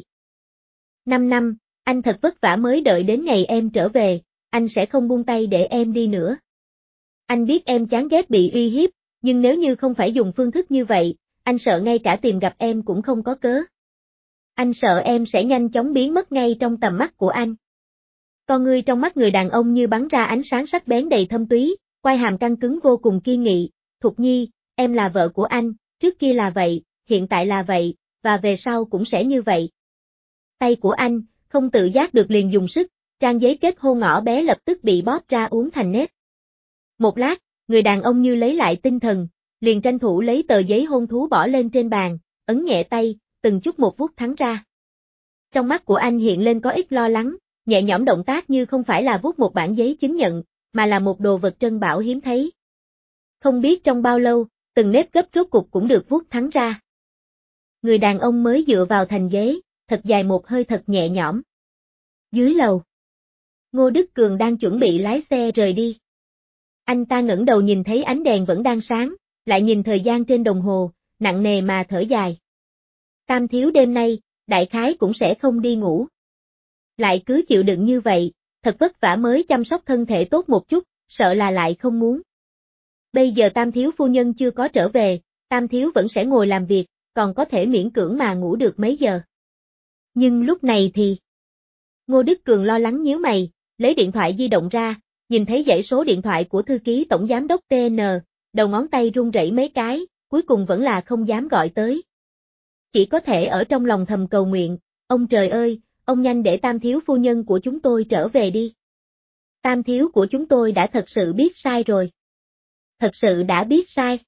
5 năm, anh thật vất vả mới đợi đến ngày em trở về, anh sẽ không buông tay để em đi nữa. Anh biết em chán ghét bị uy hiếp, nhưng nếu như không phải dùng phương thức như vậy, anh sợ ngay cả tìm gặp em cũng không có cớ. Anh sợ em sẽ nhanh chóng biến mất ngay trong tầm mắt của anh. Con ngươi trong mắt người đàn ông như bắn ra ánh sáng sắc bén đầy thâm túy, quai hàm căng cứng vô cùng kiên nghị. Thục Nhi, em là vợ của anh, trước kia là vậy, hiện tại là vậy, và về sau cũng sẽ như vậy. Tay của anh, không tự giác được liền dùng sức, trang giấy kết hôn ngõ bé lập tức bị bóp ra uốn thành nếp. Một lát, người đàn ông như lấy lại tinh thần, liền tranh thủ lấy tờ giấy hôn thú bỏ lên trên bàn, ấn nhẹ tay, từng chút một vuốt thắng ra. Trong mắt của anh hiện lên có ít lo lắng, nhẹ nhõm động tác như không phải là vuốt một bản giấy chứng nhận, mà là một đồ vật trân bảo hiếm thấy. Không biết trong bao lâu, từng nếp gấp rốt cục cũng được vuốt thắng ra. Người đàn ông mới dựa vào thành ghế, thật dài một hơi thật nhẹ nhõm. Dưới lầu, Ngô Đức Cường đang chuẩn bị lái xe rời đi. Anh ta ngẩng đầu nhìn thấy ánh đèn vẫn đang sáng, lại nhìn thời gian trên đồng hồ, nặng nề mà thở dài. Tam thiếu đêm nay, đại khái cũng sẽ không đi ngủ. Lại cứ chịu đựng như vậy, thật vất vả mới chăm sóc thân thể tốt một chút, sợ là lại không muốn. Bây giờ Tam thiếu phu nhân chưa có trở về, Tam thiếu vẫn sẽ ngồi làm việc, còn có thể miễn cưỡng mà ngủ được mấy giờ. Nhưng lúc này thì... Ngô Đức Cường lo lắng nhíu mày, lấy điện thoại di động ra, nhìn thấy dãy số điện thoại của thư ký tổng giám đốc TN, đầu ngón tay run rẩy mấy cái, cuối cùng vẫn là không dám gọi tới. Chỉ có thể ở trong lòng thầm cầu nguyện, ông trời ơi, ông nhanh để Tam thiếu phu nhân của chúng tôi trở về đi. Tam thiếu của chúng tôi đã thật sự biết sai rồi. Thật sự đã biết sai.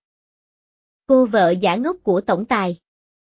Cô vợ giả ngốc của tổng tài.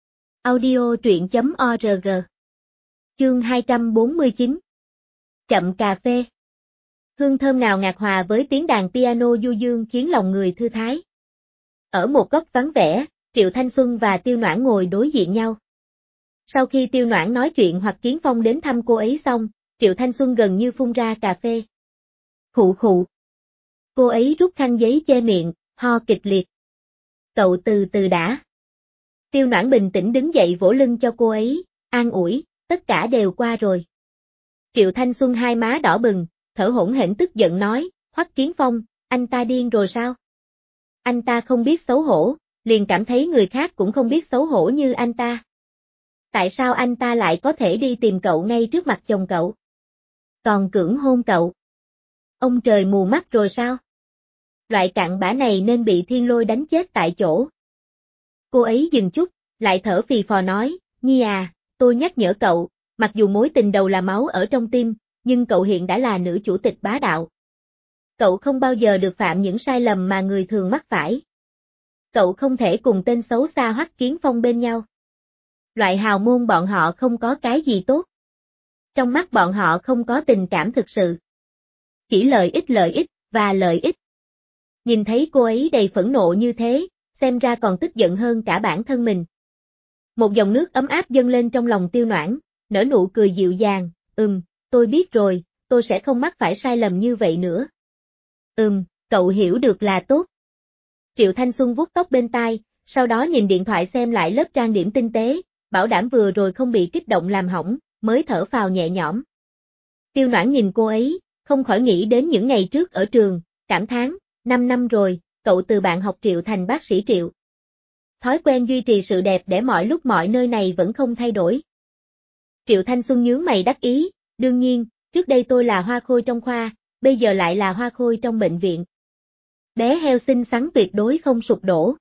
Audio truyện.org. Chương 249. Chậm cà phê. Hương thơm nào ngạt hòa với tiếng đàn piano du dương khiến lòng người thư thái. Ở một góc vắng vẻ, Triệu Thanh Xuân và Tiêu Noãn ngồi đối diện nhau. Sau khi Tiêu Noãn nói chuyện hoặc Kiến Phong đến thăm cô ấy xong, Triệu Thanh Xuân gần như phun ra cà phê. Khụ khụ. Cô ấy rút khăn giấy che miệng, ho kịch liệt. Cậu từ từ đã. Tiêu Noãn bình tĩnh đứng dậy vỗ lưng cho cô ấy, an ủi, tất cả đều qua rồi. Triệu Thanh Xuân hai má đỏ bừng, thở hổn hển tức giận nói, Hoắc Kiến Phong, anh ta điên rồi sao? Anh ta không biết xấu hổ, liền cảm thấy người khác cũng không biết xấu hổ như anh ta. Tại sao anh ta lại có thể đi tìm cậu ngay trước mặt chồng cậu? Còn cưỡng hôn cậu? Ông trời mù mắt rồi sao? Loại cặn bã này nên bị thiên lôi đánh chết tại chỗ. Cô ấy dừng chút, lại thở phì phò nói, Nhi à, tôi nhắc nhở cậu, mặc dù mối tình đầu là máu ở trong tim, nhưng cậu hiện đã là nữ chủ tịch bá đạo. Cậu không bao giờ được phạm những sai lầm mà người thường mắc phải. Cậu không thể cùng tên xấu xa Hoắc Kiến Phong bên nhau. Loại hào môn bọn họ không có cái gì tốt. Trong mắt bọn họ không có tình cảm thực sự. Chỉ lợi ích, và lợi ích. Nhìn thấy cô ấy đầy phẫn nộ như thế, xem ra còn tức giận hơn cả bản thân mình. Một dòng nước ấm áp dâng lên trong lòng Tiêu Noãn, nở nụ cười dịu dàng, tôi biết rồi, tôi sẽ không mắc phải sai lầm như vậy nữa. Cậu hiểu được là tốt. Triệu Thanh Xuân vuốt tóc bên tai, sau đó nhìn điện thoại xem lại lớp trang điểm tinh tế, bảo đảm vừa rồi không bị kích động làm hỏng, mới thở phào nhẹ nhõm. Tiêu Noãn nhìn cô ấy, không khỏi nghĩ đến những ngày trước ở trường, cảm thán, 5 năm rồi, cậu từ bạn học Triệu thành bác sĩ Triệu. Thói quen duy trì sự đẹp để mọi lúc mọi nơi này vẫn không thay đổi. Triệu Thanh Xuân nhướng mày đắc ý, đương nhiên, trước đây tôi là hoa khôi trong khoa, bây giờ lại là hoa khôi trong bệnh viện. Bé heo xinh xắn tuyệt đối không sụp đổ.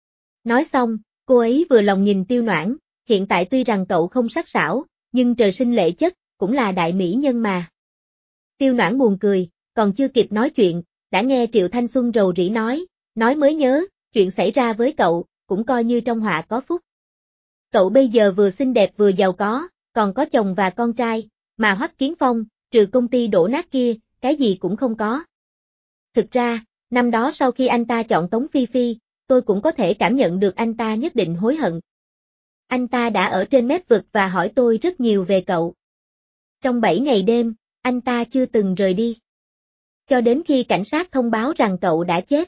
Nói xong, cô ấy vừa lòng nhìn Tiêu Noãn, hiện tại tuy rằng cậu không sắc sảo, nhưng trời sinh lệ chất, cũng là đại mỹ nhân mà. Tiêu Noãn buồn cười, còn chưa kịp nói chuyện, đã nghe Triệu Thanh Xuân rầu rĩ nói mới nhớ, chuyện xảy ra với cậu, cũng coi như trong họa có phúc. Cậu bây giờ vừa xinh đẹp vừa giàu có, còn có chồng và con trai, mà Hoắc Kiến Phong, trừ công ty đổ nát kia, cái gì cũng không có. Thực ra, năm đó sau khi anh ta chọn Tống Phi Phi, tôi cũng có thể cảm nhận được anh ta nhất định hối hận. Anh ta đã ở trên mép vực và hỏi tôi rất nhiều về cậu. Trong 7 ngày đêm, anh ta chưa từng rời đi. Cho đến khi cảnh sát thông báo rằng cậu đã chết.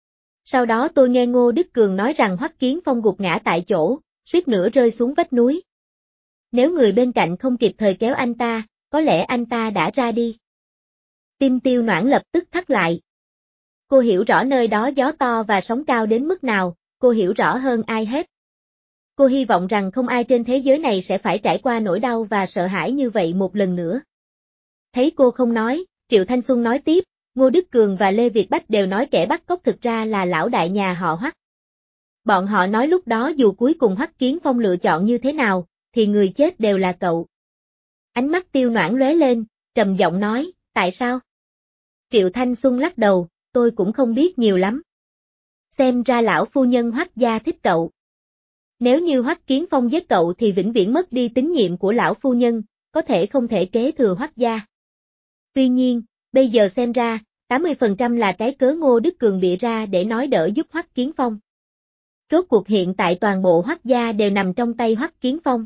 Sau đó tôi nghe Ngô Đức Cường nói rằng Hoắc Kiến Phong gục ngã tại chỗ, suýt nữa rơi xuống vách núi. Nếu người bên cạnh không kịp thời kéo anh ta, có lẽ anh ta đã ra đi. Tim Tiêu Noãn lập tức thắt lại. Cô hiểu rõ nơi đó gió to và sóng cao đến mức nào, cô hiểu rõ hơn ai hết. Cô hy vọng rằng không ai trên thế giới này sẽ phải trải qua nỗi đau và sợ hãi như vậy một lần nữa. Thấy cô không nói, Triệu Thanh Xuân nói tiếp, Ngô Đức Cường và Lê Việt Bách đều nói kẻ bắt cóc thực ra là lão đại nhà họ Hoắc. Bọn họ nói lúc đó dù cuối cùng Hoắc Kiến Phong lựa chọn như thế nào, thì người chết đều là cậu. Ánh mắt Tiêu Noãn lóe lên, trầm giọng nói, tại sao? Triệu Thanh Xuân lắc đầu, tôi cũng không biết nhiều lắm. Xem ra lão phu nhân Hoắc gia thích cậu. Nếu như Hoắc Kiến Phong giết cậu thì vĩnh viễn mất đi tín nhiệm của lão phu nhân, có thể không thể kế thừa Hoắc gia. Tuy nhiên, bây giờ xem ra, 80% là cái cớ Ngô Đức Cường bịa ra để nói đỡ giúp Hoắc Kiến Phong. Rốt cuộc hiện tại toàn bộ Hoắc gia đều nằm trong tay Hoắc Kiến Phong.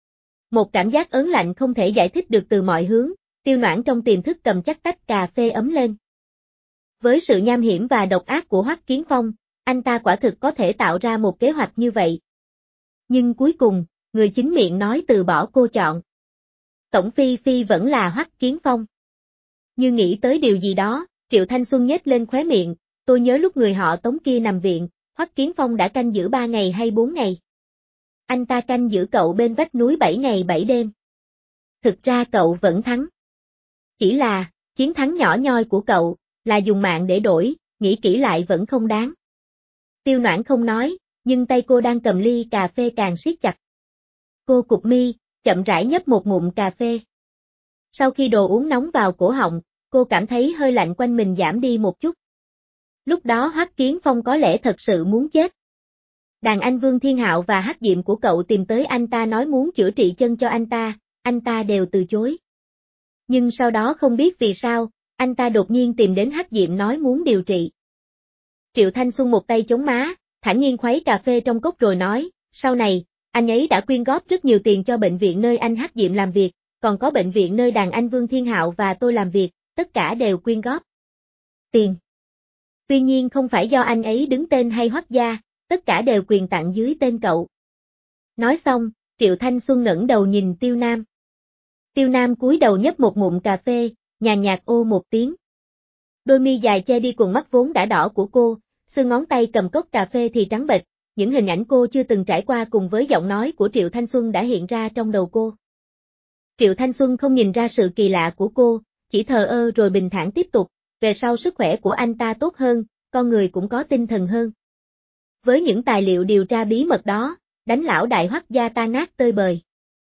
Một cảm giác ớn lạnh không thể giải thích được từ mọi hướng, Tiêu Noãn trong tiềm thức cầm chắc tách cà phê ấm lên. Với sự nham hiểm và độc ác của Hoắc Kiến Phong, anh ta quả thực có thể tạo ra một kế hoạch như vậy. Nhưng cuối cùng, người chính miệng nói từ bỏ cô chọn. Tổng Phi Phi vẫn là Hoắc Kiến Phong. Như nghĩ tới điều gì đó, Triệu Thanh Xuân nhếch lên khóe miệng, tôi nhớ lúc người họ Tống kia nằm viện, Hoắc Kiến Phong đã canh giữ 3 ngày hay 4 ngày. Anh ta canh giữ cậu bên vách núi 7 ngày 7 đêm. Thực ra cậu vẫn thắng. Chỉ là, chiến thắng nhỏ nhoi của cậu, là dùng mạng để đổi, nghĩ kỹ lại vẫn không đáng. Tiêu Noãn không nói, nhưng tay cô đang cầm ly cà phê càng siết chặt. Cô cụp mi, chậm rãi nhấp một ngụm cà phê. Sau khi đồ uống nóng vào cổ họng, cô cảm thấy hơi lạnh quanh mình giảm đi một chút. Lúc đó Hoắc Kiến Phong có lẽ thật sự muốn chết. Đàn anh Vương Thiên Hạo và Hắc Diệm của cậu tìm tới anh ta nói muốn chữa trị chân cho anh ta đều từ chối. Nhưng sau đó không biết vì sao, anh ta đột nhiên tìm đến Hắc Diệm nói muốn điều trị. Triệu Thanh Xuân một tay chống má, thản nhiên khuấy cà phê trong cốc rồi nói, sau này, Anh ấy đã quyên góp rất nhiều tiền cho bệnh viện nơi anh Hắc Diệm làm việc, còn có bệnh viện nơi đàn anh Vương Thiên Hạo và tôi làm việc, tất cả đều quyên góp tiền. Tuy nhiên không phải do anh ấy đứng tên hay Hoắc gia, tất cả đều quyền tặng dưới tên cậu. Nói xong, Triệu Thanh Xuân ngẩng đầu nhìn Tiêu Nam. Tiêu Nam cúi đầu nhấp một ngụm cà phê, nhàn nhạt ô một tiếng. Đôi mi dài che đi quần mắt vốn đã đỏ của cô, xương ngón tay cầm cốc cà phê thì trắng bệch, những hình ảnh cô chưa từng trải qua cùng với giọng nói của Triệu Thanh Xuân đã hiện ra trong đầu cô. Triệu Thanh Xuân không nhìn ra sự kỳ lạ của cô, chỉ thờ ơ rồi bình thản tiếp tục, về sau sức khỏe của anh ta tốt hơn, con người cũng có tinh thần hơn. Với những tài liệu điều tra bí mật đó, đánh lão đại Hoắc gia tan nát tơi bời.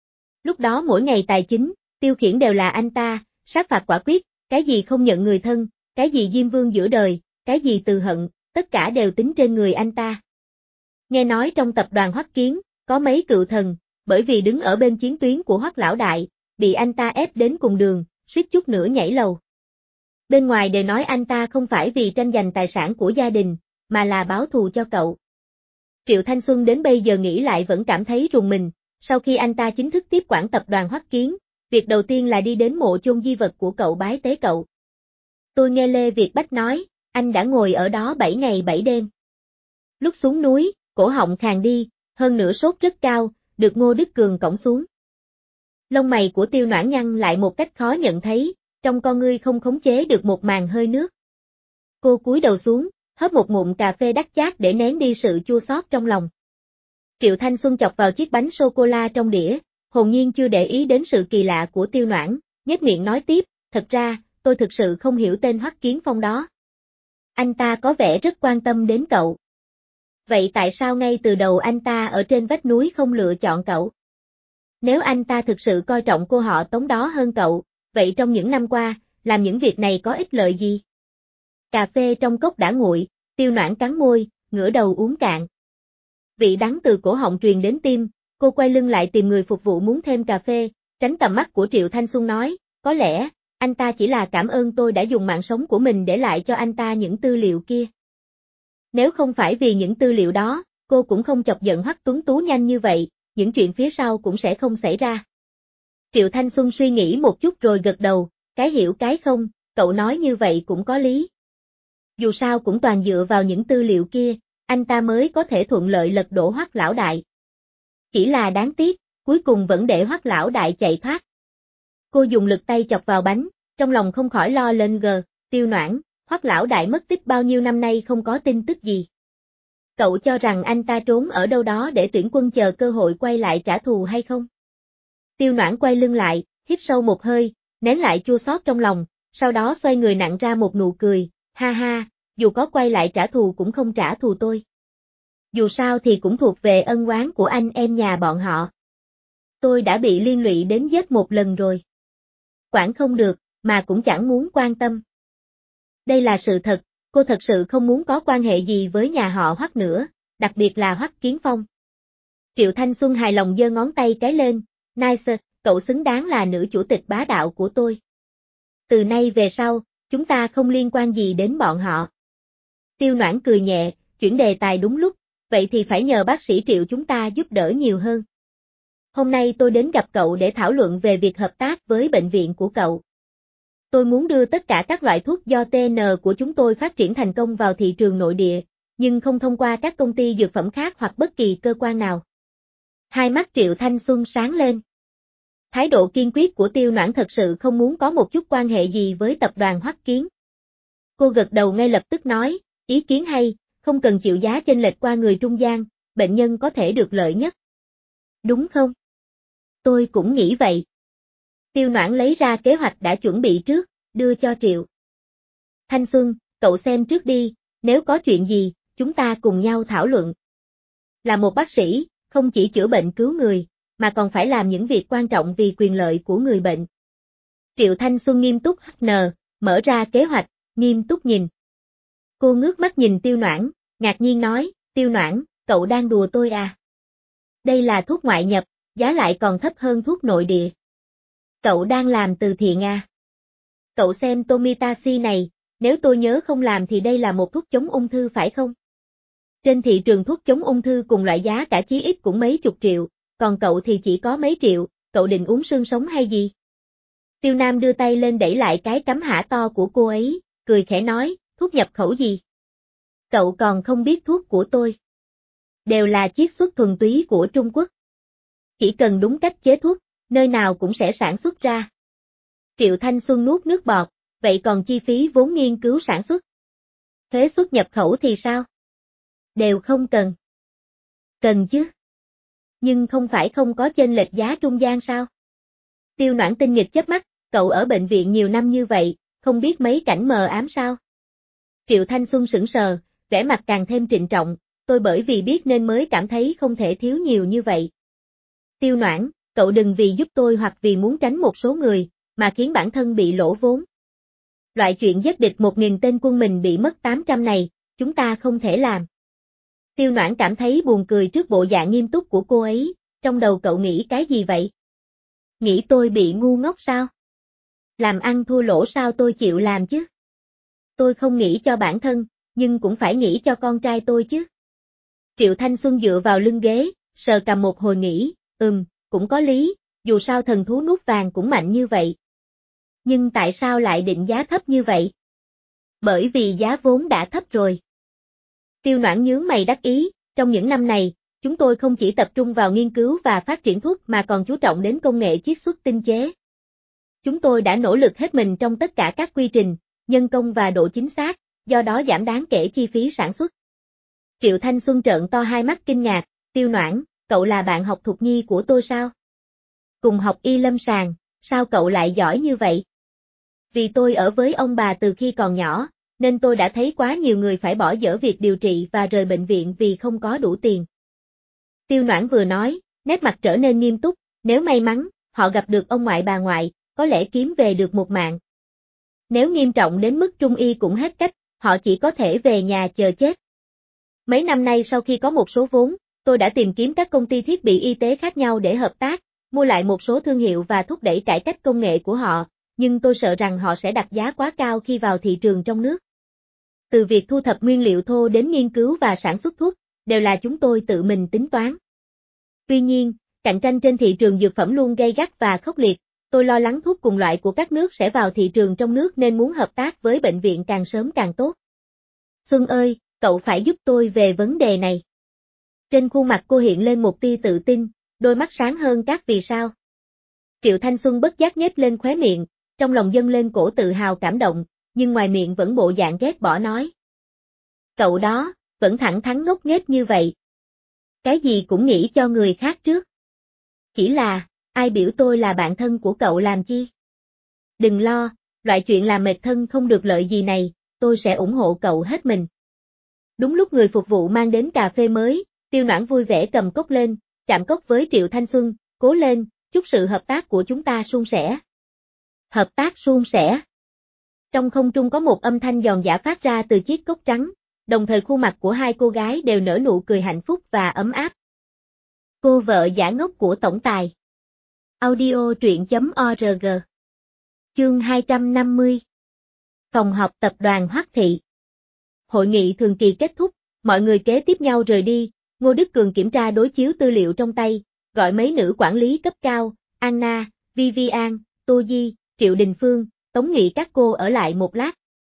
Lúc đó mỗi ngày tài chính, tiêu khiển đều là anh ta, sát phạt quả quyết, cái gì không nhận người thân, cái gì Diêm Vương giữa đời, cái gì từ hận, tất cả đều tính trên người anh ta. Nghe nói trong tập đoàn Hoắc Kiến, có mấy cựu thần, bởi vì đứng ở bên chiến tuyến của Hoắc lão đại, bị anh ta ép đến cùng đường, suýt chút nữa nhảy lầu. Bên ngoài đều nói anh ta không phải vì tranh giành tài sản của gia đình, mà là báo thù cho cậu. Triệu Thanh Xuân đến bây giờ nghĩ lại vẫn cảm thấy rùng mình, sau khi anh ta chính thức tiếp quản tập đoàn Hoắc Kiến, việc đầu tiên là đi đến mộ chôn di vật của cậu bái tế cậu. Tôi nghe Lê Việt Bách nói, anh đã ngồi ở đó 7 ngày 7 đêm. Lúc xuống núi, cổ họng khàn đi, hơn nữa sốt rất cao, được Ngô Đức Cường cõng xuống. Lông mày của Tiêu Noãn nhăn lại một cách khó nhận thấy, trong con ngươi không khống chế được một màn hơi nước. Cô cúi đầu xuống, hớp một ngụm cà phê đắt chát để nén đi sự chua xót trong lòng. Triệu Thanh Xuân chọc vào chiếc bánh sô-cô-la trong đĩa, hồn nhiên chưa để ý đến sự kỳ lạ của Tiêu Noãn, nhếch miệng nói tiếp, thật ra, tôi thực sự không hiểu tên Hoắc Kiến Phong đó. Anh ta có vẻ rất quan tâm đến cậu. Vậy tại sao ngay từ đầu anh ta ở trên vách núi không lựa chọn cậu? Nếu anh ta thực sự coi trọng cô họ Tống đó hơn cậu, vậy trong những năm qua, làm những việc này có ích lợi gì? Cà phê trong cốc đã nguội, Tiêu Noãn cắn môi, ngửa đầu uống cạn. Vị đắng từ cổ họng truyền đến tim, cô quay lưng lại tìm người phục vụ muốn thêm cà phê, tránh tầm mắt của Triệu Thanh Xuân nói, có lẽ, anh ta chỉ là cảm ơn tôi đã dùng mạng sống của mình để lại cho anh ta những tư liệu kia. Nếu không phải vì những tư liệu đó, cô cũng không chọc giận Hoắc Tuấn Tú nhanh như vậy, những chuyện phía sau cũng sẽ không xảy ra. Triệu Thanh Xuân suy nghĩ một chút rồi gật đầu, cái hiểu cái không, cậu nói như vậy cũng có lý. Dù sao cũng toàn dựa vào những tư liệu kia, anh ta mới có thể thuận lợi lật đổ Hoắc lão đại. Chỉ là đáng tiếc, cuối cùng vẫn để Hoắc lão đại chạy thoát. Cô dùng lực tay chọc vào bánh, trong lòng không khỏi lo lên Tiêu Noãn, Hoắc lão đại mất tích bao nhiêu năm nay không có tin tức gì. Cậu cho rằng anh ta trốn ở đâu đó để tuyển quân chờ cơ hội quay lại trả thù hay không? Tiêu Noãn quay lưng lại, hít sâu một hơi, nén lại chua xót trong lòng, sau đó xoay người nặn ra một nụ cười, ha ha, dù có quay lại trả thù cũng không trả thù tôi. Dù sao thì cũng thuộc về ân oán của anh em nhà bọn họ. Tôi đã bị liên lụy đến chết một lần rồi. Quản không được, mà cũng chẳng muốn quan tâm. Đây là sự thật, cô thật sự không muốn có quan hệ gì với nhà họ Hoắc nữa, đặc biệt là Hoắc Kiến Phong. Triệu Thanh Xuân hài lòng giơ ngón tay cái lên, nice, cậu xứng đáng là nữ chủ tịch bá đạo của tôi. Từ nay về sau, chúng ta không liên quan gì đến bọn họ. Tiêu Noãn cười nhẹ, chuyển đề tài đúng lúc, vậy thì phải nhờ bác sĩ Triệu chúng ta giúp đỡ nhiều hơn. Hôm nay tôi đến gặp cậu để thảo luận về việc hợp tác với bệnh viện của cậu. Tôi muốn đưa tất cả các loại thuốc do TN của chúng tôi phát triển thành công vào thị trường nội địa, nhưng không thông qua các công ty dược phẩm khác hoặc bất kỳ cơ quan nào. Hai mắt Triệu Thanh Xuân sáng lên. Thái độ kiên quyết của Tiêu Noãn thật sự không muốn có một chút quan hệ gì với tập đoàn Hoắc Kiến. Cô gật đầu ngay lập tức nói, ý kiến hay, không cần chịu giá chênh lệch qua người trung gian, bệnh nhân có thể được lợi nhất. Đúng không? Tôi cũng nghĩ vậy. Tiêu Noãn lấy ra kế hoạch đã chuẩn bị trước, đưa cho Triệu Thanh Xuân, cậu xem trước đi, nếu có chuyện gì, chúng ta cùng nhau thảo luận. Là một bác sĩ, không chỉ chữa bệnh cứu người, mà còn phải làm những việc quan trọng vì quyền lợi của người bệnh. Triệu Thanh Xuân nghiêm túc mở ra kế hoạch, nghiêm túc nhìn. Cô ngước mắt nhìn Tiêu Noãn, ngạc nhiên nói, Tiêu Noãn, cậu đang đùa tôi à? Đây là thuốc ngoại nhập, giá lại còn thấp hơn thuốc nội địa. Cậu đang làm từ thiện à? Cậu xem Tomitaci này, nếu tôi nhớ không làm thì đây là một thuốc chống ung thư phải không? Trên thị trường thuốc chống ung thư cùng loại giá cả chí ít cũng mấy chục triệu, còn cậu thì chỉ có mấy triệu, cậu định uống xương sống hay gì? Tiêu Nam đưa tay lên đẩy lại cái cắm hả to của cô ấy, cười khẽ nói, thuốc nhập khẩu gì? Cậu còn không biết thuốc của tôi. Đều là chiết xuất thuần túy của Trung Quốc. Chỉ cần đúng cách chế thuốc, nơi nào cũng sẽ sản xuất ra. Triệu Thanh Xuân nuốt nước bọt, vậy còn chi phí vốn nghiên cứu sản xuất? Thuế xuất nhập khẩu thì sao? Đều không cần. Cần chứ. Nhưng không phải không có chênh lệch giá trung gian sao? Tiêu Noãn tinh nghịch chớp mắt, cậu ở bệnh viện nhiều năm như vậy, không biết mấy cảnh mờ ám sao? Triệu Thanh Xuân sững sờ, vẻ mặt càng thêm trịnh trọng, tôi bởi vì biết nên mới cảm thấy không thể thiếu nhiều như vậy. Tiêu Noãn, cậu đừng vì giúp tôi hoặc vì muốn tránh một số người, mà khiến bản thân bị lỗ vốn. Loại chuyện giết địch 1.000 tên quân mình bị mất 800 này, chúng ta không thể làm. Tiêu Noãn cảm thấy buồn cười trước bộ dạng nghiêm túc của cô ấy, trong đầu cậu nghĩ cái gì vậy? Nghĩ tôi bị ngu ngốc sao? Làm ăn thua lỗ sao tôi chịu làm chứ? Tôi không nghĩ cho bản thân, nhưng cũng phải nghĩ cho con trai tôi chứ. Triệu Thanh Xuân dựa vào lưng ghế, sờ cằm một hồi nghĩ, cũng có lý, dù sao thần thú nuốt vàng cũng mạnh như vậy. Nhưng tại sao lại định giá thấp như vậy? Bởi vì giá vốn đã thấp rồi. Tiêu Noãn nhướng mày đắc ý, trong những năm này, chúng tôi không chỉ tập trung vào nghiên cứu và phát triển thuốc mà còn chú trọng đến công nghệ chiết xuất tinh chế. Chúng tôi đã nỗ lực hết mình trong tất cả các quy trình, nhân công và độ chính xác, do đó giảm đáng kể chi phí sản xuất. Triệu Thanh Xuân trợn to hai mắt kinh ngạc, Tiêu Noãn, cậu là bạn học thuộc nhi của tôi sao? Cùng học y lâm sàng, sao cậu lại giỏi như vậy? Vì tôi ở với ông bà từ khi còn nhỏ, nên tôi đã thấy quá nhiều người phải bỏ dở việc điều trị và rời bệnh viện vì không có đủ tiền. Tiêu Noãn vừa nói, nét mặt trở nên nghiêm túc, nếu may mắn, họ gặp được ông ngoại bà ngoại, có lẽ kiếm về được một mạng. Nếu nghiêm trọng đến mức trung y cũng hết cách, họ chỉ có thể về nhà chờ chết. Mấy năm nay sau khi có một số vốn, tôi đã tìm kiếm các công ty thiết bị y tế khác nhau để hợp tác, mua lại một số thương hiệu và thúc đẩy cải cách công nghệ của họ, nhưng tôi sợ rằng họ sẽ đặt giá quá cao khi vào thị trường trong nước. Từ việc thu thập nguyên liệu thô đến nghiên cứu và sản xuất thuốc, đều là chúng tôi tự mình tính toán. Tuy nhiên, cạnh tranh trên thị trường dược phẩm luôn gay gắt và khốc liệt, tôi lo lắng thuốc cùng loại của các nước sẽ vào thị trường trong nước nên muốn hợp tác với bệnh viện càng sớm càng tốt. Xuân ơi, cậu phải giúp tôi về vấn đề này. Trên khuôn mặt cô hiện lên một tia tự tin, đôi mắt sáng hơn các vì sao. Triệu Thanh Xuân bất giác nhếch lên khóe miệng, trong lòng dâng lên cổ tự hào cảm động, nhưng ngoài miệng vẫn bộ dạng ghét bỏ nói. Cậu đó, vẫn thẳng thắn ngốc nghếch như vậy. Cái gì cũng nghĩ cho người khác trước. Chỉ là, ai biểu tôi là bạn thân của cậu làm chi? Đừng lo, loại chuyện làm mệt thân không được lợi gì này, tôi sẽ ủng hộ cậu hết mình. Đúng lúc người phục vụ mang đến cà phê mới, Tiêu Noãn vui vẻ cầm cốc lên, chạm cốc với Triệu Thanh Xuân, cố lên, chúc sự hợp tác của chúng ta suôn sẻ. Hợp tác suôn sẻ. Trong không trung có một âm thanh giòn giã phát ra từ chiếc cốc trắng, đồng thời khuôn mặt của hai cô gái đều nở nụ cười hạnh phúc và ấm áp. Cô vợ giả ngốc của tổng tài. Audio truyện.org. Chương 250. Phòng họp tập đoàn Hoắc Thị. Hội nghị thường kỳ kết thúc, mọi người kế tiếp nhau rời đi, Ngô Đức Cường kiểm tra đối chiếu tư liệu trong tay, gọi mấy nữ quản lý cấp cao, Anna, Vivian, Tô Di, Triệu Đình Phương, Tống Nghị các cô ở lại một lát.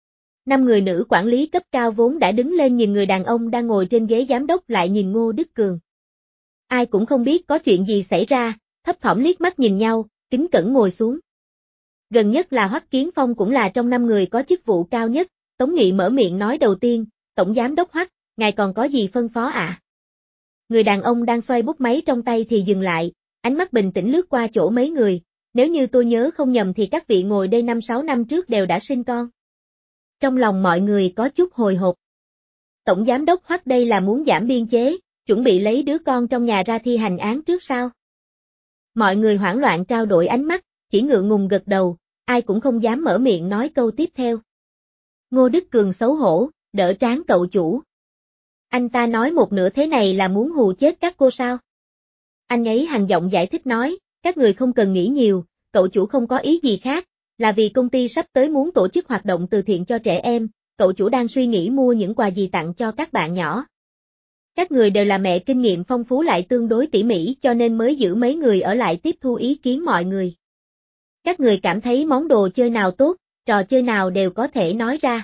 5 người nữ quản lý cấp cao vốn đã đứng lên nhìn người đàn ông đang ngồi trên ghế giám đốc lại nhìn Ngô Đức Cường. Ai cũng không biết có chuyện gì xảy ra, thấp thỏm liếc mắt nhìn nhau, kính cẩn ngồi xuống. Gần nhất là Hoắc Kiến Phong cũng là trong 5 người có chức vụ cao nhất, Tống Nghị mở miệng nói đầu tiên, Tổng Giám đốc Hoắc, ngài còn có gì phân phó ạ? Người đàn ông đang xoay bút máy trong tay thì dừng lại, ánh mắt bình tĩnh lướt qua chỗ mấy người, nếu như tôi nhớ không nhầm thì các vị ngồi đây 5-6 năm trước đều đã sinh con. Trong lòng mọi người có chút hồi hộp. Tổng Giám đốc Hoắc đây là muốn giảm biên chế, chuẩn bị lấy đứa con trong nhà ra thi hành án trước sao? Mọi người hoảng loạn trao đổi ánh mắt, chỉ ngượng ngùng gật đầu, ai cũng không dám mở miệng nói câu tiếp theo. Ngô Đức Cường xấu hổ, đỡ trán cậu chủ. Anh ta nói một nửa thế này là muốn hù chết các cô sao? Anh ấy hằn giọng giải thích nói, các người không cần nghĩ nhiều, cậu chủ không có ý gì khác, là vì công ty sắp tới muốn tổ chức hoạt động từ thiện cho trẻ em, cậu chủ đang suy nghĩ mua những quà gì tặng cho các bạn nhỏ. Các người đều là mẹ kinh nghiệm phong phú lại tương đối tỉ mỉ cho nên mới giữ mấy người ở lại tiếp thu ý kiến mọi người. Các người cảm thấy món đồ chơi nào tốt, trò chơi nào đều có thể nói ra.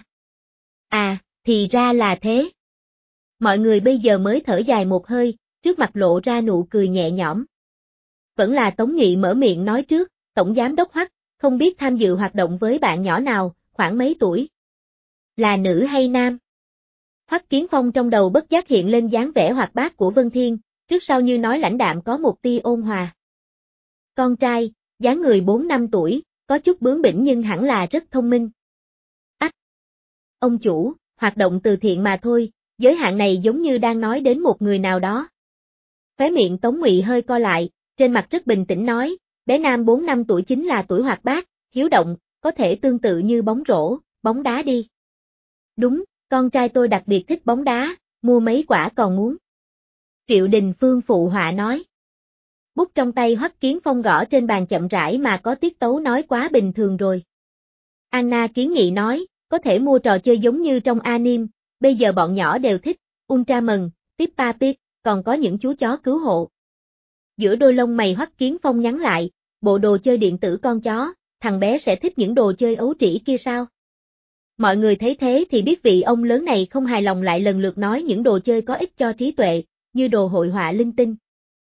À, thì ra là thế. Mọi người bây giờ mới thở dài một hơi, trước mặt lộ ra nụ cười nhẹ nhõm. Vẫn là Tống Nghị mở miệng nói trước, Tổng Giám đốc Hoắc, không biết tham dự hoạt động với bạn nhỏ nào, khoảng mấy tuổi? Là nữ hay nam? Hoắc Kiến Phong trong đầu bất giác hiện lên dáng vẻ hoạt bát của Vân Thiên, trước sau như nói lãnh đạm có một tia ôn hòa. Con trai, dáng người 4 năm tuổi, có chút bướng bỉnh nhưng hẳn là rất thông minh. Ách! Ông chủ, hoạt động từ thiện mà thôi, giới hạn này giống như đang nói đến một người nào đó. Khóe miệng Tống Ngụy hơi co lại, trên mặt rất bình tĩnh nói, bé Nam 4 năm tuổi chính là tuổi hoạt bát, hiếu động, có thể tương tự như bóng rổ, bóng đá đi. Đúng, con trai tôi đặc biệt thích bóng đá, mua mấy quả còn muốn. Triệu Đình Phương phụ họa nói. Bút trong tay Hoắc Kiến Phong gõ trên bàn chậm rãi mà có tiết tấu nói quá bình thường rồi. Anna kiến nghị nói, có thể mua trò chơi giống như trong anime, bây giờ bọn nhỏ đều thích, Ultraman, Peppa Pig, còn có những chú chó cứu hộ. Giữa đôi lông mày Hoắc Kiến Phong nhắn lại, bộ đồ chơi điện tử con chó, thằng bé sẽ thích những đồ chơi ấu trĩ kia sao? Mọi người thấy thế thì biết vị ông lớn này không hài lòng lại lần lượt nói những đồ chơi có ích cho trí tuệ, như đồ hội họa linh tinh.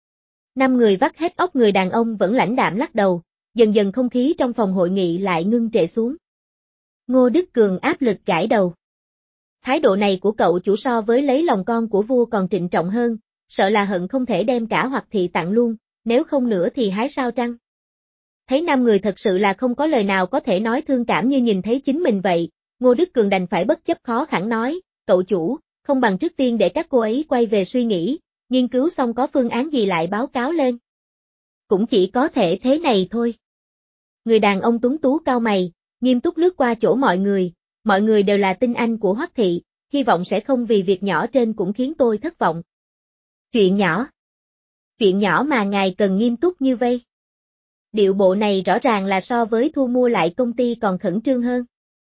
5 người vắt hết óc người đàn ông vẫn lãnh đạm lắc đầu, dần dần không khí trong phòng hội nghị lại ngưng trệ xuống. Ngô Đức Cường áp lực gãi đầu. Thái độ này của cậu chủ so với lấy lòng con của vua còn trịnh trọng hơn, sợ là hận không thể đem cả Hoặc Thị tặng luôn, nếu không nữa thì hái sao trăng. Thấy 5 người thật sự là không có lời nào có thể nói thương cảm như nhìn thấy chính mình vậy, Ngô Đức Cường đành phải bất chấp khó khăn nói, cậu chủ, không bằng trước tiên để các cô ấy quay về suy nghĩ, nghiên cứu xong có phương án gì lại báo cáo lên. Cũng chỉ có thể thế này thôi. Người đàn ông tuấn tú cao mày, nghiêm túc lướt qua chỗ mọi người đều là tinh anh của Hoắc Thị, hy vọng sẽ không vì việc nhỏ trên cũng khiến tôi thất vọng. Chuyện nhỏ mà ngài cần nghiêm túc như vây. Điệu bộ này rõ ràng là so với thu mua lại công ty còn khẩn trương hơn.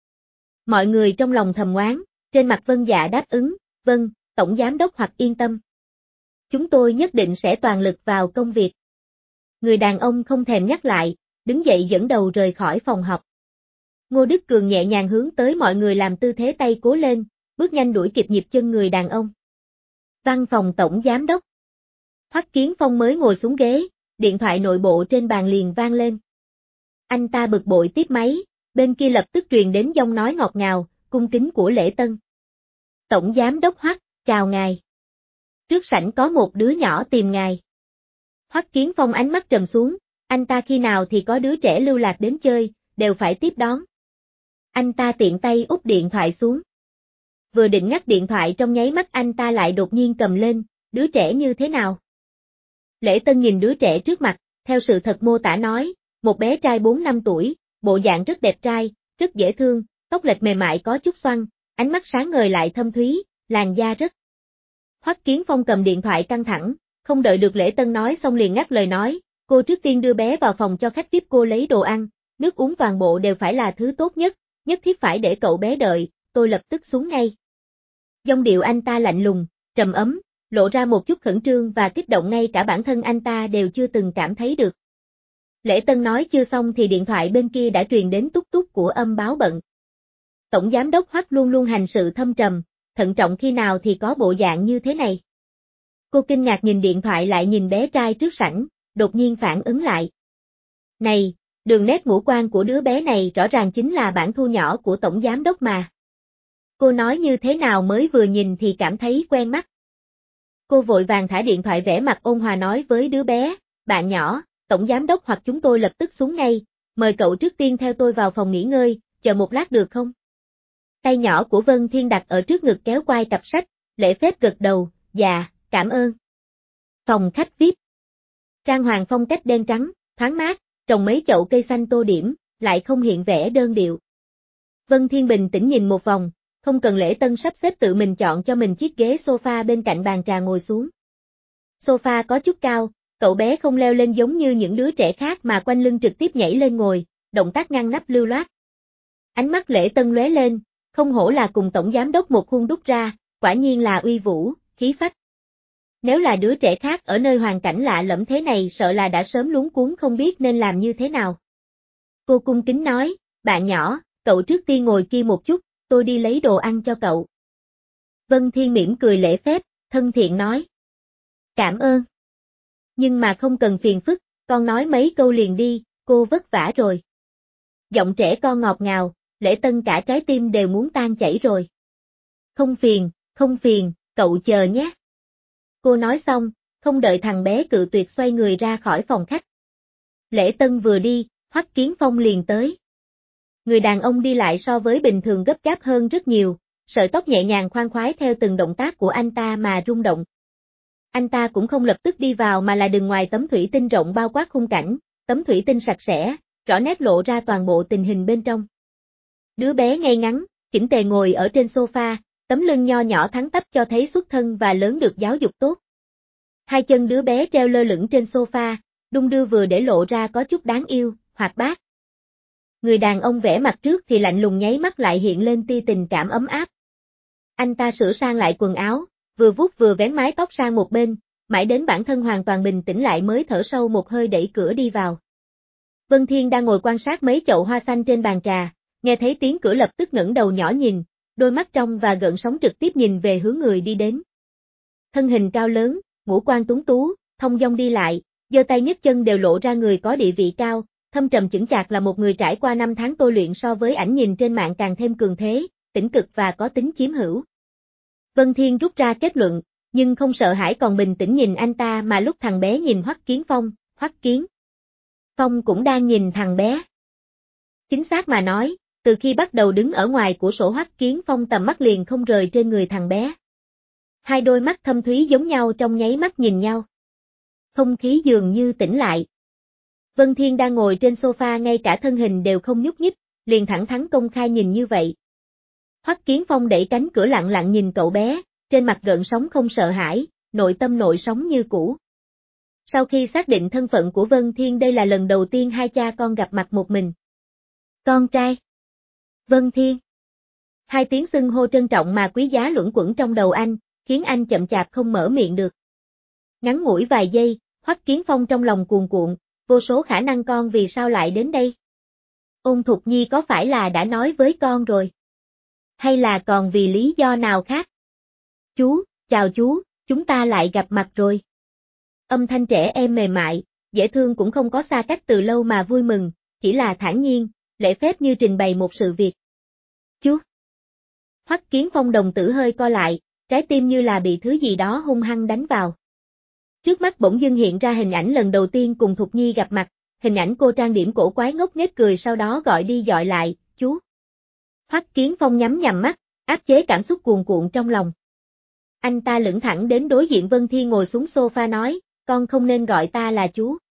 Mọi người trong lòng thầm oán, trên mặt Vân Dạ đáp ứng, vâng, Tổng Giám đốc Hoắc yên tâm. Chúng tôi nhất định sẽ toàn lực vào công việc. Người đàn ông không thèm nhắc lại, đứng dậy dẫn đầu rời khỏi phòng họp. Ngô Đức Cường nhẹ nhàng hướng tới mọi người làm tư thế tay cố lên, bước nhanh đuổi kịp nhịp chân người đàn ông. Văn phòng Tổng Giám đốc. Hoắc Kiến Phong mới ngồi xuống ghế, điện thoại nội bộ trên bàn liền vang lên. Anh ta bực bội tiếp máy, bên kia lập tức truyền đến giọng nói ngọt ngào, cung kính của Lễ Tân. Tổng Giám đốc Hoắc, chào ngài. Trước sảnh có một đứa nhỏ tìm ngài. Hoắc Kiến Phong ánh mắt trầm xuống, anh ta khi nào thì có đứa trẻ lưu lạc đến chơi, đều phải tiếp đón. Anh ta tiện tay úp điện thoại xuống. Vừa định ngắt điện thoại trong nháy mắt anh ta lại đột nhiên cầm lên, đứa trẻ như thế nào? Lễ Tân nhìn đứa trẻ trước mặt, theo sự thật mô tả nói, một bé trai 4 năm tuổi, bộ dạng rất đẹp trai, rất dễ thương, tóc lệch mềm mại có chút xoăn, ánh mắt sáng ngời lại thâm thúy, làn da rất. Hoắc Kiến Phong cầm điện thoại căng thẳng, không đợi được Lễ Tân nói xong liền ngắt lời nói, cô trước tiên đưa bé vào phòng cho khách VIP cô lấy đồ ăn, nước uống toàn bộ đều phải là thứ tốt nhất thiết phải để cậu bé đợi, tôi lập tức xuống ngay. Giọng điệu anh ta lạnh lùng, trầm ấm, lộ ra một chút khẩn trương và kích động ngay cả bản thân anh ta đều chưa từng cảm thấy được. Lễ Tân nói chưa xong thì điện thoại bên kia đã truyền đến tút tút của âm báo bận. Tổng Giám đốc Hoắc luôn luôn hành sự thâm trầm, thận trọng khi nào thì có bộ dạng như thế này. Cô kinh ngạc nhìn điện thoại lại nhìn bé trai trước sảnh, đột nhiên phản ứng lại. Này, đường nét ngũ quan của đứa bé này rõ ràng chính là bản thu nhỏ của Tổng Giám đốc mà. Cô nói như thế nào mới vừa nhìn thì cảm thấy quen mắt. Cô vội vàng thả điện thoại vẻ mặt ôn hòa nói với đứa bé, bạn nhỏ, Tổng Giám đốc hoặc chúng tôi lập tức xuống ngay, mời cậu trước tiên theo tôi vào phòng nghỉ ngơi, chờ một lát được không? Tay nhỏ của Vân Thiên đặt ở trước ngực kéo quai cặp sách, lễ phép gật đầu, dạ, cảm ơn. Phòng khách VIP. Trang hoàng phong cách đen trắng, thoáng mát, trồng mấy chậu cây xanh tô điểm, lại không hiện vẻ đơn điệu. Vân Thiên bình tĩnh nhìn một vòng, không cần Lễ Tân sắp xếp tự mình chọn cho mình chiếc ghế sofa bên cạnh bàn trà ngồi xuống. Sofa có chút cao, cậu bé không leo lên giống như những đứa trẻ khác mà quanh lưng trực tiếp nhảy lên ngồi, động tác ngăn nắp lưu loát. Ánh mắt Lễ Tân lóe lên, không hổ là cùng Tổng Giám đốc một khuôn đúc ra, quả nhiên là uy vũ, khí phách. Nếu là đứa trẻ khác ở nơi hoàn cảnh lạ lẫm thế này sợ là đã sớm luống cuống không biết nên làm như thế nào. Cô cung kính nói, bạn nhỏ, cậu trước tiên ngồi kia một chút, tôi đi lấy đồ ăn cho cậu. Vân Thiên mỉm cười lễ phép, thân thiện nói. Cảm ơn. Nhưng mà không cần phiền phức, con nói mấy câu liền đi, cô vất vả rồi. Giọng trẻ con ngọt ngào, Lễ Tân cả trái tim đều muốn tan chảy rồi. Không phiền, cậu chờ nhé. Cô nói xong, không đợi thằng bé cự tuyệt xoay người ra khỏi phòng khách. Lễ Tân vừa đi, Hoắc Kiến Phong liền tới. Người đàn ông đi lại so với bình thường gấp gáp hơn rất nhiều, sợi tóc nhẹ nhàng khoan khoái theo từng động tác của anh ta mà rung động. Anh ta cũng không lập tức đi vào mà là đứng ngoài tấm thủy tinh rộng bao quát khung cảnh, tấm thủy tinh sạch sẽ, rõ nét lộ ra toàn bộ tình hình bên trong. Đứa bé ngay ngắn, chỉnh tề ngồi ở trên sofa, tấm lưng nho nhỏ thẳng tắp cho thấy xuất thân và lớn được giáo dục tốt. Hai chân đứa bé treo lơ lửng trên sofa, đung đưa vừa để lộ ra có chút đáng yêu, hoạt bát. Người đàn ông vẽ mặt trước thì lạnh lùng nháy mắt lại hiện lên tia tình cảm ấm áp. Anh ta sửa sang lại quần áo, vừa vuốt vừa vén mái tóc sang một bên, mãi đến bản thân hoàn toàn bình tĩnh lại mới thở sâu một hơi đẩy cửa đi vào. Vân Thiên đang ngồi quan sát mấy chậu hoa xanh trên bàn trà, nghe thấy tiếng cửa lập tức ngẩng đầu nhỏ nhìn, đôi mắt trong và gợn sóng trực tiếp nhìn về hướng người đi đến. Thân hình cao lớn, ngũ quan tuấn tú, thông dong đi lại, giơ tay nhấc chân đều lộ ra người có địa vị cao, thâm trầm chững chạc là một người trải qua 5 tháng tôi luyện so với ảnh nhìn trên mạng càng thêm cường thế, tĩnh cực và có tính chiếm hữu. Vân Thiên rút ra kết luận, nhưng không sợ hãi còn bình tĩnh nhìn anh ta mà lúc thằng bé nhìn Hoắc Kiến Phong, Hoắc Kiến Phong cũng đang nhìn thằng bé. Chính xác mà nói, từ khi bắt đầu đứng ở ngoài của sổ Hoắc Kiến Phong tầm mắt liền không rời trên người thằng bé. Hai đôi mắt thâm thúy giống nhau trong nháy mắt nhìn nhau. Không khí dường như tĩnh lại. Vân Thiên đang ngồi trên sofa ngay cả thân hình đều không nhúc nhích, liền thẳng thắn công khai nhìn như vậy. Hoắc Kiến Phong đẩy cánh cửa lặng lặng nhìn cậu bé, trên mặt gợn sóng không sợ hãi, nội tâm nội sóng như cũ. Sau khi xác định thân phận của Vân Thiên đây là lần đầu tiên hai cha con gặp mặt một mình. Con trai. Vân Thiên. Hai tiếng xưng hô trân trọng mà quý giá luẩn quẩn trong đầu anh, khiến anh chậm chạp không mở miệng được. Ngắn ngủi vài giây, Hoắc Kiến Phong trong lòng cuồn cuộn, vô số khả năng con vì sao lại đến đây. Ôn Thục Nhi có phải là đã nói với con rồi? Hay là còn vì lý do nào khác? Chú, chào chú, chúng ta lại gặp mặt rồi. Âm thanh trẻ em mềm mại, dễ thương cũng không có xa cách từ lâu mà vui mừng, chỉ là thản nhiên, lễ phép như trình bày một sự việc. Chú. Hoắc Kiến Phong đồng tử hơi co lại, trái tim như là bị thứ gì đó hung hăng đánh vào. Trước mắt bỗng dưng hiện ra hình ảnh lần đầu tiên cùng Thục Nhi gặp mặt, hình ảnh cô trang điểm cổ quái ngốc nghếch cười sau đó gọi đi gọi lại, chú. Hoắc Kiến Phong nhắm mắt, áp chế cảm xúc cuồn cuộn trong lòng. Anh ta lững thẳng đến đối diện Vân Thiên ngồi xuống sofa nói, con không nên gọi ta là chú.